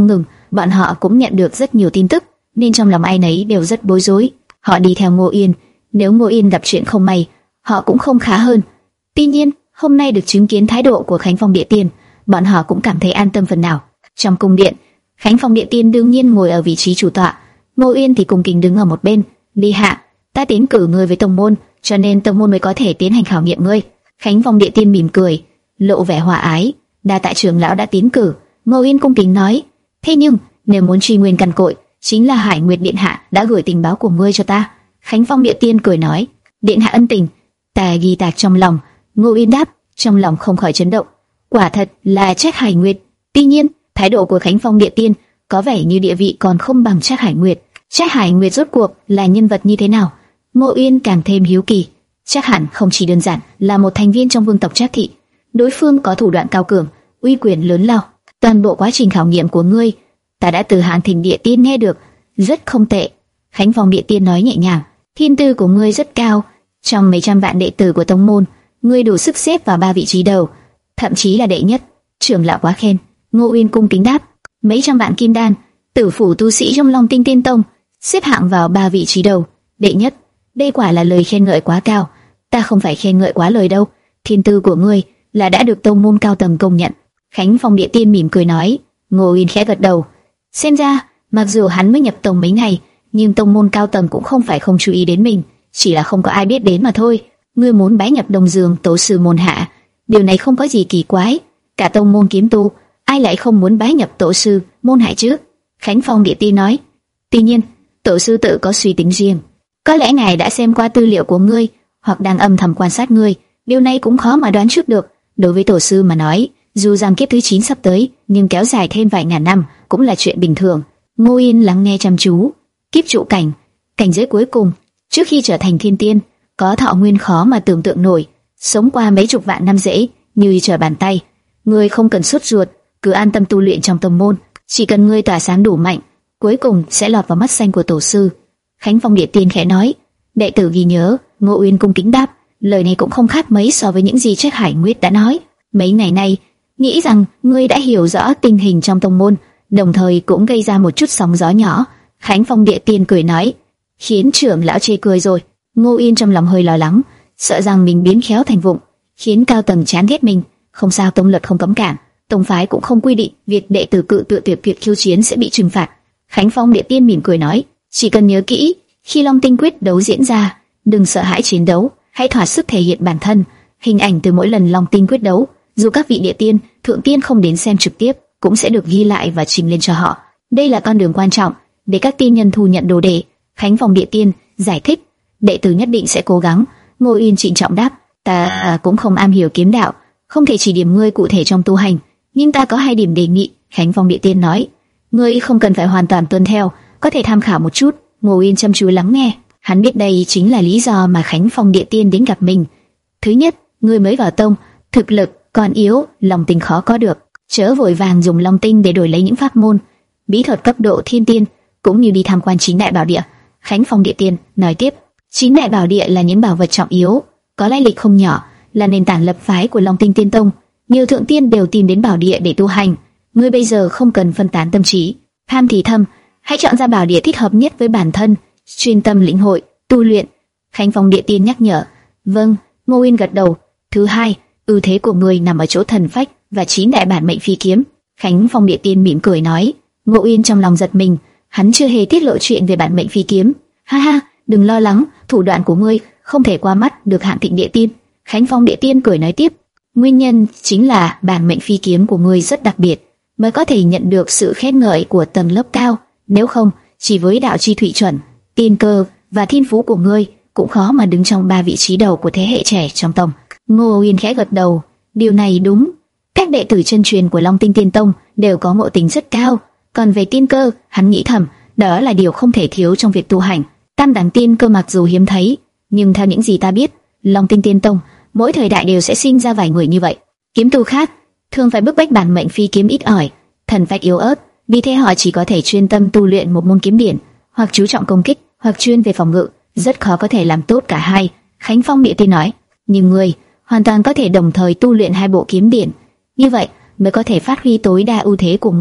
bọn họ cũng nhận được rất nhiều tin tức, nên trong lòng ai nấy đều rất bối rối. Họ đi theo Ngô Yên, nếu Ngô Yên gặp chuyện không may, họ cũng không khá hơn. Tuy nhiên, hôm nay được chứng kiến thái độ của Khánh Phong Địa Tiên, bọn họ cũng cảm thấy an tâm phần nào. Trong cung điện, Khánh Phong Địa Tiên đương nhiên ngồi ở vị trí chủ tọa, Ngô Yên thì cung kính đứng ở một bên. Ly hạ, ta tiến cử ngươi với tông môn, cho nên tông môn mới có thể tiến hành khảo nghiệm ngươi. Khánh Phong Địa Tiên mỉm cười, lộ vẻ hòa ái. Đa tạ trưởng lão đã tiến cử. Ngô Yên cung kính nói, thế nhưng nếu muốn truy nguyên căn cội, chính là Hải Nguyệt điện hạ đã gửi tình báo của ngươi cho ta. Khánh Phong Địa Tiên cười nói, điện hạ ân tình, ta ghi tạc trong lòng. Ngô Yên đáp, trong lòng không khỏi chấn động. Quả thật là Trác Hải Nguyệt. Tuy nhiên, thái độ của Khánh Phong Địa Tiên có vẻ như địa vị còn không bằng Trác Hải Nguyệt. Trác Hải Nguyệt rốt cuộc là nhân vật như thế nào? Ngô Yên càng thêm hiếu kỳ. Chắc hẳn không chỉ đơn giản là một thành viên trong vương tộc Trác thị. Đối phương có thủ đoạn cao cường, uy quyền lớn lao. Toàn bộ quá trình khảo nghiệm của ngươi, ta đã từ Hàn Thỉnh Địa Tiên nghe được, rất không tệ. Khánh Phong Địa Tiên nói nhẹ nhàng, thiên tư của ngươi rất cao, trong mấy trăm vạn đệ tử của tông môn, ngươi đủ sức xếp vào ba vị trí đầu, thậm chí là đệ nhất. Trưởng lão quá khen. Ngô Uyên cung kính đáp, mấy trăm vạn kim đan, tử phủ tu sĩ trong Long Tinh Tiên Tông xếp hạng vào ba vị trí đầu, đệ nhất. Đây quả là lời khen ngợi quá cao. Ta không phải khen ngợi quá lời đâu, thiên tư của ngươi là đã được tông môn cao tầng công nhận. Khánh Phong Địa Tiên mỉm cười nói. Ngô Uyên khẽ gật đầu. Xem ra, mặc dù hắn mới nhập tông mấy ngày, nhưng tông môn cao tầng cũng không phải không chú ý đến mình, chỉ là không có ai biết đến mà thôi. Ngươi muốn bái nhập Đông Dương tổ sư môn hạ, điều này không có gì kỳ quái. Cả tông môn kiếm tu, ai lại không muốn bái nhập tổ sư môn hạ chứ? Khánh Phong Địa Tiên nói. Tuy nhiên, tổ sư tự có suy tính riêng. Có lẽ ngài đã xem qua tư liệu của ngươi, hoặc đang âm thầm quan sát ngươi. Điều này cũng khó mà đoán trước được. Đối với tổ sư mà nói, dù rằng kiếp thứ chín sắp tới, nhưng kéo dài thêm vài ngàn năm cũng là chuyện bình thường. Ngô Yên lắng nghe chăm chú. Kiếp trụ cảnh, cảnh giới cuối cùng, trước khi trở thành thiên tiên, có thọ nguyên khó mà tưởng tượng nổi, sống qua mấy chục vạn năm dễ như trở bàn tay. Ngươi không cần sốt ruột, cứ an tâm tu luyện trong tông môn, chỉ cần ngươi tỏa sáng đủ mạnh, cuối cùng sẽ lọt vào mắt xanh của tổ sư. Khánh Phong Địa Tiên khẽ nói. Đệ tử ghi nhớ. Ngô Uyên cung kính đáp. Lời này cũng không khác mấy so với những gì Trác Hải Nguyệt đã nói. Mấy ngày nay, nghĩ rằng ngươi đã hiểu rõ tình hình trong tông môn, đồng thời cũng gây ra một chút sóng gió nhỏ. Khánh Phong Địa Tiên cười nói, khiến trưởng lão chê cười rồi. Ngô Uyên trong lòng hơi lo lắng, sợ rằng mình biến khéo thành vụng, khiến cao tầng chán ghét mình. Không sao, tông luật không cấm cản, tông phái cũng không quy định việc đệ tử cự tự tuyệt việc khiêu chiến sẽ bị trừng phạt. Khánh Phong Địa Tiên mỉm cười nói, chỉ cần nhớ kỹ, khi Long Tinh quyết đấu diễn ra, đừng sợ hãi chiến đấu, hãy thỏa sức thể hiện bản thân. Hình ảnh từ mỗi lần Long Tinh quyết đấu, dù các vị địa tiên, thượng tiên không đến xem trực tiếp, cũng sẽ được ghi lại và trình lên cho họ. Đây là con đường quan trọng để các tiên nhân thu nhận đồ đệ. Khánh Phong Địa Tiên giải thích, đệ tử nhất định sẽ cố gắng. Ngô Uyên trịnh trọng đáp, ta à, cũng không am hiểu kiếm đạo, không thể chỉ điểm ngươi cụ thể trong tu hành, nhưng ta có hai điểm đề nghị. Khánh Phong Địa Tiên nói, ngươi không cần phải hoàn toàn tuân theo, có thể tham khảo một chút. Ngô Uyên chăm chú lắng nghe, hắn biết đây chính là lý do mà Khánh Phong Địa Tiên đến gặp mình. Thứ nhất, ngươi mới vào tông, thực lực còn yếu, lòng tinh khó có được, chớ vội vàng dùng long tinh để đổi lấy những pháp môn, bí thuật cấp độ thiên tiên, cũng như đi tham quan chín đại bảo địa. Khánh Phong Địa Tiên nói tiếp, chín đại bảo địa là những bảo vật trọng yếu, có lai lịch không nhỏ, là nền tảng lập phái của Long Tinh Tiên Tông. Nhiều thượng tiên đều tìm đến bảo địa để tu hành. Ngươi bây giờ không cần phân tán tâm trí, tham thì thâm, hãy chọn ra bảo địa thích hợp nhất với bản thân, chuyên tâm lĩnh hội, tu luyện. Khánh Phong Địa Tiên nhắc nhở. Vâng. Ngô Uyên gật đầu. Thứ hai, ưu thế của ngươi nằm ở chỗ thần phách và chín đại bản mệnh phi kiếm. Khánh Phong Địa Tiên mỉm cười nói. Ngô Uyên trong lòng giật mình, hắn chưa hề tiết lộ chuyện về bản mệnh phi kiếm. Ha ha, đừng lo lắng, thủ đoạn của ngươi không thể qua mắt được Hàn Thịnh Địa Tiên. Khánh Phong Địa Tiên cười nói tiếp, nguyên nhân chính là bản mệnh phi kiếm của ngươi rất đặc biệt, mới có thể nhận được sự khen ngợi của tầng lớp cao. Nếu không, chỉ với đạo chi thủy chuẩn, tiên cơ và thiên phú của ngươi cũng khó mà đứng trong ba vị trí đầu của thế hệ trẻ trong tông. Ngô Uyên khẽ gật đầu, điều này đúng. Các đệ tử chân truyền của Long Tinh Tiên Tông đều có ngộ tính rất cao. Còn về tiên cơ, hắn nghĩ thầm, đó là điều không thể thiếu trong việc tu hành. Tam đẳng tiên cơ mặc dù hiếm thấy, nhưng theo những gì ta biết, Long Tinh Tiên Tông mỗi thời đại đều sẽ sinh ra vài người như vậy. Kiếm tu khác thường phải bức bách bản mệnh phi kiếm ít ỏi, thần phách yếu ớt, vì thế họ chỉ có thể chuyên tâm tu luyện một môn kiếm điển, hoặc chú trọng công kích, hoặc chuyên về phòng ngự, rất khó có thể làm tốt cả hai. Khánh Phong Địa Tiên nói, nhưng ngươi hoàn toàn có thể đồng thời tu luyện hai bộ kiếm điển, như vậy mới có thể phát huy tối đa ưu thế của ngươi.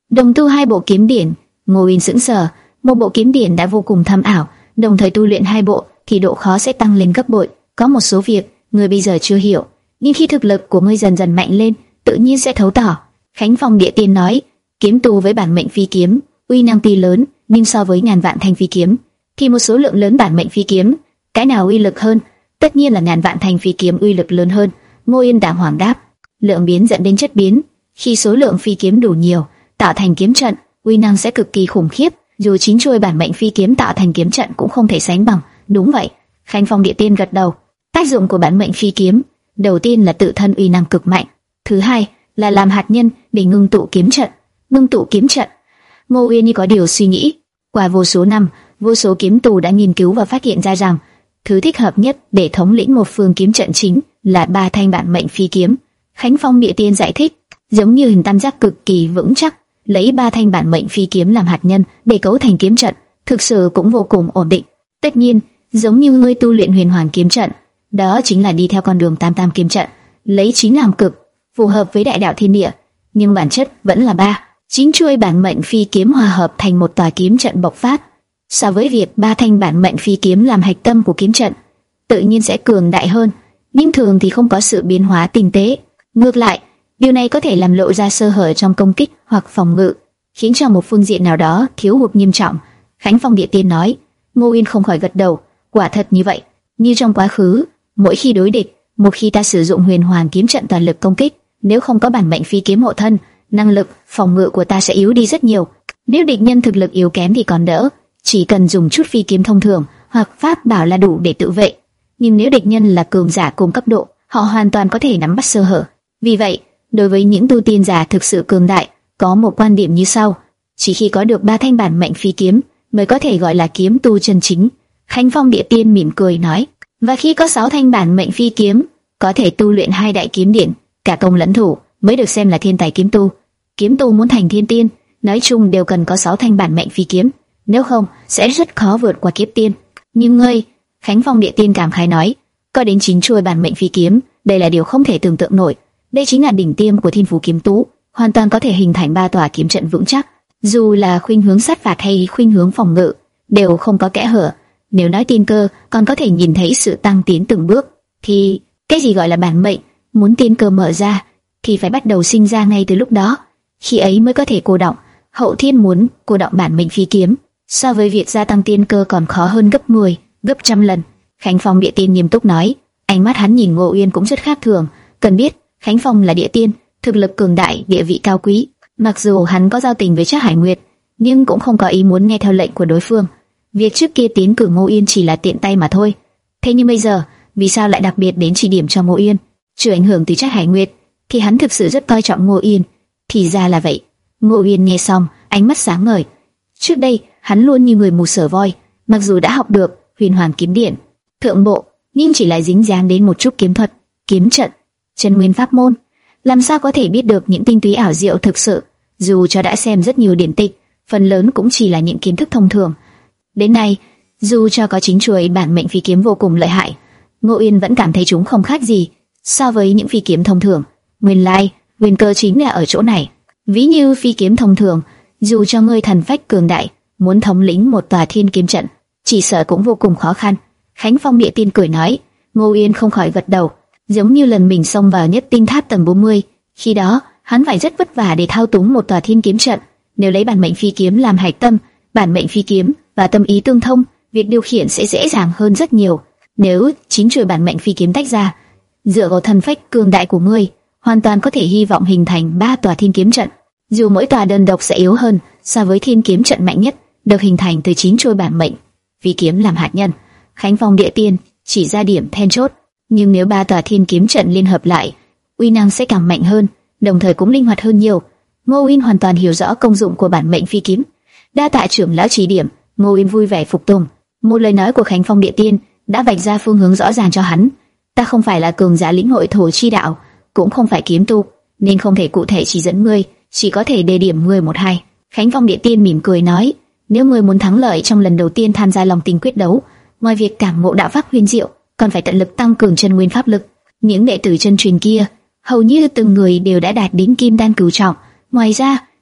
đồng tu hai bộ kiếm điển. Ngô Uyên sững sờ, một bộ kiếm điển đã vô cùng thâm ảo, đồng thời tu luyện hai bộ thì độ khó sẽ tăng lên gấp bội. Có một số việc ngươi bây giờ chưa hiểu, nhưng khi thực lực của ngươi dần dần mạnh lên, tự nhiên sẽ thấu tỏ. Khánh Phong Địa Tiên nói, kiếm tu với bản mệnh phi kiếm, uy năng tuy lớn, nhưng so với ngàn vạn thanh phi kiếm, thì một số lượng lớn bản mệnh phi kiếm, cái nào uy lực hơn? Tất nhiên là ngàn vạn thanh phi kiếm uy lực lớn hơn. Ngô Yên đàng hoàng đáp, lượng biến dẫn đến chất biến, khi số lượng phi kiếm đủ nhiều, tạo thành kiếm trận, uy năng sẽ cực kỳ khủng khiếp, dù chính chuôi bản mệnh phi kiếm tạo thành kiếm trận cũng không thể sánh bằng. Đúng vậy, Khánh Phong Địa Tiên gật đầu. Tác dụng của bản mệnh phi kiếm, đầu tiên là tự thân uy năng cực mạnh, thứ hai là làm hạt nhân để ngưng tụ kiếm trận. Ngưng tụ kiếm trận. Ngô Uyên như có điều suy nghĩ. Qua vô số năm, vô số kiếm tù đã nghiên cứu và phát hiện ra rằng thứ thích hợp nhất để thống lĩnh một phương kiếm trận chính là ba thanh bản mệnh phi kiếm. Khánh Phong Địa Tiên giải thích, giống như hình tam giác cực kỳ vững chắc, lấy ba thanh bản mệnh phi kiếm làm hạt nhân để cấu thành kiếm trận, thực sự cũng vô cùng ổn định. Tất nhiên, giống như ngươi tu luyện huyền hoàng kiếm trận, đó chính là đi theo con đường tam tam kiếm trận, lấy chín làm cực, phù hợp với đại đạo thiên địa, nhưng bản chất vẫn là ba. Chín chuôi bản mệnh phi kiếm hòa hợp thành một tòa kiếm trận bộc phát. So với việc ba thanh bản mệnh phi kiếm làm hạch tâm của kiếm trận, tự nhiên sẽ cường đại hơn, nhưng thường thì không có sự biến hóa tinh tế. Ngược lại, điều này có thể làm lộ ra sơ hở trong công kích hoặc phòng ngự, khiến cho một phương diện nào đó thiếu hụt nghiêm trọng. Khánh Phong Địa Tiên nói. Ngô Uyên không khỏi gật đầu, quả thật như vậy. Như trong quá khứ, mỗi khi đối địch, một khi ta sử dụng huyền hoàng kiếm trận toàn lực công kích, nếu không có bản mệnh phi kiếm hộ thân, năng lực phòng ngự của ta sẽ yếu đi rất nhiều. Nếu địch nhân thực lực yếu kém thì còn đỡ, chỉ cần dùng chút phi kiếm thông thường hoặc pháp bảo là đủ để tự vệ. Nhưng nếu địch nhân là cường giả cùng cấp độ, họ hoàn toàn có thể nắm bắt sơ hở. Vì vậy, đối với những tu tiên giả thực sự cường đại, có một quan điểm như sau: chỉ khi có được ba thanh bản mệnh phi kiếm mới có thể gọi là kiếm tu chân chính. Khánh Phong Địa Tiên mỉm cười nói, và khi có sáu thanh bản mệnh phi kiếm, có thể tu luyện hai đại kiếm điển, cả công lẫn thủ, mới được xem là thiên tài kiếm tu. Kiếm tu muốn thành thiên tiên, nói chung đều cần có sáu thanh bản mệnh phi kiếm, nếu không sẽ rất khó vượt qua kiếp tiên. Nhưng ngươi, Khánh Phong Địa Tiên cảm khái nói, có đến chín chuôi bản mệnh phi kiếm, đây là điều không thể tưởng tượng nổi. Đây chính là đỉnh tiêm của thiên phú kiếm tú, hoàn toàn có thể hình thành ba tòa kiếm trận vững chắc. Dù là khuynh hướng sát phạt hay khuynh hướng phòng ngự, đều không có kẽ hở. Nếu nói tiên cơ còn có thể nhìn thấy sự tăng tiến từng bước, thì cái gì gọi là bản mệnh? Muốn tiên cơ mở ra, thì phải bắt đầu sinh ra ngay từ lúc đó. Khi ấy mới có thể cô động. Hậu Thiên muốn cô động bản mệnh phi kiếm, so với việc gia tăng tiên cơ còn khó hơn gấp mười, gấp trăm lần. Khánh Phong Địa Tiên nghiêm túc nói, ánh mắt hắn nhìn Ngô Uyên cũng rất khác thường. Cần biết, Khánh Phong là địa tiên, thực lực cường đại, địa vị cao quý. Mặc dù hắn có giao tình với Trác Hải Nguyệt, nhưng cũng không có ý muốn nghe theo lệnh của đối phương. Việc trước kia tiến cử Ngô Uyên chỉ là tiện tay mà thôi. Thế nhưng bây giờ, vì sao lại đặc biệt đến chỉ điểm cho Ngô Uyên? Trừ ảnh hưởng từ Trác Hải Nguyệt, thì hắn thực sự rất coi trọng Ngô Uyên. Thì ra là vậy. Ngô Uyên nghe xong, ánh mắt sáng ngời. Trước đây, hắn luôn như người mù sở voi, mặc dù đã học được huyền hoàng kiếm điển, thượng bộ, nhưng chỉ lại dính dáng đến một chút kiếm thuật, kiếm trận, chân nguyên pháp môn, làm sao có thể biết được những tinh túy ảo diệu thực sự. Dù cho đã xem rất nhiều điển tịch, phần lớn cũng chỉ là những kiến thức thông thường. Đến nay, dù cho có chính chuôi bản mệnh phi kiếm vô cùng lợi hại, Ngô Uyên vẫn cảm thấy chúng không khác gì so với những phi kiếm thông thường. Nguyên lai, nguyên cơ chính là ở chỗ này. Ví như phi kiếm thông thường, dù cho ngươi thần phách cường đại, muốn thống lĩnh một tòa thiên kiếm trận, chỉ sợ cũng vô cùng khó khăn. Khánh Phong Địa Tiên cười nói. Ngô Uyên không khỏi gật đầu, giống như lần mình xông vào Nhất Tinh Tháp tầng bốn mươi, khi đó hắn phải rất vất vả để thao túng một tòa thiên kiếm trận. Nếu lấy bản mệnh phi kiếm làm hạch tâm, bản mệnh phi kiếm và tâm ý tương thông, việc điều khiển sẽ dễ dàng hơn rất nhiều. Nếu chín chuôi bản mệnh phi kiếm tách ra, dựa vào thần phách cường đại của ngươi, hoàn toàn có thể hy vọng hình thành ba tòa thiên kiếm trận. Dù mỗi tòa đơn độc sẽ yếu hơn so với thiên kiếm trận mạnh nhất, được hình thành từ chín chuôi bản mệnh phi kiếm làm hạt nhân. Khánh Phong Địa Tiên chỉ ra điểm then chốt, nhưng nếu ba tòa thiên kiếm trận liên hợp lại, uy năng sẽ càng mạnh hơn, đồng thời cũng linh hoạt hơn nhiều. Ngô Uyên hoàn toàn hiểu rõ công dụng của bản mệnh phi kiếm. Đa tạ trưởng lão chỉ điểm. Ngô Uyên vui vẻ phục tùng. Một lời nói của Khánh Phong Địa Tiên đã vạch ra phương hướng rõ ràng cho hắn. Ta không phải là cường giả lĩnh hội thổ chi đạo, cũng không phải kiếm tu, nên không thể cụ thể chỉ dẫn ngươi, chỉ có thể đề điểm ngươi một hai. Khánh Phong Địa Tiên mỉm cười nói, nếu ngươi muốn thắng lợi trong lần đầu tiên tham gia Long Tinh quyết đấu, ngoài việc cảm ngộ đạo pháp huyền diệu, còn phải tận lực tăng cường chân nguyên pháp lực. Những đệ tử chân truyền kia, hầu như từng người đều đã đạt đến kim đan cửu trọng. Ngoài ra,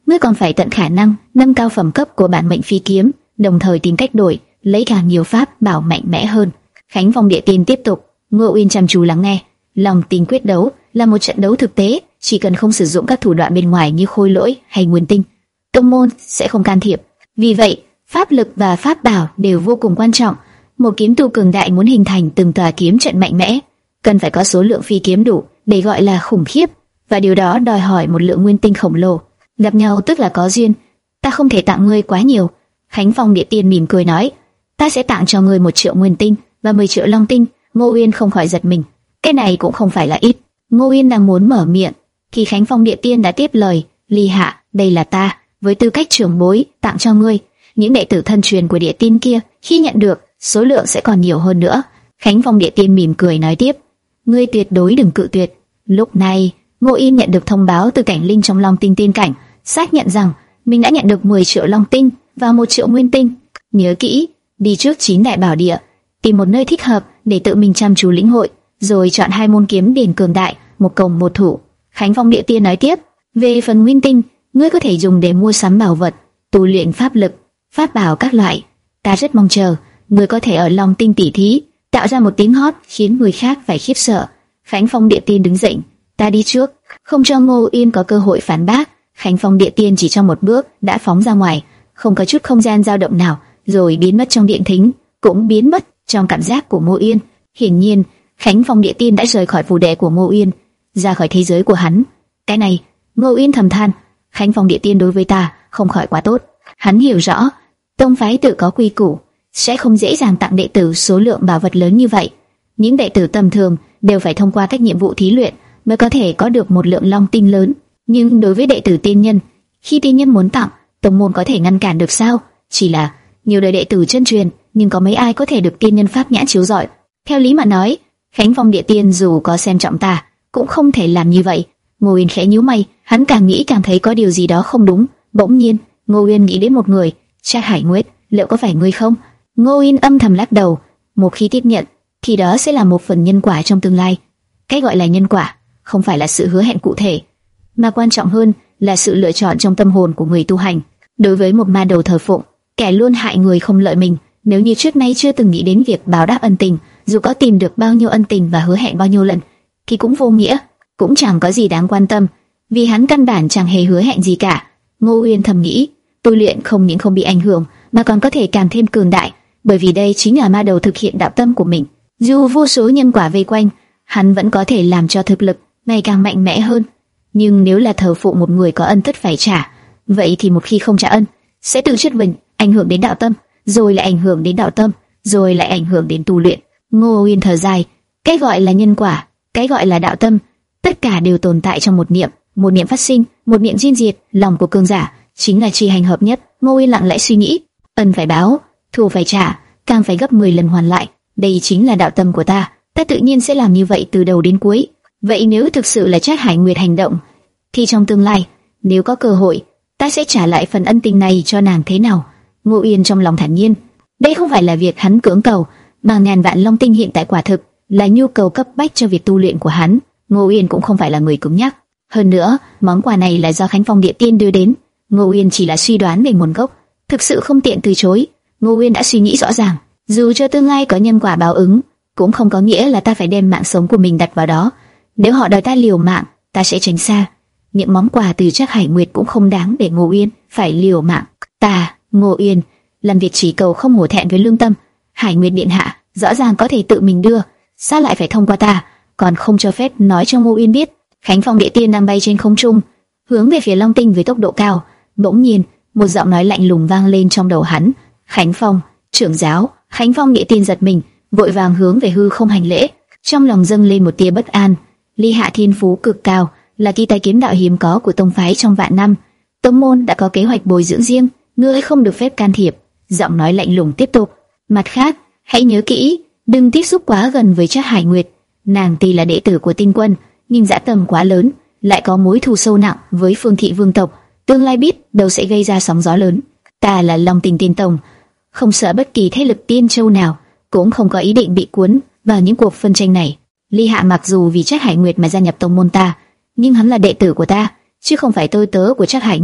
ngươi còn phải tận khả năng nâng cao phẩm cấp của bản mệnh phi kiếm, đồng thời tìm cách đổi lấy càng nhiều pháp bảo mạnh mẽ hơn. Khánh Phong Địa Tiên tiếp tục. Ngô Uyên chăm chú lắng nghe. Lòng tin quyết đấu là một trận đấu thực tế, chỉ cần không sử dụng các thủ đoạn bên ngoài như khôi lỗi hay nguyên tinh, tông môn sẽ không can thiệp. Vì vậy, pháp lực và pháp bảo đều vô cùng quan trọng. Một kiếm tu cường đại muốn hình thành từng tòa kiếm trận mạnh mẽ, cần phải có số lượng phi kiếm đủ để gọi là khủng khiếp, và điều đó đòi hỏi một lượng nguyên tinh khổng lồ. Gặp nhau tức là có duyên, ta không thể tặng ngươi quá nhiều. Khánh Phong Địa Tiên mỉm cười nói, ta sẽ tặng cho ngươi một triệu nguyên tinh và mười triệu long tinh. Ngô Uyên không khỏi giật mình, cái này cũng không phải là ít. Ngô Uyên đang muốn mở miệng thì Khánh Phong Địa Tiên đã tiếp lời, Ly Hạ, đây là ta với tư cách trưởng bối tặng cho ngươi. Những đệ tử thân truyền của Địa Tiên kia khi nhận được, số lượng sẽ còn nhiều hơn nữa. Khánh Phong Địa Tiên mỉm cười nói tiếp, ngươi tuyệt đối đừng cự tuyệt. Lúc này, Ngô Uyên nhận được thông báo từ cảnh linh trong Long Tinh Tiên cảnh, xác nhận rằng mình đã nhận được mười triệu long tinh và một triệu nguyên tinh. Nhớ kỹ, đi trước chín đại bảo địa, tìm một nơi thích hợp để tự mình chăm chú lĩnh hội, rồi chọn hai môn kiếm điển cường đại, một công một thủ. Khánh Phong Địa Tiên nói tiếp, về phần nguyên tinh, ngươi có thể dùng để mua sắm bảo vật, tu luyện pháp lực, pháp bảo các loại. Ta rất mong chờ ngươi có thể ở Long Tinh tỉ thí, tạo ra một tiếng hót khiến người khác phải khiếp sợ. Khánh Phong Địa Tiên đứng dậy, ta đi trước, không cho Ngô Uyên có cơ hội phản bác. Khánh Phong Địa Tiên chỉ trong một bước đã phóng ra ngoài, không có chút không gian dao động nào, rồi biến mất trong điện thính, cũng biến mất trong cảm giác của Ngô Uyên. Hiển nhiên, Khánh Phong Địa Tiên đã rời khỏi phù đệ của Ngô Uyên, ra khỏi thế giới của hắn. Cái này, Ngô Uyên thầm than, Khánh Phong Địa Tiên đối với ta không khỏi quá tốt. Hắn hiểu rõ, tông phái tự có quy củ, sẽ không dễ dàng tặng đệ tử số lượng bảo vật lớn như vậy. Những đệ tử tầm thường đều phải thông qua các nhiệm vụ thí luyện mới có thể có được một lượng long tinh lớn. Nhưng đối với đệ tử tiên nhân, khi tiên nhân muốn tặng, tông môn có thể ngăn cản được sao? Chỉ là nhiều đời đệ tử chân truyền, nhưng có mấy ai có thể được tiên nhân pháp nhãn chiếu rọi. Theo lý mà nói, Khánh Phong Địa Tiên dù có xem trọng ta, cũng không thể làm như vậy. Ngô Uyên khẽ nhíu mày, hắn càng nghĩ càng thấy có điều gì đó không đúng. Bỗng nhiên, Ngô Uyên nghĩ đến một người, Trác Hải Nguyệt, liệu có phải ngươi không? Ngô Uyên âm thầm lắc đầu. Một khi tiếp nhận, thì đó sẽ là một phần nhân quả trong tương lai. Cái gọi là nhân quả, không phải là sự hứa hẹn cụ thể, mà quan trọng hơn là sự lựa chọn trong tâm hồn của người tu hành. Đối với một ma đầu thờ phụng, kẻ luôn hại người không lợi mình, nếu như trước nay chưa từng nghĩ đến việc báo đáp ân tình, dù có tìm được bao nhiêu ân tình và hứa hẹn bao nhiêu lần, thì cũng vô nghĩa, cũng chẳng có gì đáng quan tâm, vì hắn căn bản chẳng hề hứa hẹn gì cả. Ngô Uyên thầm nghĩ, tu luyện không những không bị ảnh hưởng, mà còn có thể càng thêm cường đại, bởi vì đây chính là ma đầu thực hiện đạo tâm của mình. Dù vô số nhân quả vây quanh, hắn vẫn có thể làm cho thực lực ngày càng mạnh mẽ hơn. Nhưng nếu là thờ phụng một người có ân tất phải trả, vậy thì một khi không trả ân, sẽ tự chất mình, ảnh hưởng đến đạo tâm, rồi lại ảnh hưởng đến đạo tâm, rồi lại ảnh hưởng đến tu luyện. Ngô Uyên thở dài, cái gọi là nhân quả, cái gọi là đạo tâm, tất cả đều tồn tại trong một niệm, một niệm phát sinh, một niệm diệt diệt. Lòng của cường giả chính là tri hành hợp nhất. Ngô Uyên lặng lẽ suy nghĩ, ân phải báo, thù phải trả, càng phải gấp mười lần hoàn lại. Đây chính là đạo tâm của ta, ta tự nhiên sẽ làm như vậy từ đầu đến cuối. Vậy nếu thực sự là Trác Hải Nguyệt hành động, thì trong tương lai, nếu có cơ hội, ta sẽ trả lại phần ân tình này cho nàng thế nào? Ngô Uyên trong lòng thản nhiên, đây không phải là việc hắn cưỡng cầu, mà ngàn vạn long tinh hiện tại quả thực là nhu cầu cấp bách cho việc tu luyện của hắn. Ngô Uyên cũng không phải là người cứng nhắc. Hơn nữa, món quà này là do Khánh Phong Địa Tiên đưa đến. Ngô Uyên chỉ là suy đoán về nguồn gốc, thực sự không tiện từ chối. Ngô Uyên đã suy nghĩ rõ ràng, dù cho tương lai có nhân quả báo ứng, cũng không có nghĩa là ta phải đem mạng sống của mình đặt vào đó. Nếu họ đòi ta liều mạng, ta sẽ tránh xa. Những món quà từ Trác Hải Nguyệt cũng không đáng để Ngô Uyên phải liều mạng. Ta, Ngô Uyên, làm việc chỉ cầu không hổ thẹn với lương tâm. Hải Nguyệt điện hạ rõ ràng có thể tự mình đưa, sao lại phải thông qua ta, còn không cho phép nói cho Ngô Uyên biết. Khánh Phong Địa Tiên đang bay trên không trung, hướng về phía Long Tinh với tốc độ cao. Bỗng nhiên, một giọng nói lạnh lùng vang lên trong đầu hắn. Khánh Phong, trưởng giáo. Khánh Phong Địa Tiên giật mình, vội vàng hướng về hư không hành lễ, trong lòng dâng lên một tia bất an. Ly Hạ thiên phú cực cao, là kỳ tài kiếm đạo hiếm có của tông phái trong vạn năm. Tông môn đã có kế hoạch bồi dưỡng riêng, ngươi không được phép can thiệp. Giọng nói lạnh lùng tiếp tục. Mặt khác, hãy nhớ kỹ, đừng tiếp xúc quá gần với Trác Hải Nguyệt. Nàng tuy là đệ tử của Tinh Quân, nhưng dã tâm quá lớn, lại có mối thù sâu nặng với Phương Thị vương tộc, tương lai biết đâu sẽ gây ra sóng gió lớn. Ta là Long Tinh Tiên Tông, không sợ bất kỳ thế lực Tiên Châu nào, cũng không có ý định bị cuốn vào những cuộc phân tranh này. Ly Hạ mặc dù vì Trác Hải Nguyệt mà gia nhập tông môn ta, nhưng hắn là đệ tử của ta, chứ không phải tôi tớ của Trác Hải Nguyệt.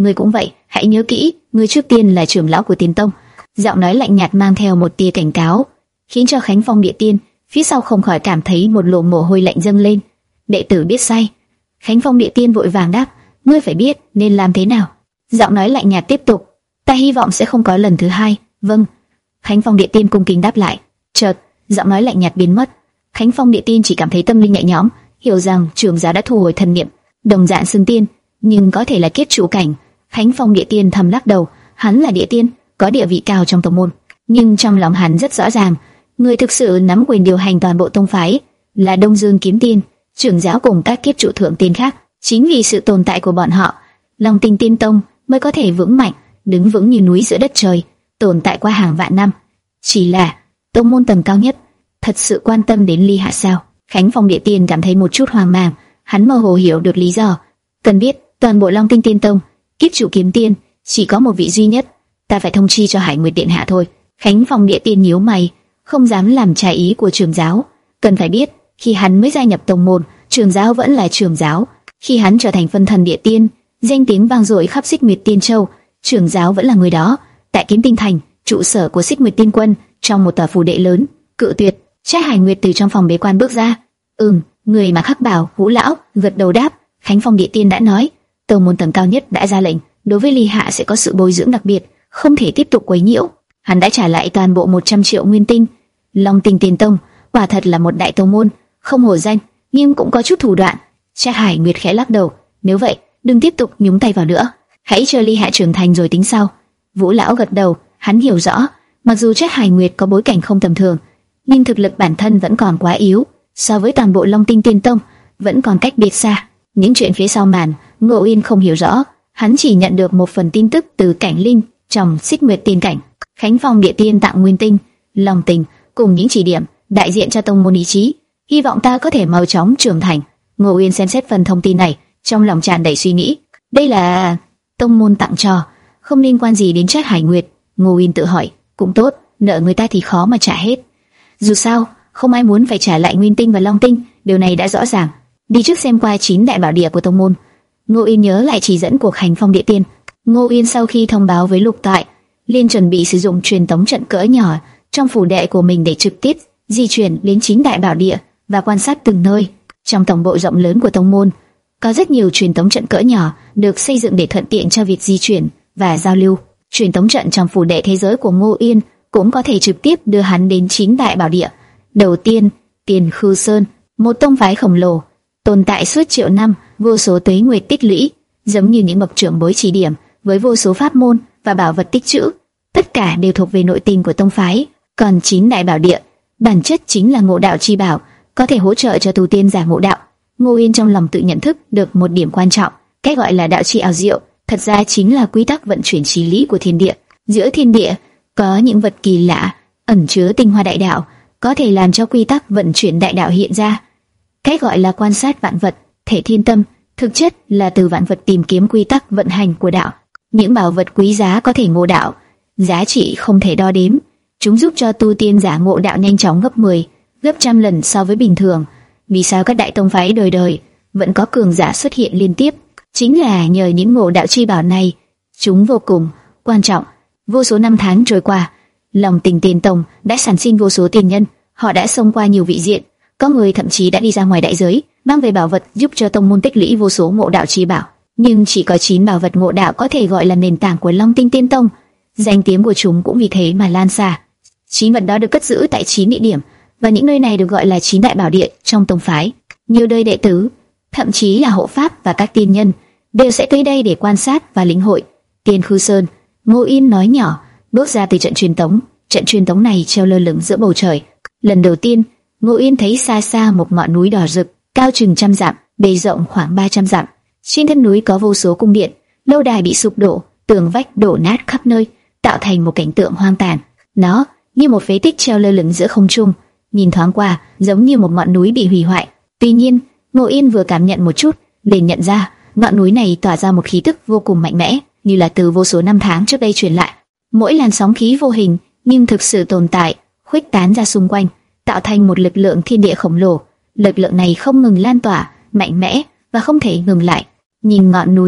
ngươi cũng vậy, hãy nhớ kỹ, ngươi trước tiên là trưởng lão của Tiên Tông. Giọng nói lạnh nhạt mang theo một tia cảnh cáo, khiến cho Khánh Phong Địa Tiên phía sau không khỏi cảm thấy một luồng mồ hôi lạnh dâng lên. Đệ tử biết sai. Khánh Phong Địa Tiên vội vàng đáp, ngươi phải biết nên làm thế nào. Giọng nói lạnh nhạt tiếp tục, ta hy vọng sẽ không có lần thứ hai. Vâng. Khánh Phong Địa Tiên cung kính đáp lại. Chợt, giọng nói lạnh nhạt biến mất. Khánh Phong Địa Tiên chỉ cảm thấy tâm linh nhẹ nhõm, hiểu rằng trưởng giáo đã thu hồi thần niệm, đồng dạng xưng tiên, nhưng có thể là kết trụ cảnh. Khánh Phong Địa Tiên thầm lắc đầu, hắn là địa tiên, có địa vị cao trong tông môn, nhưng trong lòng hắn rất rõ ràng, người thực sự nắm quyền điều hành toàn bộ tông phái là Đông Dương Kiếm Tiên, trưởng giáo cùng các kiếp trụ thượng tiên khác. Chính vì sự tồn tại của bọn họ, Long Tinh Tiên Tông mới có thể vững mạnh, đứng vững như núi giữa đất trời, tồn tại qua hàng vạn năm. Chỉ là tông môn tầng cao nhất thật sự quan tâm đến Ly Hạ sao? Khánh Phong Địa Tiên cảm thấy một chút hoang mang, hắn mơ hồ hiểu được lý do. Cần biết, toàn bộ Long Tinh Tiên Tông, kiếp chủ kiếm tiên chỉ có một vị duy nhất, ta phải thông chi cho Hải Nguyệt Điện hạ thôi. Khánh Phong Địa Tiên nhíu mày, không dám làm trái ý của trưởng giáo. Cần phải biết, khi hắn mới gia nhập tông môn, trưởng giáo vẫn là trưởng giáo. Khi hắn trở thành phân thần địa tiên, danh tiếng vang dội khắp Xích Nguyệt Tiên Châu, trưởng giáo vẫn là người đó. Tại Kiếm Tinh Thành, trụ sở của Xích Nguyệt Tiên Quân, trong một tòa phủ đệ lớn, cự tuyệt. Trác Hải Nguyệt từ trong phòng bế quan bước ra. Ừm, người mà khắc bảo Vũ lão gật đầu đáp. Khánh Phong Địa Tiên đã nói, tông môn tầng cao nhất đã ra lệnh, đối với Ly Hạ sẽ có sự bồi dưỡng đặc biệt, không thể tiếp tục quấy nhiễu. Hắn đã trả lại toàn bộ một trăm triệu nguyên tinh. Long Tinh Tiên Tông quả thật là một đại tông môn, không hổ danh, nhưng cũng có chút thủ đoạn. Trác Hải Nguyệt khẽ lắc đầu, nếu vậy, đừng tiếp tục nhúng tay vào nữa, hãy chờ Ly Hạ trưởng thành rồi tính sau. Vũ lão gật đầu, hắn hiểu rõ, mặc dù Trác Hải Nguyệt có bối cảnh không tầm thường, nhưng thực lực bản thân vẫn còn quá yếu, so với toàn bộ Long Tinh Tiên Tông vẫn còn cách biệt xa. Những chuyện phía sau màn, Ngộ Yên không hiểu rõ, hắn chỉ nhận được một phần tin tức từ Cảnh Linh trong Xích Nguyệt Tiên Cảnh. Khánh Phong Địa Tiên tặng nguyên tinh, lòng tình cùng những chỉ điểm đại diện cho tông môn ý chí, hy vọng ta có thể mau chóng trưởng thành. Ngộ Yên xem xét phần thông tin này, trong lòng tràn đầy suy nghĩ. Đây là tông môn tặng cho, không liên quan gì đến Trác Hải Nguyệt. Ngộ Yên tự hỏi, cũng tốt, nợ người ta thì khó mà trả hết. Dù sao, không ai muốn phải trả lại nguyên tinh và long tinh, điều này đã rõ ràng. Đi trước xem qua chín đại bảo địa của tông môn. Ngô Yên nhớ lại chỉ dẫn của Khánh Phong Địa Tiên. Ngô Yên sau khi thông báo với Lục Tại, liền chuẩn bị sử dụng truyền tống trận cỡ nhỏ trong phủ đệ của mình để trực tiếp di chuyển đến chín đại bảo địa và quan sát từng nơi. Trong tổng bộ rộng lớn của tông môn, có rất nhiều truyền tống trận cỡ nhỏ được xây dựng để thuận tiện cho việc di chuyển và giao lưu. Truyền tống trận trong phủ đệ thế giới của Ngô Yên cũng có thể trực tiếp đưa hắn đến chín đại bảo địa. Đầu tiên, Tiền Khư Sơn, một tông phái khổng lồ, tồn tại suốt triệu năm, vô số tuế nguyệt tích lũy, giống như những bậc trưởng bối chỉ điểm, với vô số pháp môn và bảo vật tích trữ, tất cả đều thuộc về nội tình của tông phái. Còn chín đại bảo địa, bản chất chính là ngộ đạo chi bảo, có thể hỗ trợ cho tu tiên giả ngộ đạo. Ngô Yên trong lòng tự nhận thức được một điểm quan trọng, cái gọi là đạo chi ảo diệu, thật ra chính là quy tắc vận chuyển chí lý của thiên địa. Giữa thiên địa có những vật kỳ lạ, ẩn chứa tinh hoa đại đạo, có thể làm cho quy tắc vận chuyển đại đạo hiện ra. Cái gọi là quan sát vạn vật, thể thiên tâm, thực chất là từ vạn vật tìm kiếm quy tắc vận hành của đạo. Những bảo vật quý giá có thể ngộ đạo, giá trị không thể đo đếm. Chúng giúp cho tu tiên giả ngộ đạo nhanh chóng gấp mười, gấp trăm lần so với bình thường. Vì sao các đại tông phái đời đời vẫn có cường giả xuất hiện liên tiếp? Chính là nhờ những ngộ đạo chi bảo này, chúng vô cùng quan trọng. Vô số năm tháng trôi qua, Long Tinh Tiên Tông đã sản sinh vô số tiên nhân, họ đã xông qua nhiều vị diện, có người thậm chí đã đi ra ngoài đại giới, mang về bảo vật giúp cho tông môn tích lũy vô số ngộ đạo chi bảo. Nhưng chỉ có chín bảo vật ngộ đạo có thể gọi là nền tảng của Long Tinh Tiên Tông, danh tiếng của chúng cũng vì thế mà lan xa. Chín vật đó được cất giữ tại chín địa điểm, và những nơi này được gọi là chín đại bảo địa trong tông phái. Nhiều đời đệ tử, thậm chí là hộ pháp và các tiên nhân đều sẽ tới đây để quan sát và lĩnh hội. Tiên Khư Sơn, Ngô Yên nói nhỏ, bước ra từ trận truyền tống. Trận truyền tống này treo lơ lửng giữa bầu trời. Lần đầu tiên, Ngô Yên thấy xa xa một ngọn núi đỏ rực, cao chừng trăm dặm, bề rộng khoảng ba trăm dặm. Trên thân núi có vô số cung điện, lâu đài bị sụp đổ, tường vách đổ nát khắp nơi, tạo thành một cảnh tượng hoang tàn. Nó như một phế tích treo lơ lửng giữa không trung, nhìn thoáng qua giống như một ngọn núi bị hủy hoại. Tuy nhiên, Ngô Yên vừa cảm nhận một chút, liền nhận ra ngọn núi này tỏa ra một khí tức vô cùng mạnh mẽ, như là từ vô số năm tháng trước đây truyền lại. Mỗi làn sóng khí vô hình nhưng thực sự tồn tại, khuếch tán ra xung quanh, tạo thành một lực lượng thiên địa khổng lồ. Lực lượng này không ngừng lan tỏa, mạnh mẽ và không thể ngừng lại. Nhìn ngọn núi,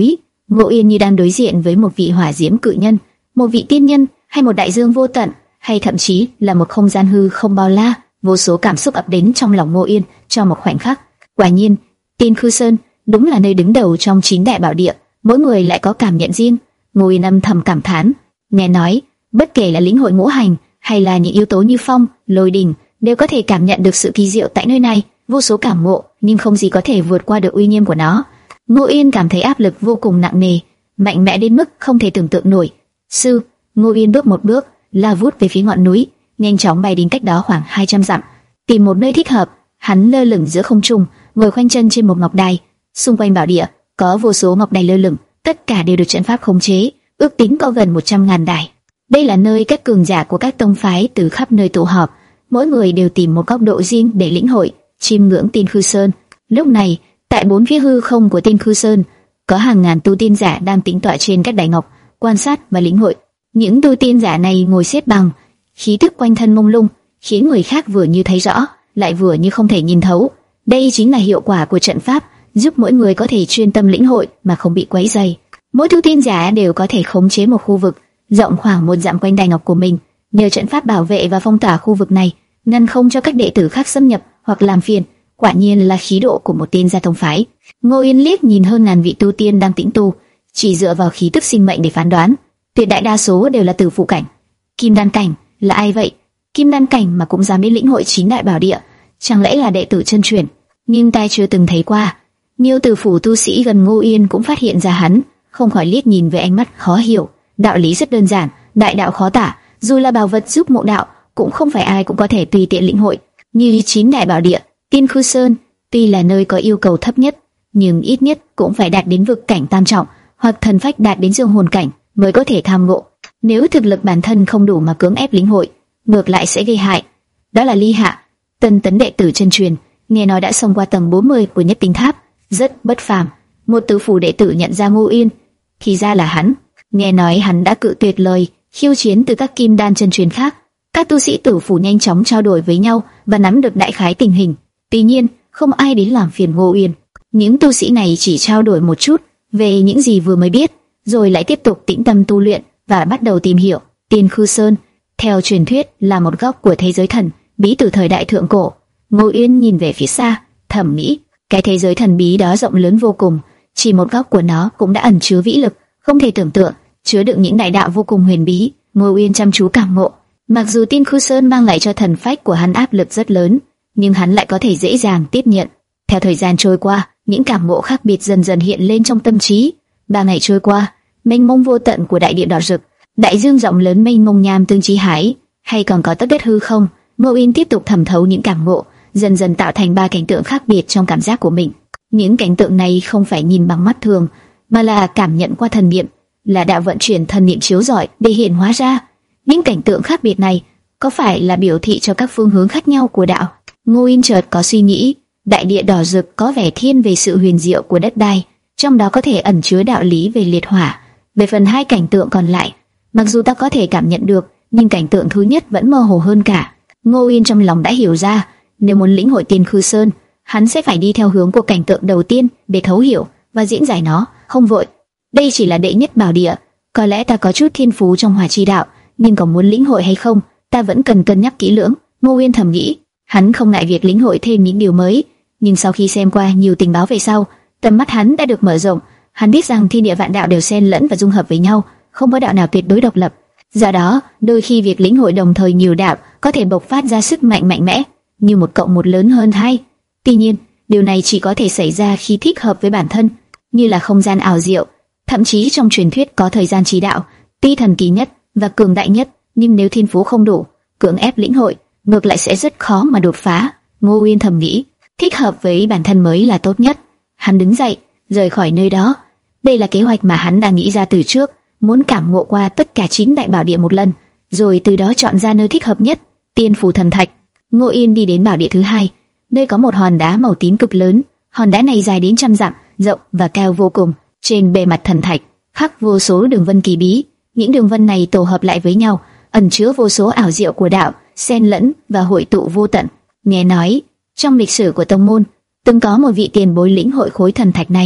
Ngô Yên như đang đối diện với một vị hỏa diễm cự nhân, một vị tiên nhân, hay một đại dương vô tận, hay thậm chí là một không gian hư không bao la. Vô số cảm xúc ập đến trong lòng Ngô Yên trong một khoảnh khắc. Quả nhiên, Tiên Khư Sơn đúng là nơi đứng đầu trong chín đại bảo địa, mỗi người lại có cảm nhận riêng. Ngô Yên âm thầm cảm thán, nghe nói bất kể là lĩnh hội ngũ hành hay là những yếu tố như phong, lôi đình, đều có thể cảm nhận được sự kỳ diệu tại nơi này. Vô số cảm ngộ, nhưng không gì có thể vượt qua được uy nghiêm của nó. Ngô Yên cảm thấy áp lực vô cùng nặng nề, mạnh mẽ đến mức không thể tưởng tượng nổi. Sư, Ngô Yên bước một bước, lao vút về phía ngọn núi, nhanh chóng bay đến cách đó khoảng hai trăm dặm, tìm một nơi thích hợp. Hắn lơ lửng giữa không trung, ngồi khoanh chân trên một ngọc đài. Xung quanh bảo địa có vô số ngọc đài lơ lửng, tất cả đều được trận pháp khống chế, ước tính có gần một trăm ngàn đài. Đây là nơi các cường giả của các tông phái từ khắp nơi tụ họp, mỗi người đều tìm một góc độ riêng để lĩnh hội, chiêm ngưỡng Tiên Khư Sơn. Lúc này, tại bốn phía hư không của Tiên Khư Sơn, có hàng ngàn tu tiên giả đang tĩnh tọa trên các đài ngọc, quan sát và lĩnh hội. Những tu tiên giả này ngồi xếp bằng, khí tức quanh thân mông lung, khiến người khác vừa như thấy rõ, lại vừa như không thể nhìn thấu. Đây chính là hiệu quả của trận pháp, giúp mỗi người có thể chuyên tâm lĩnh hội mà không bị quấy rầy. Mỗi tu tiên giả đều có thể khống chế một khu vực rộng khoảng một dặm quanh đài ngọc của mình, nhờ trận pháp bảo vệ và phong tỏa khu vực này, ngăn không cho các đệ tử khác xâm nhập hoặc làm phiền. Quả nhiên là khí độ của một tiên gia tông phái. Ngô Yên liếc nhìn hơn ngàn vị tu tiên đang tĩnh tu, chỉ dựa vào khí tức sinh mệnh để phán đoán, tuyệt đại đa số đều là tử phụ cảnh. Kim đan cảnh là ai vậy? Kim đan cảnh mà cũng dám đến lĩnh hội chín đại bảo địa, chẳng lẽ là đệ tử chân truyền? Nhưng tai chưa từng thấy qua. Nhiều tử phụ tu sĩ gần Ngô Yên cũng phát hiện ra hắn, không khỏi liếc nhìn với ánh mắt khó hiểu. Đạo lý rất đơn giản, đại đạo khó tả, dù là bảo vật giúp mộ đạo, cũng không phải ai cũng có thể tùy tiện lĩnh hội. Như chín đại bảo địa, Tiên Khư Sơn tuy là nơi có yêu cầu thấp nhất, nhưng ít nhất cũng phải đạt đến vực cảnh tam trọng, hoặc thần phách đạt đến dương hồn cảnh mới có thể tham ngộ. Nếu thực lực bản thân không đủ mà cưỡng ép lĩnh hội, ngược lại sẽ gây hại. Đó là Ly Hạ, tân tấn đệ tử chân truyền, nghe nói đã xông qua tầng bốn mươi của Nhất Tinh Tháp, rất bất phàm. Một tử phủ đệ tử nhận ra Ngô Yên, thì ra là hắn. Nghe nói hắn đã cự tuyệt lời khiêu chiến từ các kim đan chân truyền khác. Các tu sĩ tử phủ nhanh chóng trao đổi với nhau và nắm được đại khái tình hình. Tuy nhiên, không ai đến làm phiền Ngô Yên. Những tu sĩ này chỉ trao đổi một chút về những gì vừa mới biết, rồi lại tiếp tục tĩnh tâm tu luyện và bắt đầu tìm hiểu. Tiên Khư Sơn, theo truyền thuyết, là một góc của thế giới thần bí từ thời đại thượng cổ. Ngô Yên nhìn về phía xa, thầm nghĩ, cái thế giới thần bí đó rộng lớn vô cùng, chỉ một góc của nó cũng đã ẩn chứa vĩ lực không thể tưởng tượng, chứa đựng những đại đạo vô cùng huyền bí. Ngô Yên chăm chú cảm ngộ. Mặc dù Tiên Khư Sơn mang lại cho thần phách của hắn áp lực rất lớn, nhưng hắn lại có thể dễ dàng tiếp nhận. Theo thời gian trôi qua, những cảm ngộ khác biệt dần dần hiện lên trong tâm trí. Ba ngày trôi qua, mênh mông vô tận của đại địa đỏ rực, đại dương rộng lớn mênh mông nham tương chí hải, hay còn có tất đất hư không. Ngô Yên tiếp tục thẩm thấu những cảm ngộ, dần dần tạo thành ba cảnh tượng khác biệt trong cảm giác của mình. Những cảnh tượng này không phải nhìn bằng mắt thường, mà là cảm nhận qua thần niệm, là đạo vận chuyển thần niệm chiếu rọi để hiện hóa ra. Những cảnh tượng khác biệt này có phải là biểu thị cho các phương hướng khác nhau của đạo? Ngô Yên chợt có suy nghĩ. Đại địa đỏ rực có vẻ thiên về sự huyền diệu của đất đai, trong đó có thể ẩn chứa đạo lý về liệt hỏa. Về phần hai cảnh tượng còn lại, mặc dù ta có thể cảm nhận được, nhưng cảnh tượng thứ nhất vẫn mơ hồ hơn cả. Ngô Yên trong lòng đã hiểu ra, nếu muốn lĩnh hội Tiên Khư Sơn, hắn sẽ phải đi theo hướng của cảnh tượng đầu tiên để thấu hiểu và diễn giải nó, không vội. Đây chỉ là đệ nhất bảo địa, có lẽ ta có chút thiên phú trong hỏa chi đạo, nhưng có muốn lĩnh hội hay không, ta vẫn cần cân nhắc kỹ lưỡng. Ngô Yên thầm nghĩ, hắn không ngại việc lĩnh hội thêm những điều mới, nhưng sau khi xem qua nhiều tình báo về sau, tầm mắt hắn đã được mở rộng. Hắn biết rằng thiên địa vạn đạo đều xen lẫn và dung hợp với nhau, không có đạo nào tuyệt đối độc lập. Do đó, đôi khi việc lĩnh hội đồng thời nhiều đạo có thể bộc phát ra sức mạnh mạnh mẽ, như một cộng một lớn hơn hai. Tuy nhiên, điều này chỉ có thể xảy ra khi thích hợp với bản thân, như là không gian ảo diệu. Thậm chí trong truyền thuyết có thời gian trí đạo, tuy thần kỳ nhất và cường đại nhất, nhưng nếu thiên phú không đủ, cưỡng ép lĩnh hội, ngược lại sẽ rất khó mà đột phá. Ngô Uyên thầm nghĩ, thích hợp với bản thân mới là tốt nhất. Hắn đứng dậy, rời khỏi nơi đó. Đây là kế hoạch mà hắn đã nghĩ ra từ trước, muốn cảm ngộ qua tất cả chín đại bảo địa một lần, rồi từ đó chọn ra nơi thích hợp nhất. Tiên Phủ Thần Thạch. Ngô Yên đi đến bảo địa thứ hai, nơi có một hòn đá màu tím cực lớn. Hòn đá này dài đến trăm dặm, rộng và cao vô cùng. Trên bề mặt thần thạch khắc vô số đường vân kỳ bí. Những đường vân này tổ hợp lại với nhau, ẩn chứa vô số ảo diệu của đạo, xen lẫn và hội tụ vô tận. Nghe nói trong lịch sử của tông môn từng có một vị tiền bối lĩnh hội khối thần thạch này,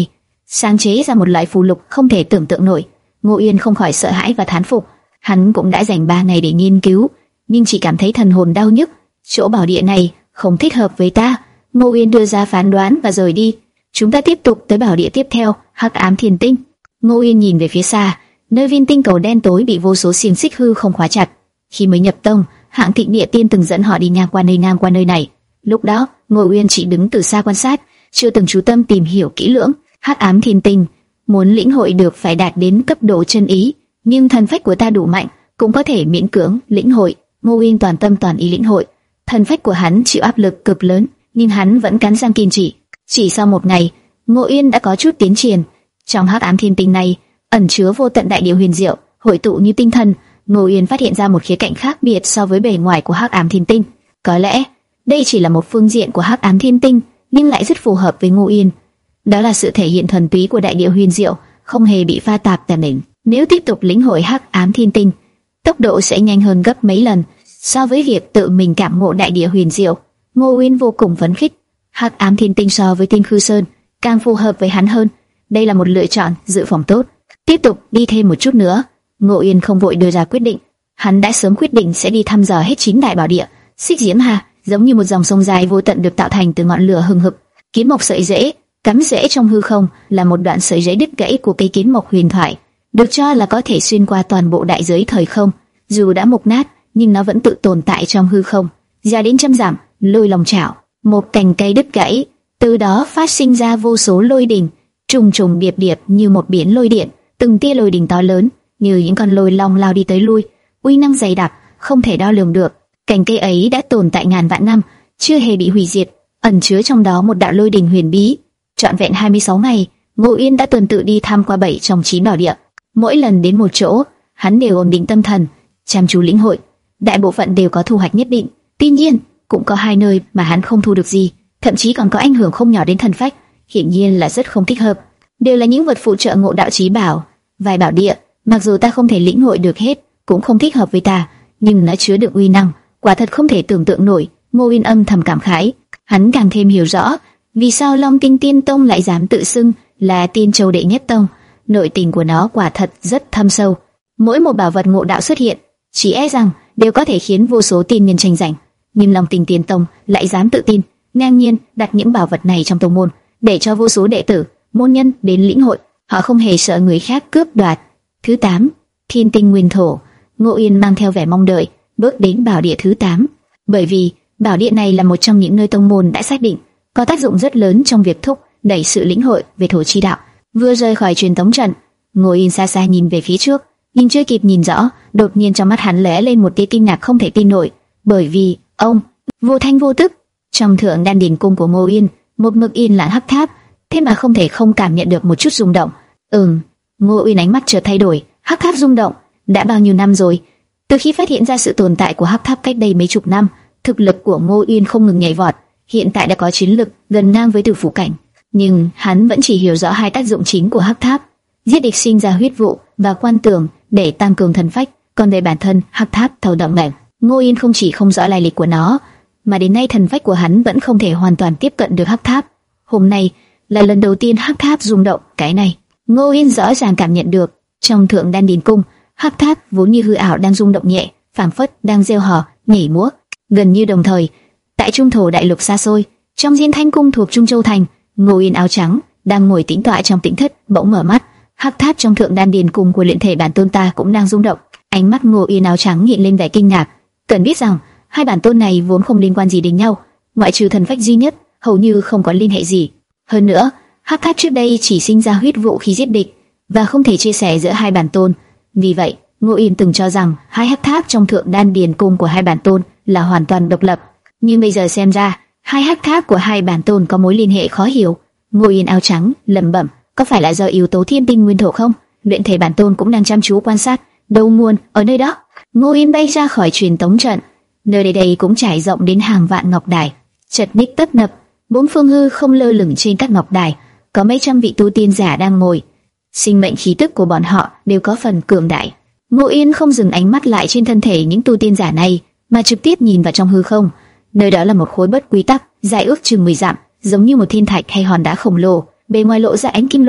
sáng chế ra một loại phù lục không thể tưởng tượng nổi. Ngô Yên không khỏi sợ hãi và thán phục. Hắn cũng đã dành ba ngày để nghiên cứu, nhưng chỉ cảm thấy thần hồn đau nhức. Chỗ bảo địa này không thích hợp với ta. Ngô Yên đưa ra phán đoán và rời đi. Chúng ta tiếp tục tới bảo địa tiếp theo, Hắc Ám Thiên Tinh. Ngô Yên nhìn về phía xa, nơi viên tinh cầu đen tối bị vô số xiềng xích hư không khóa chặt. Khi mới nhập tông, Hạng Thịnh Địa Tiên từng dẫn họ đi ngang qua nơi ngang qua nơi này. Lúc đó, Ngô Yên chỉ đứng từ xa quan sát, chưa từng chú tâm tìm hiểu kỹ lưỡng. Hắc Ám Thiên Tinh, muốn lĩnh hội được phải đạt đến cấp độ chân ý, nhưng thần phách của ta đủ mạnh, cũng có thể miễn cưỡng lĩnh hội. Ngô Yên toàn tâm toàn ý lĩnh hội. Thần phách của hắn chịu áp lực cực lớn, nhưng hắn vẫn cắn răng kiên trì. Chỉ sau một ngày, Ngô Yên đã có chút tiến triển. Trong Hắc Ám Thiên Tinh này ẩn chứa vô tận đại điều huyền diệu, hội tụ như tinh thần. Ngô Yên phát hiện ra một khía cạnh khác biệt so với bề ngoài của Hắc Ám Thiên Tinh. Có lẽ đây chỉ là một phương diện của Hắc Ám Thiên Tinh, nhưng lại rất phù hợp với Ngô Yên. Đó là sự thể hiện thuần túy của đại địa huyền diệu, không hề bị pha tạp tà mình. Nếu tiếp tục lĩnh hội Hắc Ám Thiên Tinh, tốc độ sẽ nhanh hơn gấp mấy lần so với việc tự mình cảm ngộ đại địa huyền diệu. Ngô Yên vô cùng phấn khích. Hắc Ám Thiên Tinh so với Tinh Khư Sơn càng phù hợp với hắn hơn. Đây là một lựa chọn dự phòng tốt. Tiếp tục đi thêm một chút nữa. Ngô Yên không vội đưa ra quyết định. Hắn đã sớm quyết định sẽ đi thăm dò hết chín đại bảo địa. Xích Diễm Hà giống như một dòng sông dài vô tận được tạo thành từ ngọn lửa hừng hực. Kiến mộc sợi rễ cắm rễ trong hư không là một đoạn sợi rễ đứt gãy của cây kiến mộc huyền thoại, được cho là có thể xuyên qua toàn bộ đại giới thời không. Dù đã mục nát, nhưng nó vẫn tự tồn tại trong hư không. Dài đến trăm dặm, lôi long chảo, một cành cây đứt gãy, từ đó phát sinh ra vô số lôi đình, trùng trùng điệp điệp như một biển lôi điện. Từng tia lôi đình to lớn như những con lôi long lao đi tới lui, uy năng dày đặc không thể đo lường được. Cành cây ấy đã tồn tại ngàn vạn năm, chưa hề bị hủy diệt, ẩn chứa trong đó một đạo lôi đình huyền bí. Trọn vẹn hai mươi sáu ngày, Ngô Yên đã tuần tự đi tham qua bảy trong chín bảo địa. Mỗi lần đến một chỗ, hắn đều ổn định tâm thần, chăm chú lĩnh hội. Đại bộ phận đều có thu hoạch nhất định. Tuy nhiên, cũng có hai nơi mà hắn không thu được gì, thậm chí còn có ảnh hưởng không nhỏ đến thần phách, hiển nhiên là rất không thích hợp. Đều là những vật phụ trợ ngộ đạo chí bảo. Vài bảo địa, mặc dù ta không thể lĩnh hội được hết, cũng không thích hợp với ta, nhưng nó chứa đựng uy năng, quả thật không thể tưởng tượng nổi. Ngô Yên âm thầm cảm khái. Hắn càng thêm hiểu rõ vì sao Long Tinh Tiên Tông lại dám tự xưng là Tiên Châu đệ nhất tông. Nội tình của nó quả thật rất thâm sâu. Mỗi một bảo vật ngộ đạo xuất hiện, chỉ e rằng đều có thể khiến vô số tiên nhân tranh giành, nhưng Long Tinh Tiên Tông lại dám tự tin, ngang nhiên đặt những bảo vật này trong tông môn, để cho vô số đệ tử, môn nhân đến lĩnh hội. Họ không hề sợ người khác cướp đoạt. Thứ tám, Thiên Tinh Nguyên Thổ. Ngô Yên mang theo vẻ mong đợi bước đến bảo địa thứ tám, bởi vì bảo địa này là một trong những nơi tông môn đã xác định có tác dụng rất lớn trong việc thúc đẩy sự lĩnh hội về thổ chi đạo. Vừa rời khỏi truyền tống trận, Ngô Yên xa xa nhìn về phía trước, nhưng chưa kịp nhìn rõ, đột nhiên trong mắt hắn lóe lên một tia kinh ngạc không thể tin nổi, bởi vì ông vô thanh vô tức trong thượng đan điền cung của Ngô Yên, một mực yên lặng hắc tháp, thế mà không thể không cảm nhận được một chút rung động. Ừm, Ngô Yên ánh mắt chợt thay đổi. Hắc tháp rung động, đã bao nhiêu năm rồi? Từ khi phát hiện ra sự tồn tại của hắc tháp cách đây mấy chục năm, thực lực của Ngô Yên không ngừng nhảy vọt, hiện tại đã có chiến lực gần ngang với Tử Phủ cảnh. Nhưng hắn vẫn chỉ hiểu rõ hai tác dụng chính của hắc tháp: giết địch sinh ra huyết vụ và quan tường để tăng cường thần phách. Còn về bản thân hắc tháp thâu động này, Ngô Yên không chỉ không rõ lai lịch của nó, mà đến nay thần phách của hắn vẫn không thể hoàn toàn tiếp cận được hắc tháp. Hôm nay là lần đầu tiên hắc tháp rung động, cái này Ngô Yên rõ ràng cảm nhận được. Trong thượng đan điền cung, hắc tháp vốn như hư ảo đang rung động nhẹ, phảng phất đang reo hò, nhảy múa. Gần như đồng thời, tại trung thổ đại lục xa xôi, trong Diên Thanh cung thuộc Trung Châu thành, Ngô Yên áo trắng đang ngồi tĩnh tọa trong tĩnh thất, bỗng mở mắt. Hắc tháp trong thượng đan điền cung của luyện thể bản tôn ta cũng đang rung động. Ánh mắt Ngô Yên áo trắng hiện lên vẻ kinh ngạc. Cần biết rằng hai bản tôn này vốn không liên quan gì đến nhau, ngoại trừ thần phách duy nhất, hầu như không có liên hệ gì. Hơn nữa, hắc tháp trước đây chỉ sinh ra huyết vụ khi giết địch, và không thể chia sẻ giữa hai bản tôn. Vì vậy, Ngô Yên từng cho rằng hai hắc tháp trong thượng đan điền cung của hai bản tôn là hoàn toàn độc lập. Nhưng bây giờ xem ra, hai hắc tháp của hai bản tôn có mối liên hệ khó hiểu. Ngô Yên áo trắng lẩm bẩm, có phải là do yếu tố thiên tinh nguyên thổ không? Luyện thể bản tôn cũng đang chăm chú quan sát. Đầu nguồn ở nơi đó. Ngô Yên bay ra khỏi truyền tống trận. Nơi đây đây cũng trải rộng đến hàng vạn ngọc đài, chật ních tấp nập, bốn phương hư không lơ lửng trên các ngọc đài, có mấy trăm vị tu tiên giả đang ngồi. Sinh mệnh khí tức của bọn họ đều có phần cường đại. Ngô Yên không dừng ánh mắt lại trên thân thể những tu tiên giả này, mà trực tiếp nhìn vào trong hư không. Nơi đó là một khối bất quy tắc, dài ước chừng mười dặm, giống như một thiên thạch hay hòn đá khổng lồ, bề ngoài lộ ra ánh kim loại,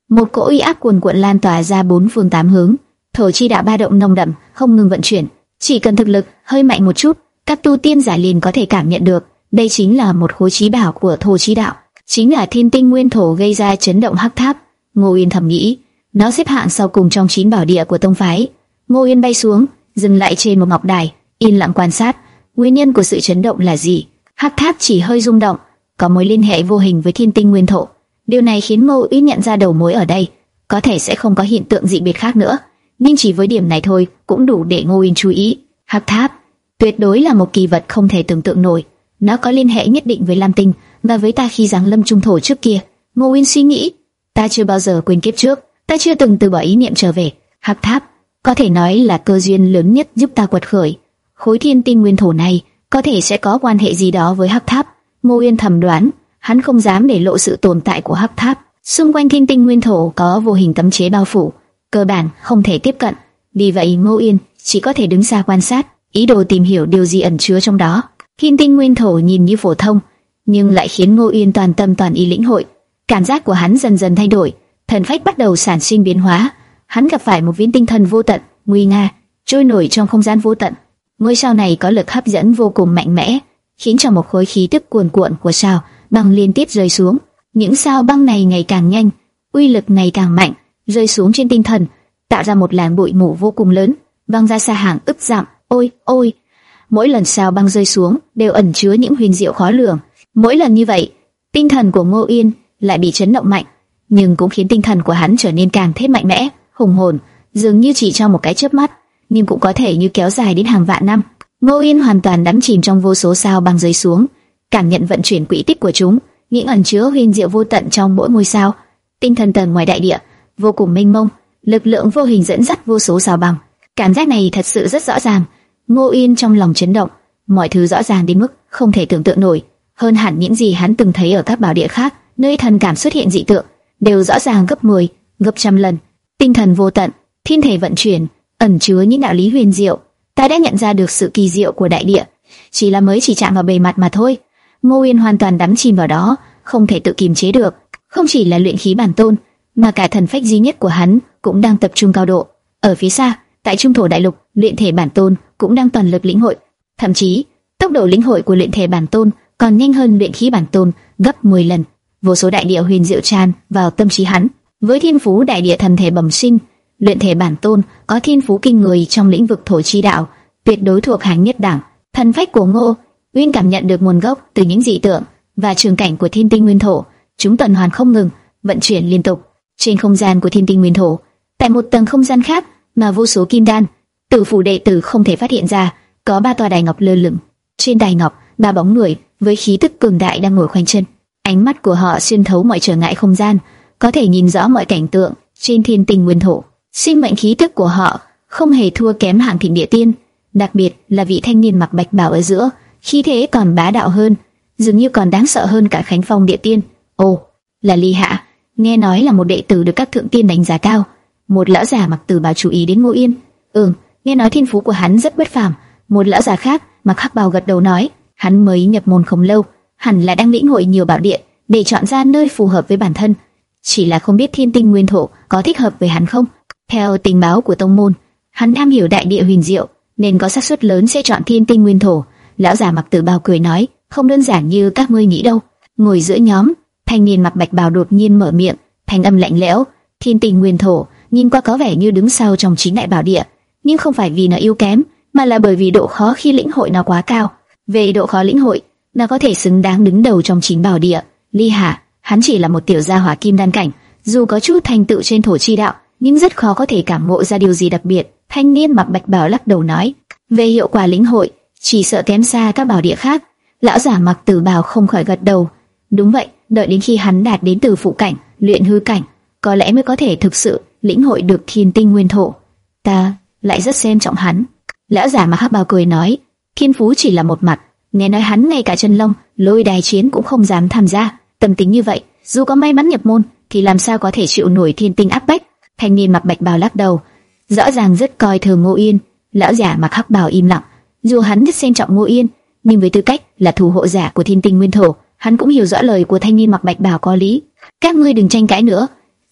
Một cỗ uy áp cuồn cuộn lan tỏa ra bốn phương tám hướng, thổ chi đạo ba động nồng đậm, không ngừng vận chuyển. Chỉ cần thực lực hơi mạnh một chút, các tu tiên giả liền có thể cảm nhận được. Đây chính là một khối chí bảo của thổ chi đạo, chính là thiên tinh nguyên thổ gây ra chấn động hắc tháp. Ngô Uyên thầm nghĩ, nó xếp hạng sau cùng trong chín bảo địa của tông phái. Ngô Uyên bay xuống, dừng lại trên một ngọc đài, yên lặng quan sát. Nguyên nhân của sự chấn động là gì? Hắc tháp chỉ hơi rung động, có mối liên hệ vô hình với thiên tinh nguyên thổ. Điều này khiến Ngô Uyên nhận ra đầu mối ở đây, có thể sẽ không có hiện tượng dị biệt khác nữa, nhưng chỉ với điểm này thôi cũng đủ để Ngô Uyên chú ý. Hắc tháp tuyệt đối là một kỳ vật không thể tưởng tượng nổi, nó có liên hệ nhất định với Lam Tinh và với ta khi giáng lâm trung thổ trước kia. Ngô Uyên suy nghĩ, ta chưa bao giờ quên kiếp trước, ta chưa từng từ bỏ ý niệm trở về. Hắc tháp có thể nói là cơ duyên lớn nhất giúp ta quật khởi. Khối thiên tinh nguyên thổ này có thể sẽ có quan hệ gì đó với hắc tháp. Ngô Uyên thầm đoán, hắn không dám để lộ sự tồn tại của hắc tháp. Xung quanh thiên tinh nguyên thổ có vô hình cấm chế bao phủ, cơ bản không thể tiếp cận. Vì vậy Ngô Uyên chỉ có thể đứng xa quan sát, ý đồ tìm hiểu điều gì ẩn chứa trong đó. Thiên tinh nguyên thổ nhìn như phổ thông, nhưng lại khiến Ngô Uyên toàn tâm toàn ý lĩnh hội. Cảm giác của hắn dần dần thay đổi, thần phách bắt đầu sản sinh biến hóa. Hắn gặp phải một viên tinh thần vô tận, nguy nga, trôi nổi trong không gian vô tận. Ngôi sao này có lực hấp dẫn vô cùng mạnh mẽ, khiến cho một khối khí tức cuồn cuộn của sao băng liên tiếp rơi xuống. Những sao băng này ngày càng nhanh, uy lực ngày càng mạnh, rơi xuống trên tinh thần, tạo ra một làn bụi mù vô cùng lớn, văng ra xa hàng ức dặm. Ôi, ôi! Mỗi lần sao băng rơi xuống đều ẩn chứa những huyền diệu khó lường. Mỗi lần như vậy, tinh thần của Ngô Uyên lại bị chấn động mạnh, nhưng cũng khiến tinh thần của hắn trở nên càng thêm mạnh mẽ, hùng hồn, dường như chỉ trong một cái chớp mắt, nhưng cũng có thể như kéo dài đến hàng vạn năm. Ngô Uyên hoàn toàn đắm chìm trong vô số sao băng rơi xuống, cảm nhận vận chuyển quỹ tích của chúng, những ẩn chứa huyền diệu vô tận trong mỗi ngôi sao. Tinh thần tầng ngoài đại địa vô cùng mênh mông, lực lượng vô hình dẫn dắt vô số sao băng. Cảm giác này thật sự rất rõ ràng. Ngô Uyên trong lòng chấn động, mọi thứ rõ ràng đến mức không thể tưởng tượng nổi, hơn hẳn những gì hắn từng thấy ở các bảo địa khác, nơi thần cảm xuất hiện dị tượng, đều rõ ràng gấp mười, gấp trăm lần. Tinh thần vô tận, thiên thể vận chuyển, ẩn chứa những đạo lý huyền diệu. Ta đã nhận ra được sự kỳ diệu của đại địa, chỉ là mới chỉ chạm vào bề mặt mà thôi. Ngô Uyên hoàn toàn đắm chìm vào đó, không thể tự kiềm chế được. Không chỉ là luyện khí bản tôn, mà cả thần phách duy nhất của hắn cũng đang tập trung cao độ. Ở phía xa, tại trung thổ đại lục, luyện thể bản tôn cũng đang toàn lực lĩnh hội. Thậm chí, tốc độ lĩnh hội của luyện thể bản tôn còn nhanh hơn luyện khí bản tôn gấp mười lần. Vô số đại địa huyền diệu tràn vào tâm trí hắn. Với thiên phú đại địa thần thể bẩm sinh, luyện thể bản tôn có thiên phú kinh người trong lĩnh vực thổ chi đạo, tuyệt đối thuộc hàng nhất đẳng. Thần phách của Ngô Uyên cảm nhận được nguồn gốc từ những dị tượng và trường cảnh của thiên tinh nguyên thổ, chúng tuần hoàn không ngừng, vận chuyển liên tục. Trên không gian của thiên tinh nguyên thổ, tại một tầng không gian khác mà vô số kim đan, tử phủ đệ tử không thể phát hiện ra, có ba tòa đài ngọc lơ lửng. Trên đài ngọc, ba bóng người với khí tức cường đại đang ngồi khoanh chân. Ánh mắt của họ xuyên thấu mọi trở ngại không gian, có thể nhìn rõ mọi cảnh tượng trên thiên tinh nguyên thổ. Sinh mệnh khí tức của họ không hề thua kém hàng thịnh địa tiên, đặc biệt là vị thanh niên mặc bạch bào ở giữa, khí thế còn bá đạo hơn, dường như còn đáng sợ hơn cả Khánh Phong địa tiên. Ồ, là Ly Hạ, nghe nói là một đệ tử được các thượng tiên đánh giá cao. Một lão già mặc tử bào chú ý đến Ngô Uyên. Ừm, nghe nói thiên phú của hắn rất bất phàm. Một lão già khác mặc hắc bào gật đầu nói, hắn mới nhập môn không lâu, hẳn là đang lĩnh hội nhiều bảo địa để chọn ra nơi phù hợp với bản thân. Chỉ là không biết thiên tinh nguyên thổ có thích hợp với hắn không. Theo tình báo của tông môn, hắn am hiểu đại địa huyền diệu, nên có xác suất lớn sẽ chọn thiên tinh nguyên thổ. Lão già mặc tử bào cười nói, không đơn giản như các ngươi nghĩ đâu. Ngồi giữa nhóm, thanh niên mặc bạch bào đột nhiên mở miệng, thanh âm lạnh lẽo, thiên tinh nguyên thổ nhìn qua có vẻ như đứng sau trong chính đại bảo địa, nhưng không phải vì nó yếu kém, mà là bởi vì độ khó khi lĩnh hội nó quá cao. Về độ khó lĩnh hội, nó có thể xứng đáng đứng đầu trong chính bảo địa. Ly Hạ, hắn chỉ là một tiểu gia hỏa kim đan cảnh, dù có chút thành tựu trên thổ chi đạo, nhưng rất khó có thể cảm ngộ ra điều gì đặc biệt. Thanh niên mặc bạch bào lắc đầu nói, về hiệu quả lĩnh hội, chỉ sợ kém xa các bảo địa khác. Lão giả mặc tử bào không khỏi gật đầu. Đúng vậy, đợi đến khi hắn đạt đến tử phụ cảnh, luyện hư cảnh, có lẽ mới có thể thực sự lĩnh hội được thiên tinh nguyên thổ. Ta lại rất xem trọng hắn. Lão giả mặc hắc bào cười nói, thiên phú chỉ là một mặt, nghe nói hắn ngay cả chân long, lôi đài chiến cũng không dám tham gia. Tâm tính như vậy, dù có may mắn nhập môn, thì làm sao có thể chịu nổi thiên tinh áp bách. Thanh niên mặc bạch bào lắc đầu, rõ ràng rất coi thường Ngô Uyên. Lão giả mặc hắc bào im lặng. Dù hắn rất xem trọng Ngô Uyên, nhưng với tư cách là thủ hộ giả của thiên tinh nguyên thổ, hắn cũng hiểu rõ lời của thanh niên mặc bạch bào có lý. Các ngươi đừng tranh cãi nữa,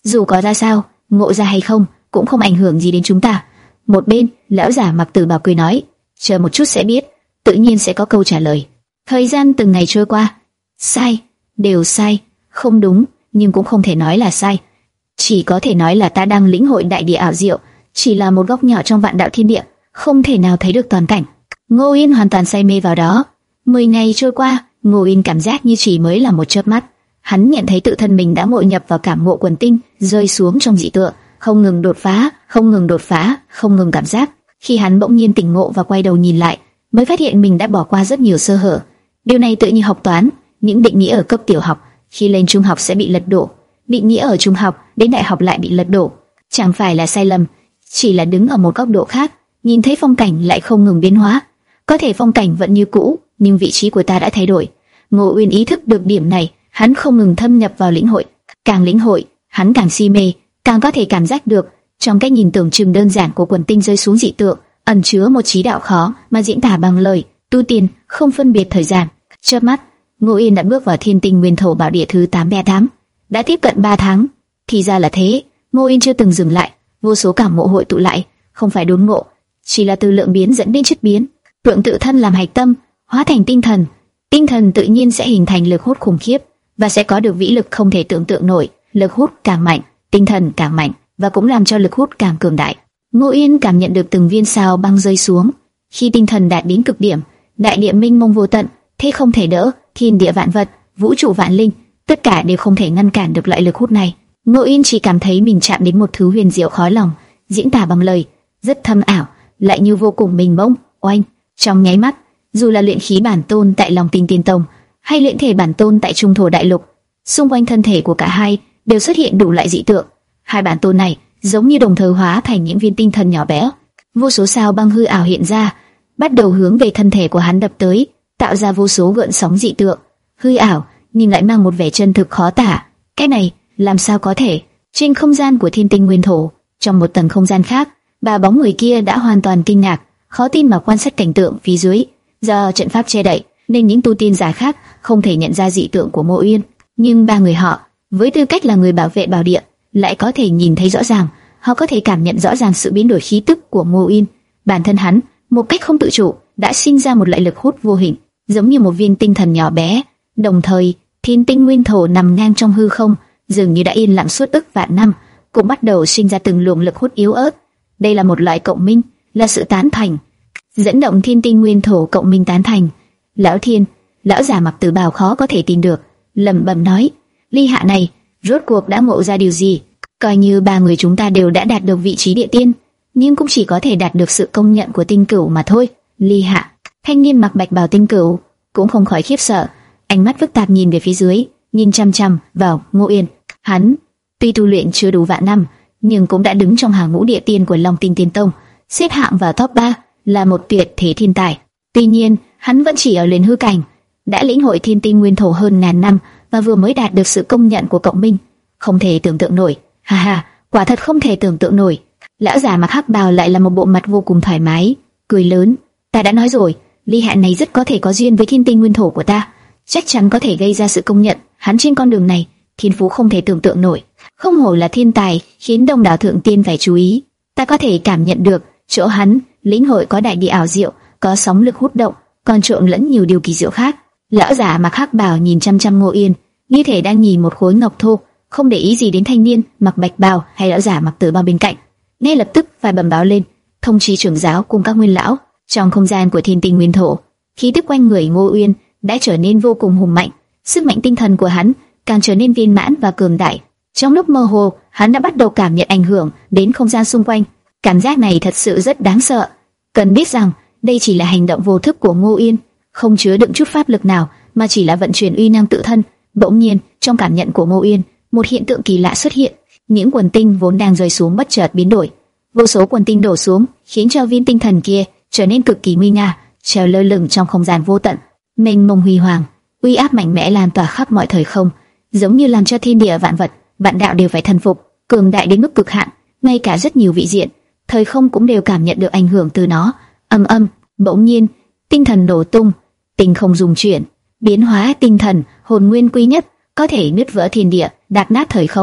dù có ra sao, ngộ ra hay không, cũng không ảnh hưởng gì đến chúng ta. Một bên, lão giả mặc tử bào cười nói, chờ một chút sẽ biết, tự nhiên sẽ có câu trả lời. Thời gian từng ngày trôi qua, sai, đều sai, không đúng, nhưng cũng không thể nói là sai. Chỉ có thể nói là ta đang lĩnh hội đại địa ảo diệu, chỉ là một góc nhỏ trong vạn đạo thiên địa, không thể nào thấy được toàn cảnh. Ngô Yên hoàn toàn say mê vào đó. Mười ngày trôi qua, Ngô Yên cảm giác như chỉ mới là một chớp mắt. Hắn nhận thấy tự thân mình đã ngộ nhập vào cảm ngộ quần tinh, rơi xuống trong dị tượng, không ngừng đột phá, không ngừng đột phá, không ngừng cảm giác. Khi hắn bỗng nhiên tỉnh ngộ và quay đầu nhìn lại, mới phát hiện mình đã bỏ qua rất nhiều sơ hở. Điều này tự như học toán, những định nghĩa ở cấp tiểu học, khi lên trung học sẽ bị lật đổ, định nghĩa ở trung học đến đại học lại bị lật đổ. Chẳng phải là sai lầm, chỉ là đứng ở một góc độ khác, nhìn thấy phong cảnh lại không ngừng biến hóa. Có thể phong cảnh vẫn như cũ, nhưng vị trí của ta đã thay đổi. Ngô Uyên ý thức được điểm này, hắn không ngừng thâm nhập vào lĩnh hội, càng lĩnh hội, hắn càng si mê, càng có thể cảm giác được trong cái nhìn tưởng chừng đơn giản của quần tinh rơi xuống dị tượng, ẩn chứa một trí đạo khó mà diễn tả bằng lời. Tu tiên không phân biệt thời gian. Chớp mắt, Ngô Yên đã bước vào Thiên Tinh Nguyên Thổ Bảo Địa thứ tám mươi tám, đã tiếp cận ba tháng. Thì ra là thế, Ngô Yên chưa từng dừng lại, vô số cảm ngộ hội tụ lại, không phải đốn ngộ, chỉ là từ lượng biến dẫn đến chất biến. Lượng tự thân làm hạch tâm, hóa thành tinh thần, tinh thần tự nhiên sẽ hình thành lực hút khủng khiếp và sẽ có được vĩ lực không thể tưởng tượng nổi. Lực hút càng mạnh, tinh thần càng mạnh và cũng làm cho lực hút càng cường đại. Ngô Yên cảm nhận được từng viên sao băng rơi xuống. Khi tinh thần đạt đến cực điểm, đại địa minh mông vô tận, thế không thể đỡ, thiên địa vạn vật, vũ trụ vạn linh, tất cả đều không thể ngăn cản được loại lực hút này. Ngô Yên chỉ cảm thấy mình chạm đến một thứ huyền diệu khó lòng diễn tả bằng lời, rất thâm ảo, lại như vô cùng mênh mông, oanh. Trong nháy mắt, dù là luyện khí bản tôn tại Long Tinh Tiên Tông hay luyện thể bản tôn tại Trung Thổ Đại Lục, xung quanh thân thể của cả hai đều xuất hiện đủ loại dị tượng. Hai bản tôn này giống như đồng thời hóa thành những viên tinh thần nhỏ bé. Vô số sao băng hư ảo hiện ra, bắt đầu hướng về thân thể của hắn đập tới, tạo ra vô số gợn sóng dị tượng. Hư ảo nhưng lại mang một vẻ chân thực khó tả. Cái này làm sao có thể? Trên không gian của Thiên Tinh Nguyên Thổ, trong một tầng không gian khác, ba bóng người kia đã hoàn toàn kinh ngạc, khó tin mà quan sát cảnh tượng phía dưới. Do trận pháp che đậy, nên những tu tiên giả khác không thể nhận ra dị tượng của Ngô Yên, nhưng ba người họ, với tư cách là người bảo vệ bảo địa, lại có thể nhìn thấy rõ ràng. Họ có thể cảm nhận rõ ràng sự biến đổi khí tức của Ngô Yên. Bản thân hắn, một cách không tự chủ, đã sinh ra một loại lực hút vô hình, giống như một viên tinh thần nhỏ bé. Đồng thời, Thiên Tinh Nguyên Thổ nằm ngang trong hư không, dường như đã yên lặng suốt ức vạn năm, cũng bắt đầu sinh ra từng luồng lực hút yếu ớt. Đây là một loại cộng minh, là sự tán thành, dẫn động Thiên Tinh Nguyên Thổ cộng minh tán thành. Lão Thiên, lão già mặc tử bào khó có thể tin được, lẩm bẩm nói: Ly Hạ này, rốt cuộc đã ngộ ra điều gì? Coi như ba người chúng ta đều đã đạt được vị trí địa tiên, nhưng cũng chỉ có thể đạt được sự công nhận của Tinh Cửu mà thôi. Ly Hạ, thanh niên mặc bạch bào Tinh Cửu cũng không khỏi khiếp sợ, ánh mắt phức tạp nhìn về phía dưới, nhìn chăm chăm vào Ngô Yên. Hắn tuy tu luyện chưa đủ vạn năm, nhưng cũng đã đứng trong hàng ngũ địa tiên của Long Tinh Tiên Tông, xếp hạng vào top ba, là một tuyệt thế thiên tài. Tuy nhiên, hắn vẫn chỉ ở luyện hư cảnh, đã lĩnh hội Thiên Tinh Nguyên Thổ hơn ngàn năm và vừa mới đạt được sự công nhận của cộng minh, không thể tưởng tượng nổi. Ha ha, quả thật không thể tưởng tượng nổi. Lão già mặc hắc bào lại là một bộ mặt vô cùng thoải mái, cười lớn: Ta đã nói rồi, Ly Hạ này rất có thể có duyên với Thiên Tinh Nguyên Thổ của ta, chắc chắn có thể gây ra sự công nhận. Hắn trên con đường này, thiên phú không thể tưởng tượng nổi, không hổ là thiên tài, khiến đông đảo thượng tiên phải chú ý. Ta có thể cảm nhận được chỗ hắn lĩnh hội có đại địa ảo diệu, có sóng lực hút động, còn trộn lẫn nhiều điều kỳ diệu khác. Lão giả mặc hắc bào nhìn chăm chăm Ngô Yên, như thể đang nhìn một khối ngọc thô, không để ý gì đến thanh niên mặc bạch bào hay lão giả mặc tử bào bên cạnh. Ngay lập tức phải bẩm báo lên, thông chi trưởng giáo cùng các nguyên lão. Trong không gian của Thiên Tinh Nguyên Thổ, khí tức quanh người Ngô Uyên đã trở nên vô cùng hùng mạnh, sức mạnh tinh thần của hắn càng trở nên viên mãn và cường đại. Trong lúc mơ hồ, hắn đã bắt đầu cảm nhận ảnh hưởng đến không gian xung quanh. Cảm giác này thật sự rất đáng sợ. Cần biết rằng đây chỉ là hành động vô thức của Ngô Uyên, không chứa đựng chút pháp lực nào, mà chỉ là vận chuyển uy năng tự thân. Bỗng nhiên, trong cảm nhận của Ngô Uyên, một hiện tượng kỳ lạ xuất hiện. Những quần tinh vốn đang rơi xuống bất chợt biến đổi, vô số quần tinh đổ xuống, khiến cho viên tinh thần kia trở nên cực kỳ nguy nga, treo lơ lửng trong không gian vô tận, mênh mông huy hoàng, uy áp mạnh mẽ lan tỏa khắp mọi thời không, giống như làm cho thiên địa vạn vật, vạn đạo đều phải thần phục, cường đại đến mức cực hạn. Ngay cả rất nhiều vị diện, thời không cũng đều cảm nhận được ảnh hưởng từ nó. Âm âm, bỗng nhiên, tinh thần đổ tung, tinh không rung chuyển, biến hóa tinh thần, hồn nguyên quy nhất, có thể nứt vỡ thiên địa, đạp nát thời không.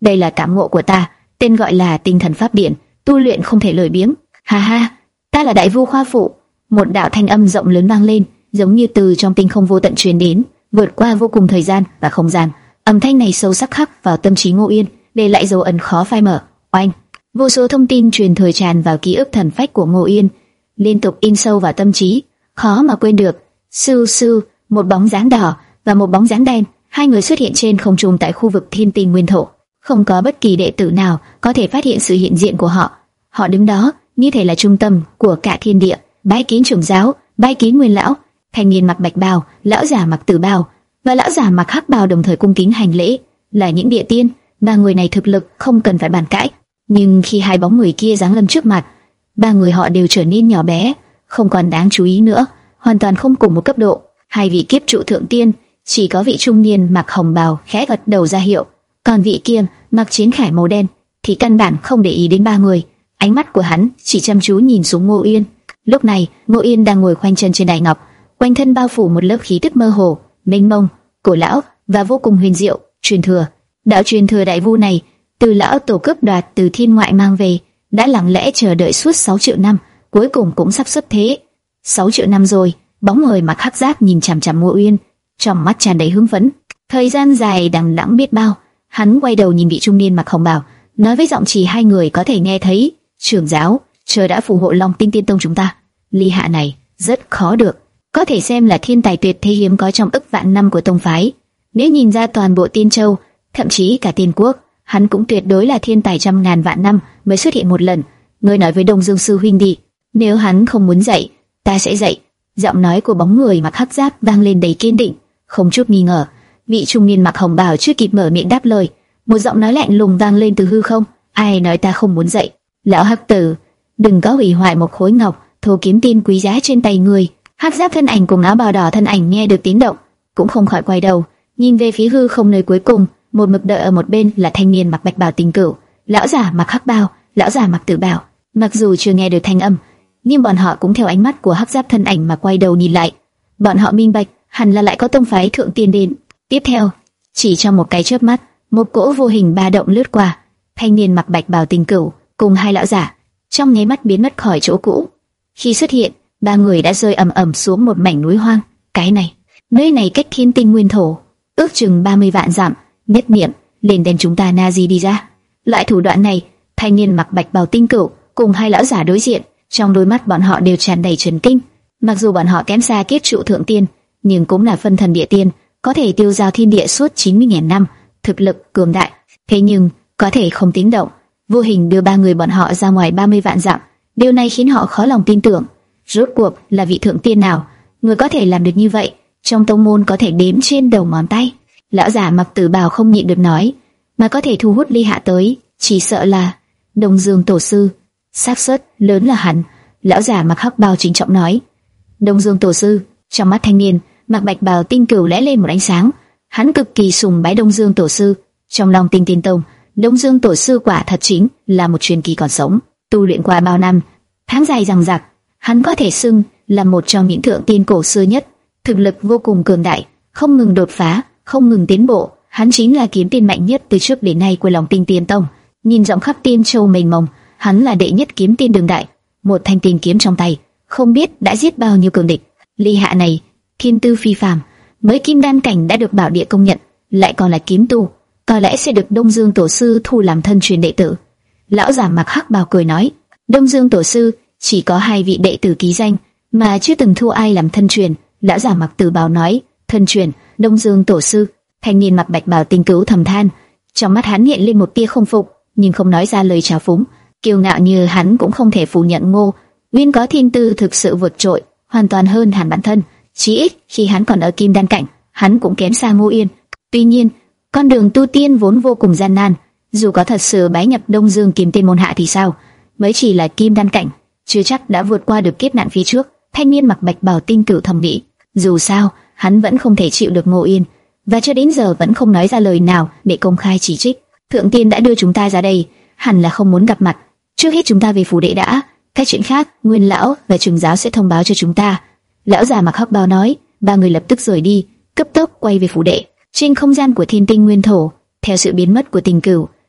Đây là cảm ngộ của ta, tên gọi là tinh thần pháp điện, tu luyện không thể lười biếng. Ha ha, ta là đại vu khoa phụ. Một đạo thanh âm rộng lớn vang lên, giống như từ trong tinh không vô tận truyền đến, vượt qua vô cùng thời gian và không gian. Âm thanh này sâu sắc khắc vào tâm trí Ngô Yên, để lại dấu ấn khó phai mở. Oanh! Vô số thông tin truyền thời tràn vào ký ức thần phách của Ngô Yên, liên tục in sâu vào tâm trí, khó mà quên được. Sư sư, một bóng dáng đỏ và một bóng dáng đen, hai người xuất hiện trên không trung tại khu vực Thiên Tinh Nguyên Thổ. Không có bất kỳ đệ tử nào có thể phát hiện sự hiện diện của họ. Họ đứng đó như thể là trung tâm của cả thiên địa. Bái kiến trưởng giáo, bái kiến Nguyên lão. Thanh niên mặc bạch bào, lão giả mặc tử bào và lão giả mặc hắc bào đồng thời cung kính hành lễ, là những địa tiên. Ba người này thực lực không cần phải bàn cãi, nhưng khi hai bóng người kia giáng lâm trước mặt, ba người họ đều trở nên nhỏ bé, không còn đáng chú ý nữa, hoàn toàn không cùng một cấp độ. Hai vị kiếp trụ thượng tiên, chỉ có vị trung niên mặc hồng bào khẽ gật đầu ra hiệu, còn vị kia mặc chiến khải màu đen thì căn bản không để ý đến ba người. Ánh mắt của hắn chỉ chăm chú nhìn xuống Ngô Yên. Lúc này, Ngô Yên đang ngồi khoanh chân trên đài ngọc, quanh thân bao phủ một lớp khí tức mơ hồ, mênh mông, cổ lão và vô cùng huyền diệu. Truyền thừa, đạo truyền thừa đại vu này, từ lão tổ cướp đoạt từ thiên ngoại mang về, đã lặng lẽ chờ đợi suốt sáu triệu năm, cuối cùng cũng sắp xuất thế. sáu triệu năm rồi. Bóng người mặc hắc giáp nhìn chằm chằm Ngô Yên, trong mắt tràn đầy hưng phấn. Thời gian dài đằng đẵng biết bao, hắn quay đầu nhìn vị trung niên mặc hồng bào, nói với giọng chỉ hai người có thể nghe thấy: "Trưởng giáo, trời đã phù hộ Long Tinh Tiên Tông chúng ta. Ly hạ này rất khó được, có thể xem là thiên tài tuyệt thế hiếm có trong ức vạn năm của tông phái. Nếu nhìn ra toàn bộ Tiên Châu, thậm chí cả Tiên Quốc, hắn cũng tuyệt đối là thiên tài trăm ngàn vạn năm mới xuất hiện một lần. Ngươi nói với Đông Dương sư huynh đi, nếu hắn không muốn dạy, ta sẽ dạy." Giọng nói của bóng người mặc hắc giáp vang lên đầy kiên định, không chút nghi ngờ. Vị trung niên mặc hồng bào chưa kịp mở miệng đáp lời, một giọng nói lạnh lùng vang lên từ hư không: "Ai nói ta không muốn dạy? Lão hắc tử, đừng có hủy hoại một khối ngọc thô kiếm tiên quý giá trên tay người." Hắc giáp thân ảnh cùng áo bào đỏ thân ảnh nghe được tiếng động, cũng không khỏi quay đầu, nhìn về phía hư không nơi cuối cùng. Một mực đợi ở một bên là thanh niên mặc bạch bào Tình Cửu, lão giả mặc hắc bào, lão giả mặc tử bào. Mặc dù chưa nghe được thanh âm, nhưng bọn họ cũng theo ánh mắt của hắc giáp thân ảnh mà quay đầu nhìn lại. Bọn họ minh bạch, hẳn là lại có tông phái thượng tiên đến. Tiếp theo, chỉ trong một cái chớp mắt, một cỗ vô hình ba động lướt qua, thanh niên mặc bạch bào Tình Cửu cùng hai lão giả trong nháy mắt biến mất khỏi chỗ cũ. Khi xuất hiện, ba người đã rơi ầm ầm xuống một mảnh núi hoang. Cái này, nơi này cách Thiên Tinh Nguyên Thổ ước chừng ba mươi vạn dặm. Nhất niệm lên đem chúng ta na di đi ra. Loại thủ đoạn này, thanh niên mặc bạch bào Tinh Cửu cùng hai lão giả đối diện, trong đôi mắt bọn họ đều tràn đầy chấn kinh. Mặc dù bọn họ kém xa kết trụ thượng tiên, nhưng cũng là phân thần địa tiên, có thể tiêu giao thiên địa suốt chín mươi nghìn năm, thực lực cường đại. Thế nhưng có thể không tiếng động, vô hình đưa ba người bọn họ ra ngoài ba mươi vạn dặm. Điều này khiến họ khó lòng tin tưởng. Rốt cuộc là vị thượng tiên nào, người có thể làm được như vậy? Trong tông môn có thể đếm trên đầu ngón tay. Lão giả mặc tử bào không nhịn được nói, mà có thể thu hút Ly Hạ tới, chỉ sợ là Đông Dương tổ sư. Xác suất lớn là hắn. Lão giả mặc hắc bào chính trọng nói. Đông Dương tổ sư. Trong mắt thanh niên mặc bạch bào Tinh Cửu lóe lên một ánh sáng. Hắn cực kỳ sùng bái Đông Dương tổ sư. Trong lòng Tinh Tiên Tông, Đông Dương tổ sư quả thật chính là một truyền kỳ còn sống, tu luyện qua bao năm, tháng dài dằng dặc, hắn có thể xưng là một trong những thượng tiên cổ xưa nhất, thực lực vô cùng cường đại, không ngừng đột phá, không ngừng tiến bộ. Hắn chính là kiếm tiên mạnh nhất từ trước đến nay của lòng Tinh Tiên Tông. Nhìn rộng khắp Tiên Châu mênh mông, hắn là đệ nhất kiếm tiên đường đại, một thanh tiên kiếm trong tay, không biết đã giết bao nhiêu cường địch. Ly Hạ này, thiên tư phi phàm, mới kim đan cảnh đã được bảo địa công nhận, lại còn là kiếm tu, có lẽ sẽ được Đông Dương tổ sư thu làm thân truyền đệ tử. Lão giả mặc hắc bào cười nói, Đông Dương tổ sư chỉ có hai vị đệ tử ký danh, mà chưa từng thu ai làm thân truyền. Lão giả mặc tử bào nói, thân truyền Đông Dương tổ sư. Thanh niên mặc bạch bào Tinh Cửu thầm than, trong mắt hắn hiện lên một tia không phục, nhưng không nói ra lời trào phúng. Kiêu ngạo như hắn cũng không thể phủ nhận Ngô Nguyên có thiên tư thực sự vượt trội, hoàn toàn hơn hẳn bản thân. Chỉ ít khi hắn còn ở kim đan cảnh, hắn cũng kém xa Ngô Yên. Tuy nhiên, con đường tu tiên vốn vô cùng gian nan, dù có thật sự bái nhập Đông Dương kiếm tiên môn hạ thì sao? Mới chỉ là kim đan cảnh, chưa chắc đã vượt qua được kiếp nạn phía trước. Thanh niên mặc bạch bào Tinh Cửu thầm nghĩ, dù sao hắn vẫn không thể chịu được Ngô Yên, và cho đến giờ vẫn không nói ra lời nào để công khai chỉ trích. Thượng tiên đã đưa chúng ta ra đây, hẳn là không muốn gặp mặt. Trước hết chúng ta về phủ đệ đã, các chuyện khác Nguyên lão và trưởng giáo sẽ thông báo cho chúng ta. Lão già mặc hắc bào nói. Ba người lập tức rời đi, cấp tốc quay về phủ đệ. Trên không gian của Thiên Tinh Nguyên Thổ, theo sự biến mất của Tình Cửu,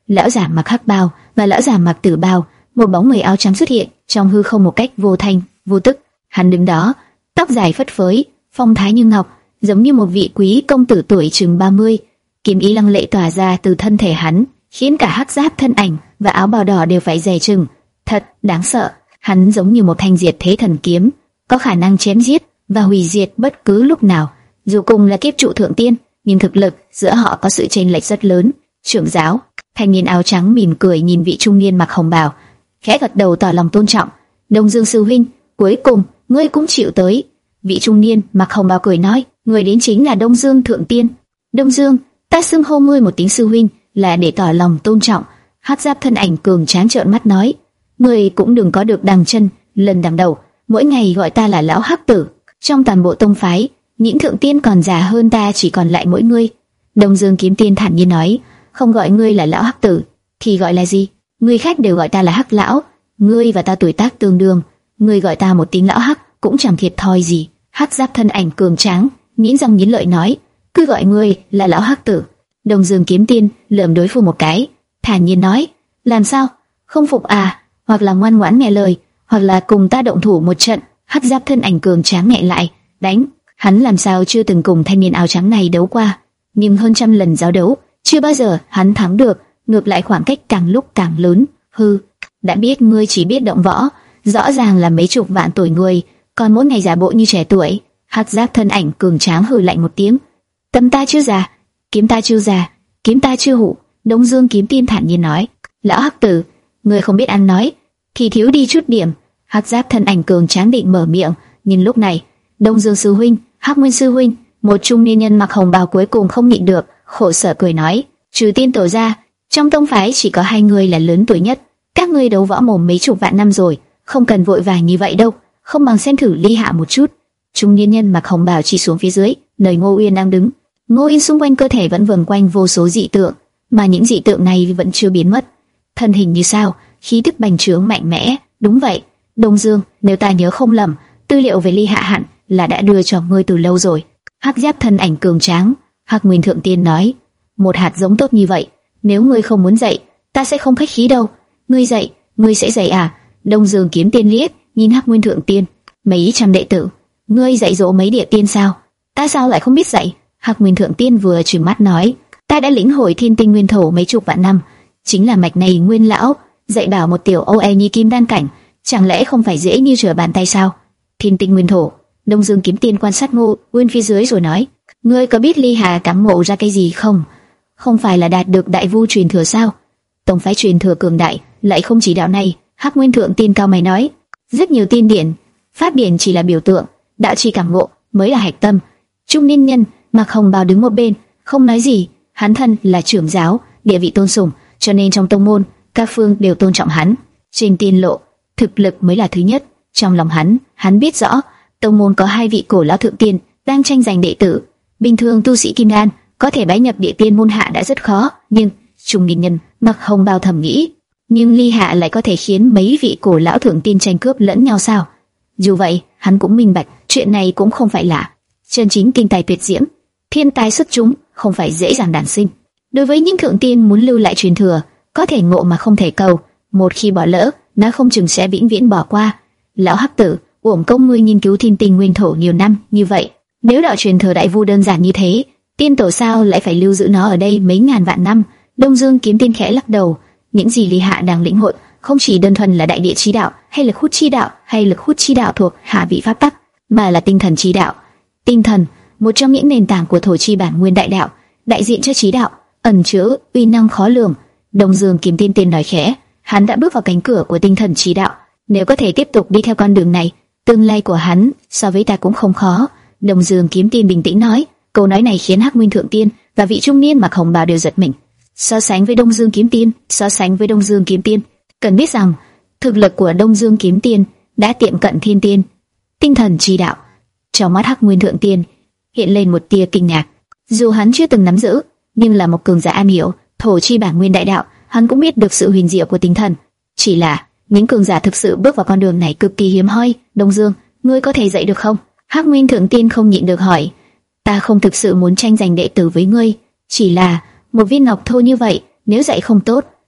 lão giả mặc hắc bào và lão giả mặc tử bào, một bóng người áo trắng xuất hiện trong hư không một cách vô thanh vô tức. Hắn đứng đó, tóc dài phất phới, phong thái như ngọc, giống như một vị quý công tử tuổi chừng ba mươi. Kiếm ý lăng lệ tỏa ra từ thân thể hắn, khiến cả hắc giáp thân ảnh và áo bào đỏ đều phải dè chừng. Thật đáng sợ. Hắn giống như một thanh diệt thế thần kiếm, có khả năng chém giết và hủy diệt bất cứ lúc nào. Dù cùng là kiếp trụ thượng tiên, nhưng thực lực giữa họ có sự chênh lệch rất lớn. Trưởng giáo, thanh niên áo trắng mỉm cười nhìn vị trung niên mặc hồng bào, khẽ gật đầu tỏ lòng tôn trọng. Đông Dương sư huynh, cuối cùng ngươi cũng chịu tới. Vị trung niên mặc hồng bào cười nói, người đến chính là Đông Dương thượng tiên. Đông Dương, ta xưng hô ngươi một tiếng sư huynh là để tỏ lòng tôn trọng. Hắc giáp thân ảnh cường tráng trợn mắt nói, ngươi cũng đừng có được đằng chân lần đằng đầu, mỗi ngày gọi ta là lão hắc tử. Trong toàn bộ tông phái, những thượng tiên còn già hơn ta chỉ còn lại mỗi ngươi. Đông Dương kiếm tiên thản nhiên nói, không gọi ngươi là lão hắc tử thì gọi là gì? Người khác đều gọi ta là hắc lão, ngươi và ta tuổi tác tương đương, ngươi gọi ta một tiếng lão hắc cũng chẳng thiệt thòi gì. Hắc giáp thân ảnh cường tráng nghiến răng nghiến lợi nói, cứ gọi ngươi là lão hắc tử. Đông Dương kiếm tiên lườm đối phương một cái, thản nhiên nói, làm sao, không phục à? Hoặc là ngoan ngoãn nghe lời, hoặc là cùng ta động thủ một trận. Hắc giáp thân ảnh cường tráng nghẹn lại, đánh. Hắn làm sao chưa từng cùng thanh niên áo trắng này đấu qua, nhưng hơn trăm lần giao đấu, chưa bao giờ hắn thắng được, ngược lại khoảng cách càng lúc càng lớn. Hừ, đã biết ngươi chỉ biết động võ, rõ ràng là mấy chục vạn tuổi người, còn mỗi ngày giả bộ như trẻ tuổi. Hắc giáp thân ảnh cường tráng hừ lạnh một tiếng, tâm ta chưa già, kiếm ta chưa già, kiếm ta chưa hủ. Đông Dương kiếm tiên thản nhiên nói, lão hắc tử, ngươi không biết ăn nói thì thiếu đi chút điểm. Hắc giáp thân ảnh cường tráng định mở miệng, nhưng lúc này Đông Dương sư huynh, Hắc Nguyên sư huynh, một trung niên nhân mặc hồng bào cuối cùng không nhịn được, khổ sở cười nói, trừ tiên tổ ra, trong tông phái chỉ có hai người là lớn tuổi nhất. Các ngươi đấu võ mồm mấy chục vạn năm rồi, không cần vội vàng như vậy đâu, không bằng xem thử Ly Hạ một chút. Trung niên nhân mặc hồng bào chỉ xuống phía dưới, nơi Ngô Uyên đang đứng. Ngô Uyên xung quanh cơ thể vẫn vần quanh vô số dị tượng, mà những dị tượng này vẫn chưa biến mất. Thân hình như sao, khí tức bành trướng mạnh mẽ. Đúng vậy, Đông Dương, nếu ta nhớ không lầm, tư liệu về Ly Hạ hẳn là đã đưa cho ngươi từ lâu rồi. Hắc giáp thân ảnh cường tráng, Hắc Nguyên thượng tiên nói, một hạt giống tốt như vậy, nếu ngươi không muốn dạy, ta sẽ không khách khí đâu. Ngươi dạy, ngươi sẽ dạy à? Đông Dương kiếm tiên liếc nhìn Hắc Nguyên thượng tiên, mấy trăm đệ tử, ngươi dạy dỗ mấy địa tiên sao? Ta sao lại không biết dạy? Hắc Nguyên thượng tiên vừa trừng mắt nói, ta đã lĩnh hội thiên tinh nguyên thổ mấy chục vạn năm, chính là mạch này nguyên lão, dạy bảo một tiểu ô e nhi kim đan cảnh, chẳng lẽ không phải dễ như trở bàn tay sao? Thiên tinh nguyên thổ. Đông Dương kiếm tiên quan sát Ngô Uyên phía dưới rồi nói, ngươi có biết Ly Hà cảm ngộ ra cái gì không? Không phải là đạt được đại vu truyền thừa sao? Tông phái truyền thừa cường đại, lại không chỉ đạo này. Hắc Nguyên thượng tiên cao mày nói, rất nhiều tiên điển, pháp điển chỉ là biểu tượng, đạo chi cảm ngộ mới là hạch tâm. Trung niên nhân mặc hồng bào đứng một bên, không nói gì. Hắn thân là trưởng giáo, địa vị tôn sùng, cho nên trong tông môn các phương đều tôn trọng hắn. Trên tiên lộ, thực lực mới là thứ nhất. Trong lòng hắn, hắn biết rõ, tông môn có hai vị cổ lão thượng tiên đang tranh giành đệ tử. Bình thường tu sĩ kim đan có thể bái nhập địa tiên môn hạ đã rất khó, nhưng trung niên nhân mặc hồng bào thầm nghĩ, nhưng Ly Hạ lại có thể khiến mấy vị cổ lão thượng tiên tranh cướp lẫn nhau sao? Dù vậy, hắn cũng minh bạch, chuyện này cũng không phải lạ. Chân chính kinh tài tuyệt diễm, thiên tài xuất chúng, không phải dễ dàng đản sinh. Đối với những thượng tiên muốn lưu lại truyền thừa, có thể ngộ mà không thể cầu, một khi bỏ lỡ, nó không chừng sẽ vĩnh viễn bỏ qua. Lão hắc tử, uổng công ngươi nghiên cứu thiên tinh nguyên thổ nhiều năm như vậy, nếu đạo truyền thừa đại vu đơn giản như thế, tiên tổ sao lại phải lưu giữ nó ở đây mấy ngàn vạn năm? Đông Dương kiếm tiên khẽ lắc đầu, những gì Ly Hạ đang lĩnh hội không chỉ đơn thuần là đại địa chi đạo, hay lực hút chi đạo, hay lực hút chi đạo thuộc hạ vị pháp tắc, mà là tinh thần chi đạo. Tinh thần, một trong những nền tảng của thổ chi bản nguyên đại đạo, đại diện cho trí đạo, ẩn chứa uy năng khó lường. Đông Dương kiếm tiên tiên nói khẽ, hắn đã bước vào cánh cửa của tinh thần chi đạo, nếu có thể tiếp tục đi theo con đường này, tương lai của hắn so với ta cũng không khó. Đông Dương kiếm tiên bình tĩnh nói, câu nói này khiến Hắc Nguyên thượng tiên và vị trung niên mặc hồng bào đều giật mình. So sánh với Đông Dương kiếm tiên, so sánh với Đông Dương kiếm tiên, cần biết rằng thực lực của Đông Dương kiếm tiên đã tiệm cận thiên tiên. Tinh thần chi đạo, trong mắt Hắc Nguyên thượng tiên hiện lên một tia kinh ngạc. Dù hắn chưa từng nắm giữ, nhưng là một cường giả am hiểu thổ chi bản nguyên đại đạo, hắn cũng biết được sự huyền diệu của tinh thần. Chỉ là những cường giả thực sự bước vào con đường này cực kỳ hiếm hoi. Đông Dương, ngươi có thể dạy được không? Hắc Nguyên thượng tiên không nhịn được hỏi. Ta không thực sự muốn tranh giành đệ tử với ngươi, chỉ là một viên ngọc thô như vậy, nếu dạy không tốt,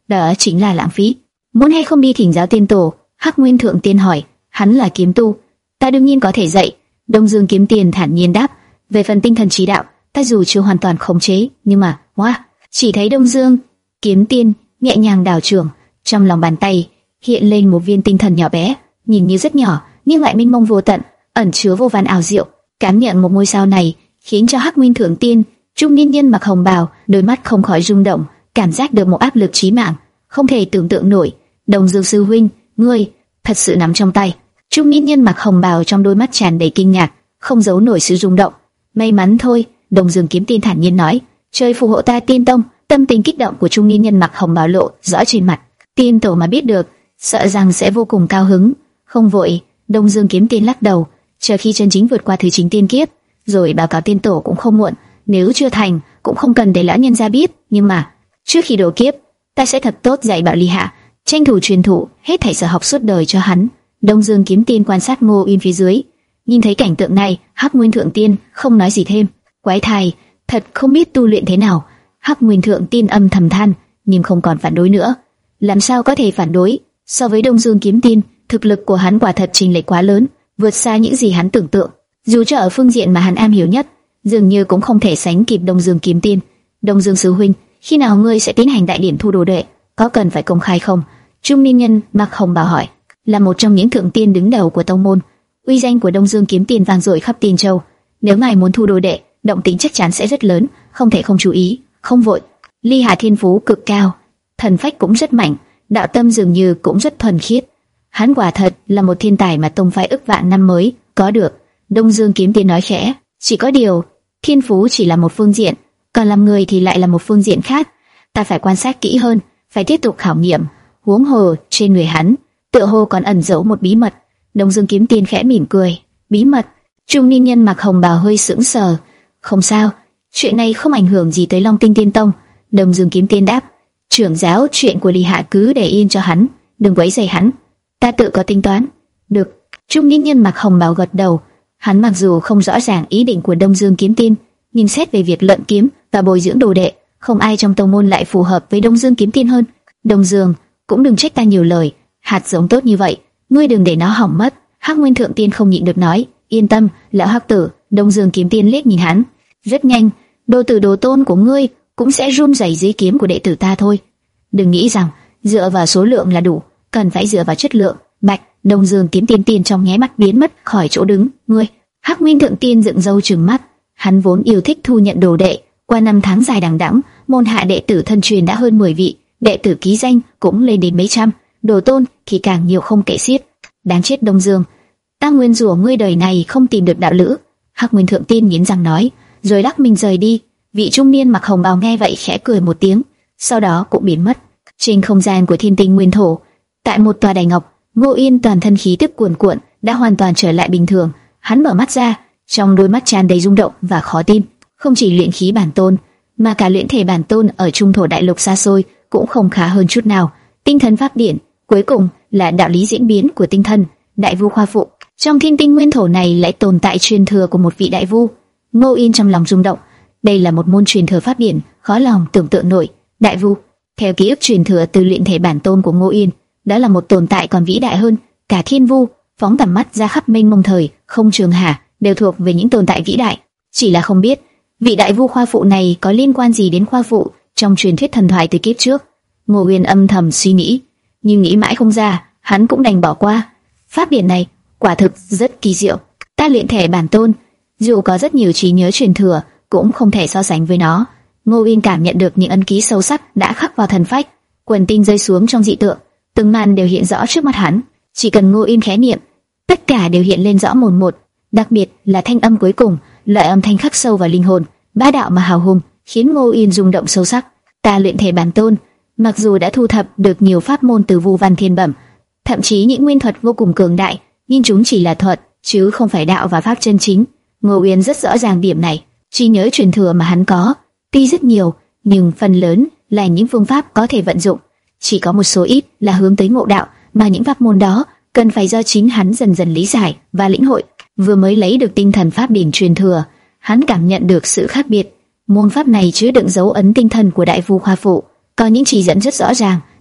đó chính là lãng phí. Muốn hay không đi thỉnh giáo tiên tổ? Hắc Nguyên Thượng Tiên hỏi. Hắn là kiếm tu, ta đương nhiên có thể dạy. Đông Dương Kiếm Tiên thản nhiên đáp. Về phần tinh thần trí đạo, ta dù chưa hoàn toàn khống chế, nhưng mà, wow, chỉ thấy Đông Dương Kiếm Tiên nhẹ nhàng đảo trường, trong lòng bàn tay hiện lên một viên tinh thần nhỏ bé, nhìn như rất nhỏ, nhưng lại mênh mông vô tận, ẩn chứa vô vàn ảo diệu. Cảm nhận một ngôi sao này, khiến cho Hắc Nguyên Thượng Tiên, trung niên nhân mặc hồng bào, đôi mắt không khỏi rung động, cảm giác được một áp lực chí mạng, không thể tưởng tượng nổi. Đông Dương sư huynh, ngươi thật sự nắm trong tay. Trung niên nhân mặc hồng bào trong đôi mắt tràn đầy kinh ngạc, không giấu nổi sự rung động. May mắn thôi, Đông Dương Kiếm Tiên thản nhiên nói. Trời phù hộ ta Tiên Tông. Tâm tình kích động của trung niên nhân mặc hồng bào lộ rõ trên mặt. Tiên tổ mà biết được, sợ rằng sẽ vô cùng cao hứng. Không vội, Đông Dương Kiếm Tiên lắc đầu, chờ khi chân chính vượt qua thứ chính tiên kiếp, rồi báo cáo tiên tổ cũng không muộn. Nếu chưa thành, cũng không cần để lão nhân gia biết. Nhưng mà trước khi độ kiếp, ta sẽ thật tốt dạy bảo Ly Hạ, tranh thủ truyền thụ hết thảy sở học suốt đời cho hắn. Đông Dương Kiếm Tiên quan sát Ngô Uyên phía dưới, nhìn thấy cảnh tượng này, Hắc Nguyên Thượng Tiên không nói gì thêm. Quái thai, thật không biết tu luyện thế nào. Hắc Nguyên Thượng Tiên âm thầm than, nhưng không còn phản đối nữa. Làm sao có thể phản đối? So với Đông Dương Kiếm Tiên, thực lực của hắn quả thật chênh lệch quá lớn, vượt xa những gì hắn tưởng tượng. Dù cho ở phương diện mà hắn am hiểu nhất, dường như cũng không thể sánh kịp Đông Dương Kiếm Tiên. Đông Dương sư huynh, khi nào ngươi sẽ tiến hành đại điển thu đồ đệ? Có cần phải công khai không? Trung niên nhân mặc hồng bào hỏi. Là một trong những thượng tiên đứng đầu của tông môn, uy danh của Đông Dương Kiếm Tiên vang dội khắp Tiên Châu. Nếu ngài muốn thu đồ đệ, động tĩnh chắc chắn sẽ rất lớn, không thể không chú ý. Không vội. Ly Hà thiên phú cực cao, thần phách cũng rất mạnh, đạo tâm dường như cũng rất thuần khiết. Hắn quả thật là một thiên tài mà tông phái ức vạn năm mới có được. Đông Dương Kiếm Tiên nói khẽ. Chỉ có điều, thiên phú chỉ là một phương diện, còn làm người thì lại là một phương diện khác. Ta phải quan sát kỹ hơn, phải tiếp tục khảo nghiệm. Huống hồ trên người hắn, tựa hồ còn ẩn giấu một bí mật. Đông Dương Kiếm Tiên khẽ mỉm cười. Bí mật? Trung niên nhân mặc hồng bào hơi sững sờ. Không sao, chuyện này không ảnh hưởng gì tới Long Tinh Tiên Tông. Đông Dương Kiếm Tiên đáp. Trưởng giáo, chuyện của Ly Hạ cứ để yên cho hắn, đừng quấy rầy hắn. Ta tự có tính toán. Được. Trung niên nhân mặc hồng bào gật đầu. Hắn mặc dù không rõ ràng ý định của Đông Dương Kiếm Tiên, nhưng xét về việc luyện kiếm và bồi dưỡng đồ đệ, không ai trong tông môn lại phù hợp với Đông Dương Kiếm Tiên hơn. Đông Dương, cũng đừng trách ta nhiều lời. Hạt giống tốt như vậy, ngươi đừng để nó hỏng mất. Hắc Nguyên Thượng Tiên không nhịn được nói. Yên tâm, lão Hắc Tử. Đông Dương Kiếm Tiên liếc nhìn hắn. Rất nhanh, đồ tử đồ tôn của ngươi cũng sẽ run rẩy dưới kiếm của đệ tử ta thôi. Đừng nghĩ rằng dựa vào số lượng là đủ, cần phải dựa vào chất lượng. Bạch. Đông Dương Kiếm Tiên tiên trong nháy mắt biến mất khỏi chỗ đứng. Ngươi. Hắc Nguyên Thượng Tiên dựng râu trừng mắt. Hắn vốn yêu thích thu nhận đồ đệ, qua năm tháng dài đằng đẵng, môn hạ đệ tử thân truyền đã hơn mười vị, đệ tử ký danh cũng lên đến mấy trăm, đồ tôn thì càng nhiều không kể xiết. Đáng chết Đông Dương, ta nguyên rủa ngươi đời này không tìm được đạo lữ. Hắc Nguyên Thượng Tiên nghiến răng nói, rồi lắc mình rời đi. Vị trung niên mặc hồng bào nghe vậy khẽ cười một tiếng, sau đó cũng biến mất. Trên không gian của Thiên Tinh Nguyên Thổ, tại một tòa đài ngọc, Ngô Yên toàn thân khí tức cuồn cuộn, đã hoàn toàn trở lại bình thường. Hắn mở mắt ra, trong đôi mắt tràn đầy rung động và khó tin. Không chỉ luyện khí bản tôn, mà cả luyện thể bản tôn ở Trung Thổ đại lục xa xôi cũng không khá hơn chút nào. Tinh thần pháp điển, cuối cùng là đạo lý diễn biến của tinh thần. Đại vu khoa phụ, trong Thiên Tinh Nguyên Thổ này lại tồn tại truyền thừa của một vị đại vu. Ngô Yên trong lòng rung động. Đây là một môn truyền thừa pháp điển, khó lòng tưởng tượng nổi. Đại vu, theo ký ức truyền thừa từ luyện thể bản tôn của Ngô Yên, đó là một tồn tại còn vĩ đại hơn cả thiên vu. Phóng tầm mắt ra khắp mênh mông thời không trường hà, đều thuộc về những tồn tại vĩ đại. Chỉ là không biết vị đại vu khoa phụ này có liên quan gì đến khoa phụ trong truyền thuyết thần thoại từ kiếp trước. Ngô Uyên âm thầm suy nghĩ, nhưng nghĩ mãi không ra, hắn cũng đành bỏ qua. Pháp điển này quả thực rất kỳ diệu. Ta luyện thể bản tôn, dù có rất nhiều trí nhớ truyền thừa, cũng không thể so sánh với nó. Ngô Uyên cảm nhận được những ấn ký sâu sắc đã khắc vào thần phách. Quần tinh rơi xuống trong dị tượng, từng màn đều hiện rõ trước mắt hắn. Chỉ cần Ngô Uyên khẽ niệm, tất cả đều hiện lên rõ mồn một. Đặc biệt là thanh âm cuối cùng, loại âm thanh khắc sâu vào linh hồn, bá đạo mà hào hùng, khiến Ngô Uyên rung động sâu sắc. Ta luyện thể bản tôn, mặc dù đã thu thập được nhiều pháp môn từ vu văn thiên bẩm, thậm chí những nguyên thuật vô cùng cường đại, nhưng chúng chỉ là thuật, chứ không phải đạo và pháp chân chính. Ngô Uyên rất rõ ràng điểm này. Trí nhớ truyền thừa mà hắn có, tuy rất nhiều, nhưng phần lớn là những phương pháp có thể vận dụng, chỉ có một số ít là hướng tới ngộ đạo, mà những pháp môn đó cần phải do chính hắn dần dần lý giải và lĩnh hội. Vừa mới lấy được tinh thần pháp điển truyền thừa, hắn cảm nhận được sự khác biệt. Môn pháp này chứa đựng dấu ấn tinh thần của đại vu khoa phụ, có những chỉ dẫn rất rõ ràng,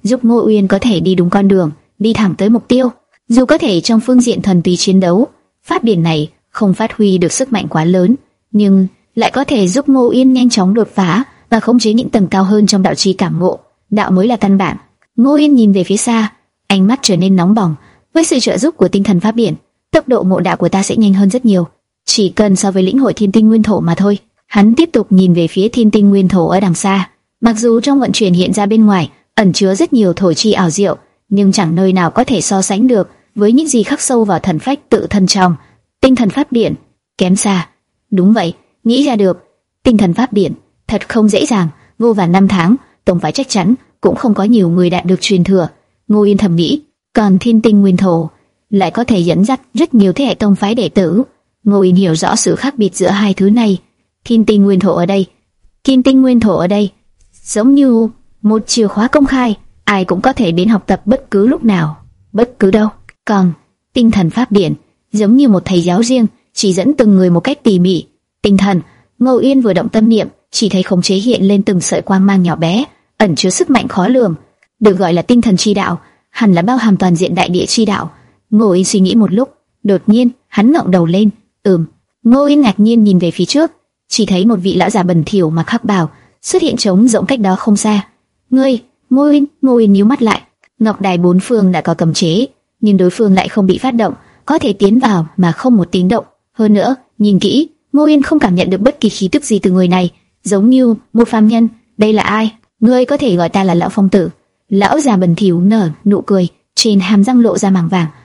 giúp Ngô Uyên có thể đi đúng con đường, đi thẳng tới mục tiêu. Dù có thể trong phương diện thần bí chiến đấu, pháp điển này không phát huy được sức mạnh quá lớn, nhưng lại có thể giúp Ngô Uyên nhanh chóng đột phá và khống chế những tầng cao hơn trong đạo chi cảm ngộ. Đạo mới là căn bản. Ngô Uyên nhìn về phía xa, ánh mắt trở nên nóng bỏng. Với sự trợ giúp của tinh thần pháp điển, tốc độ ngộ đạo của ta sẽ nhanh hơn rất nhiều, chỉ cần so với lĩnh hội thiên tinh nguyên thổ mà thôi. Hắn tiếp tục nhìn về phía thiên tinh nguyên thổ ở đằng xa. Mặc dù trong vận chuyển hiện ra bên ngoài ẩn chứa rất nhiều thổ chi ảo diệu, nhưng chẳng nơi nào có thể so sánh được với những gì khắc sâu vào thần phách tự thân trong tinh thần pháp điển. Kém xa. Đúng vậy, nghĩ ra được. Tinh thần pháp điển thật không dễ dàng, vô vàn năm tháng, tổng phái chắc chắn cũng không có nhiều người đạt được truyền thừa. Ngô Yên thầm nghĩ, còn thiên tinh nguyên thổ lại có thể dẫn dắt rất nhiều thế hệ tông phái đệ tử. Ngô Yên hiểu rõ sự khác biệt giữa hai thứ này. Thiên tinh nguyên thổ ở đây, thiên tinh nguyên thổ ở đây, giống như một chìa khóa công khai, ai cũng có thể đến học tập bất cứ lúc nào, bất cứ đâu. Còn tinh thần pháp điển giống như một thầy giáo riêng, chỉ dẫn từng người một cách tỉ mỉ. Tinh thần, Ngô Yên vừa động tâm niệm, chỉ thấy khống chế hiện lên từng sợi quang mang nhỏ bé, ẩn chứa sức mạnh khó lường, được gọi là tinh thần chi đạo, hẳn là bao hàm toàn diện đại địa chi đạo. Ngô Yên suy nghĩ một lúc, đột nhiên hắn ngẩng đầu lên. Ừm. Ngô Yên ngạc nhiên nhìn về phía trước, chỉ thấy một vị lão già bẩn thỉu mặc hắc bào xuất hiện trống rỗng cách đó không xa. Ngươi, Ngô Yên, Ngô Yên nhíu mắt lại. Ngọc đài bốn phương đã có cấm chế, nhưng đối phương lại không bị phát động, có thể tiến vào mà không một tiếng động. Hơn nữa, nhìn kỹ, Ngô Yên không cảm nhận được bất kỳ khí tức gì từ người này, giống như một phàm nhân. Đây là ai? Ngươi có thể gọi ta là lão phong tử. Lão già bẩn thỉu nở nụ cười, trên hàm răng lộ ra màng vàng.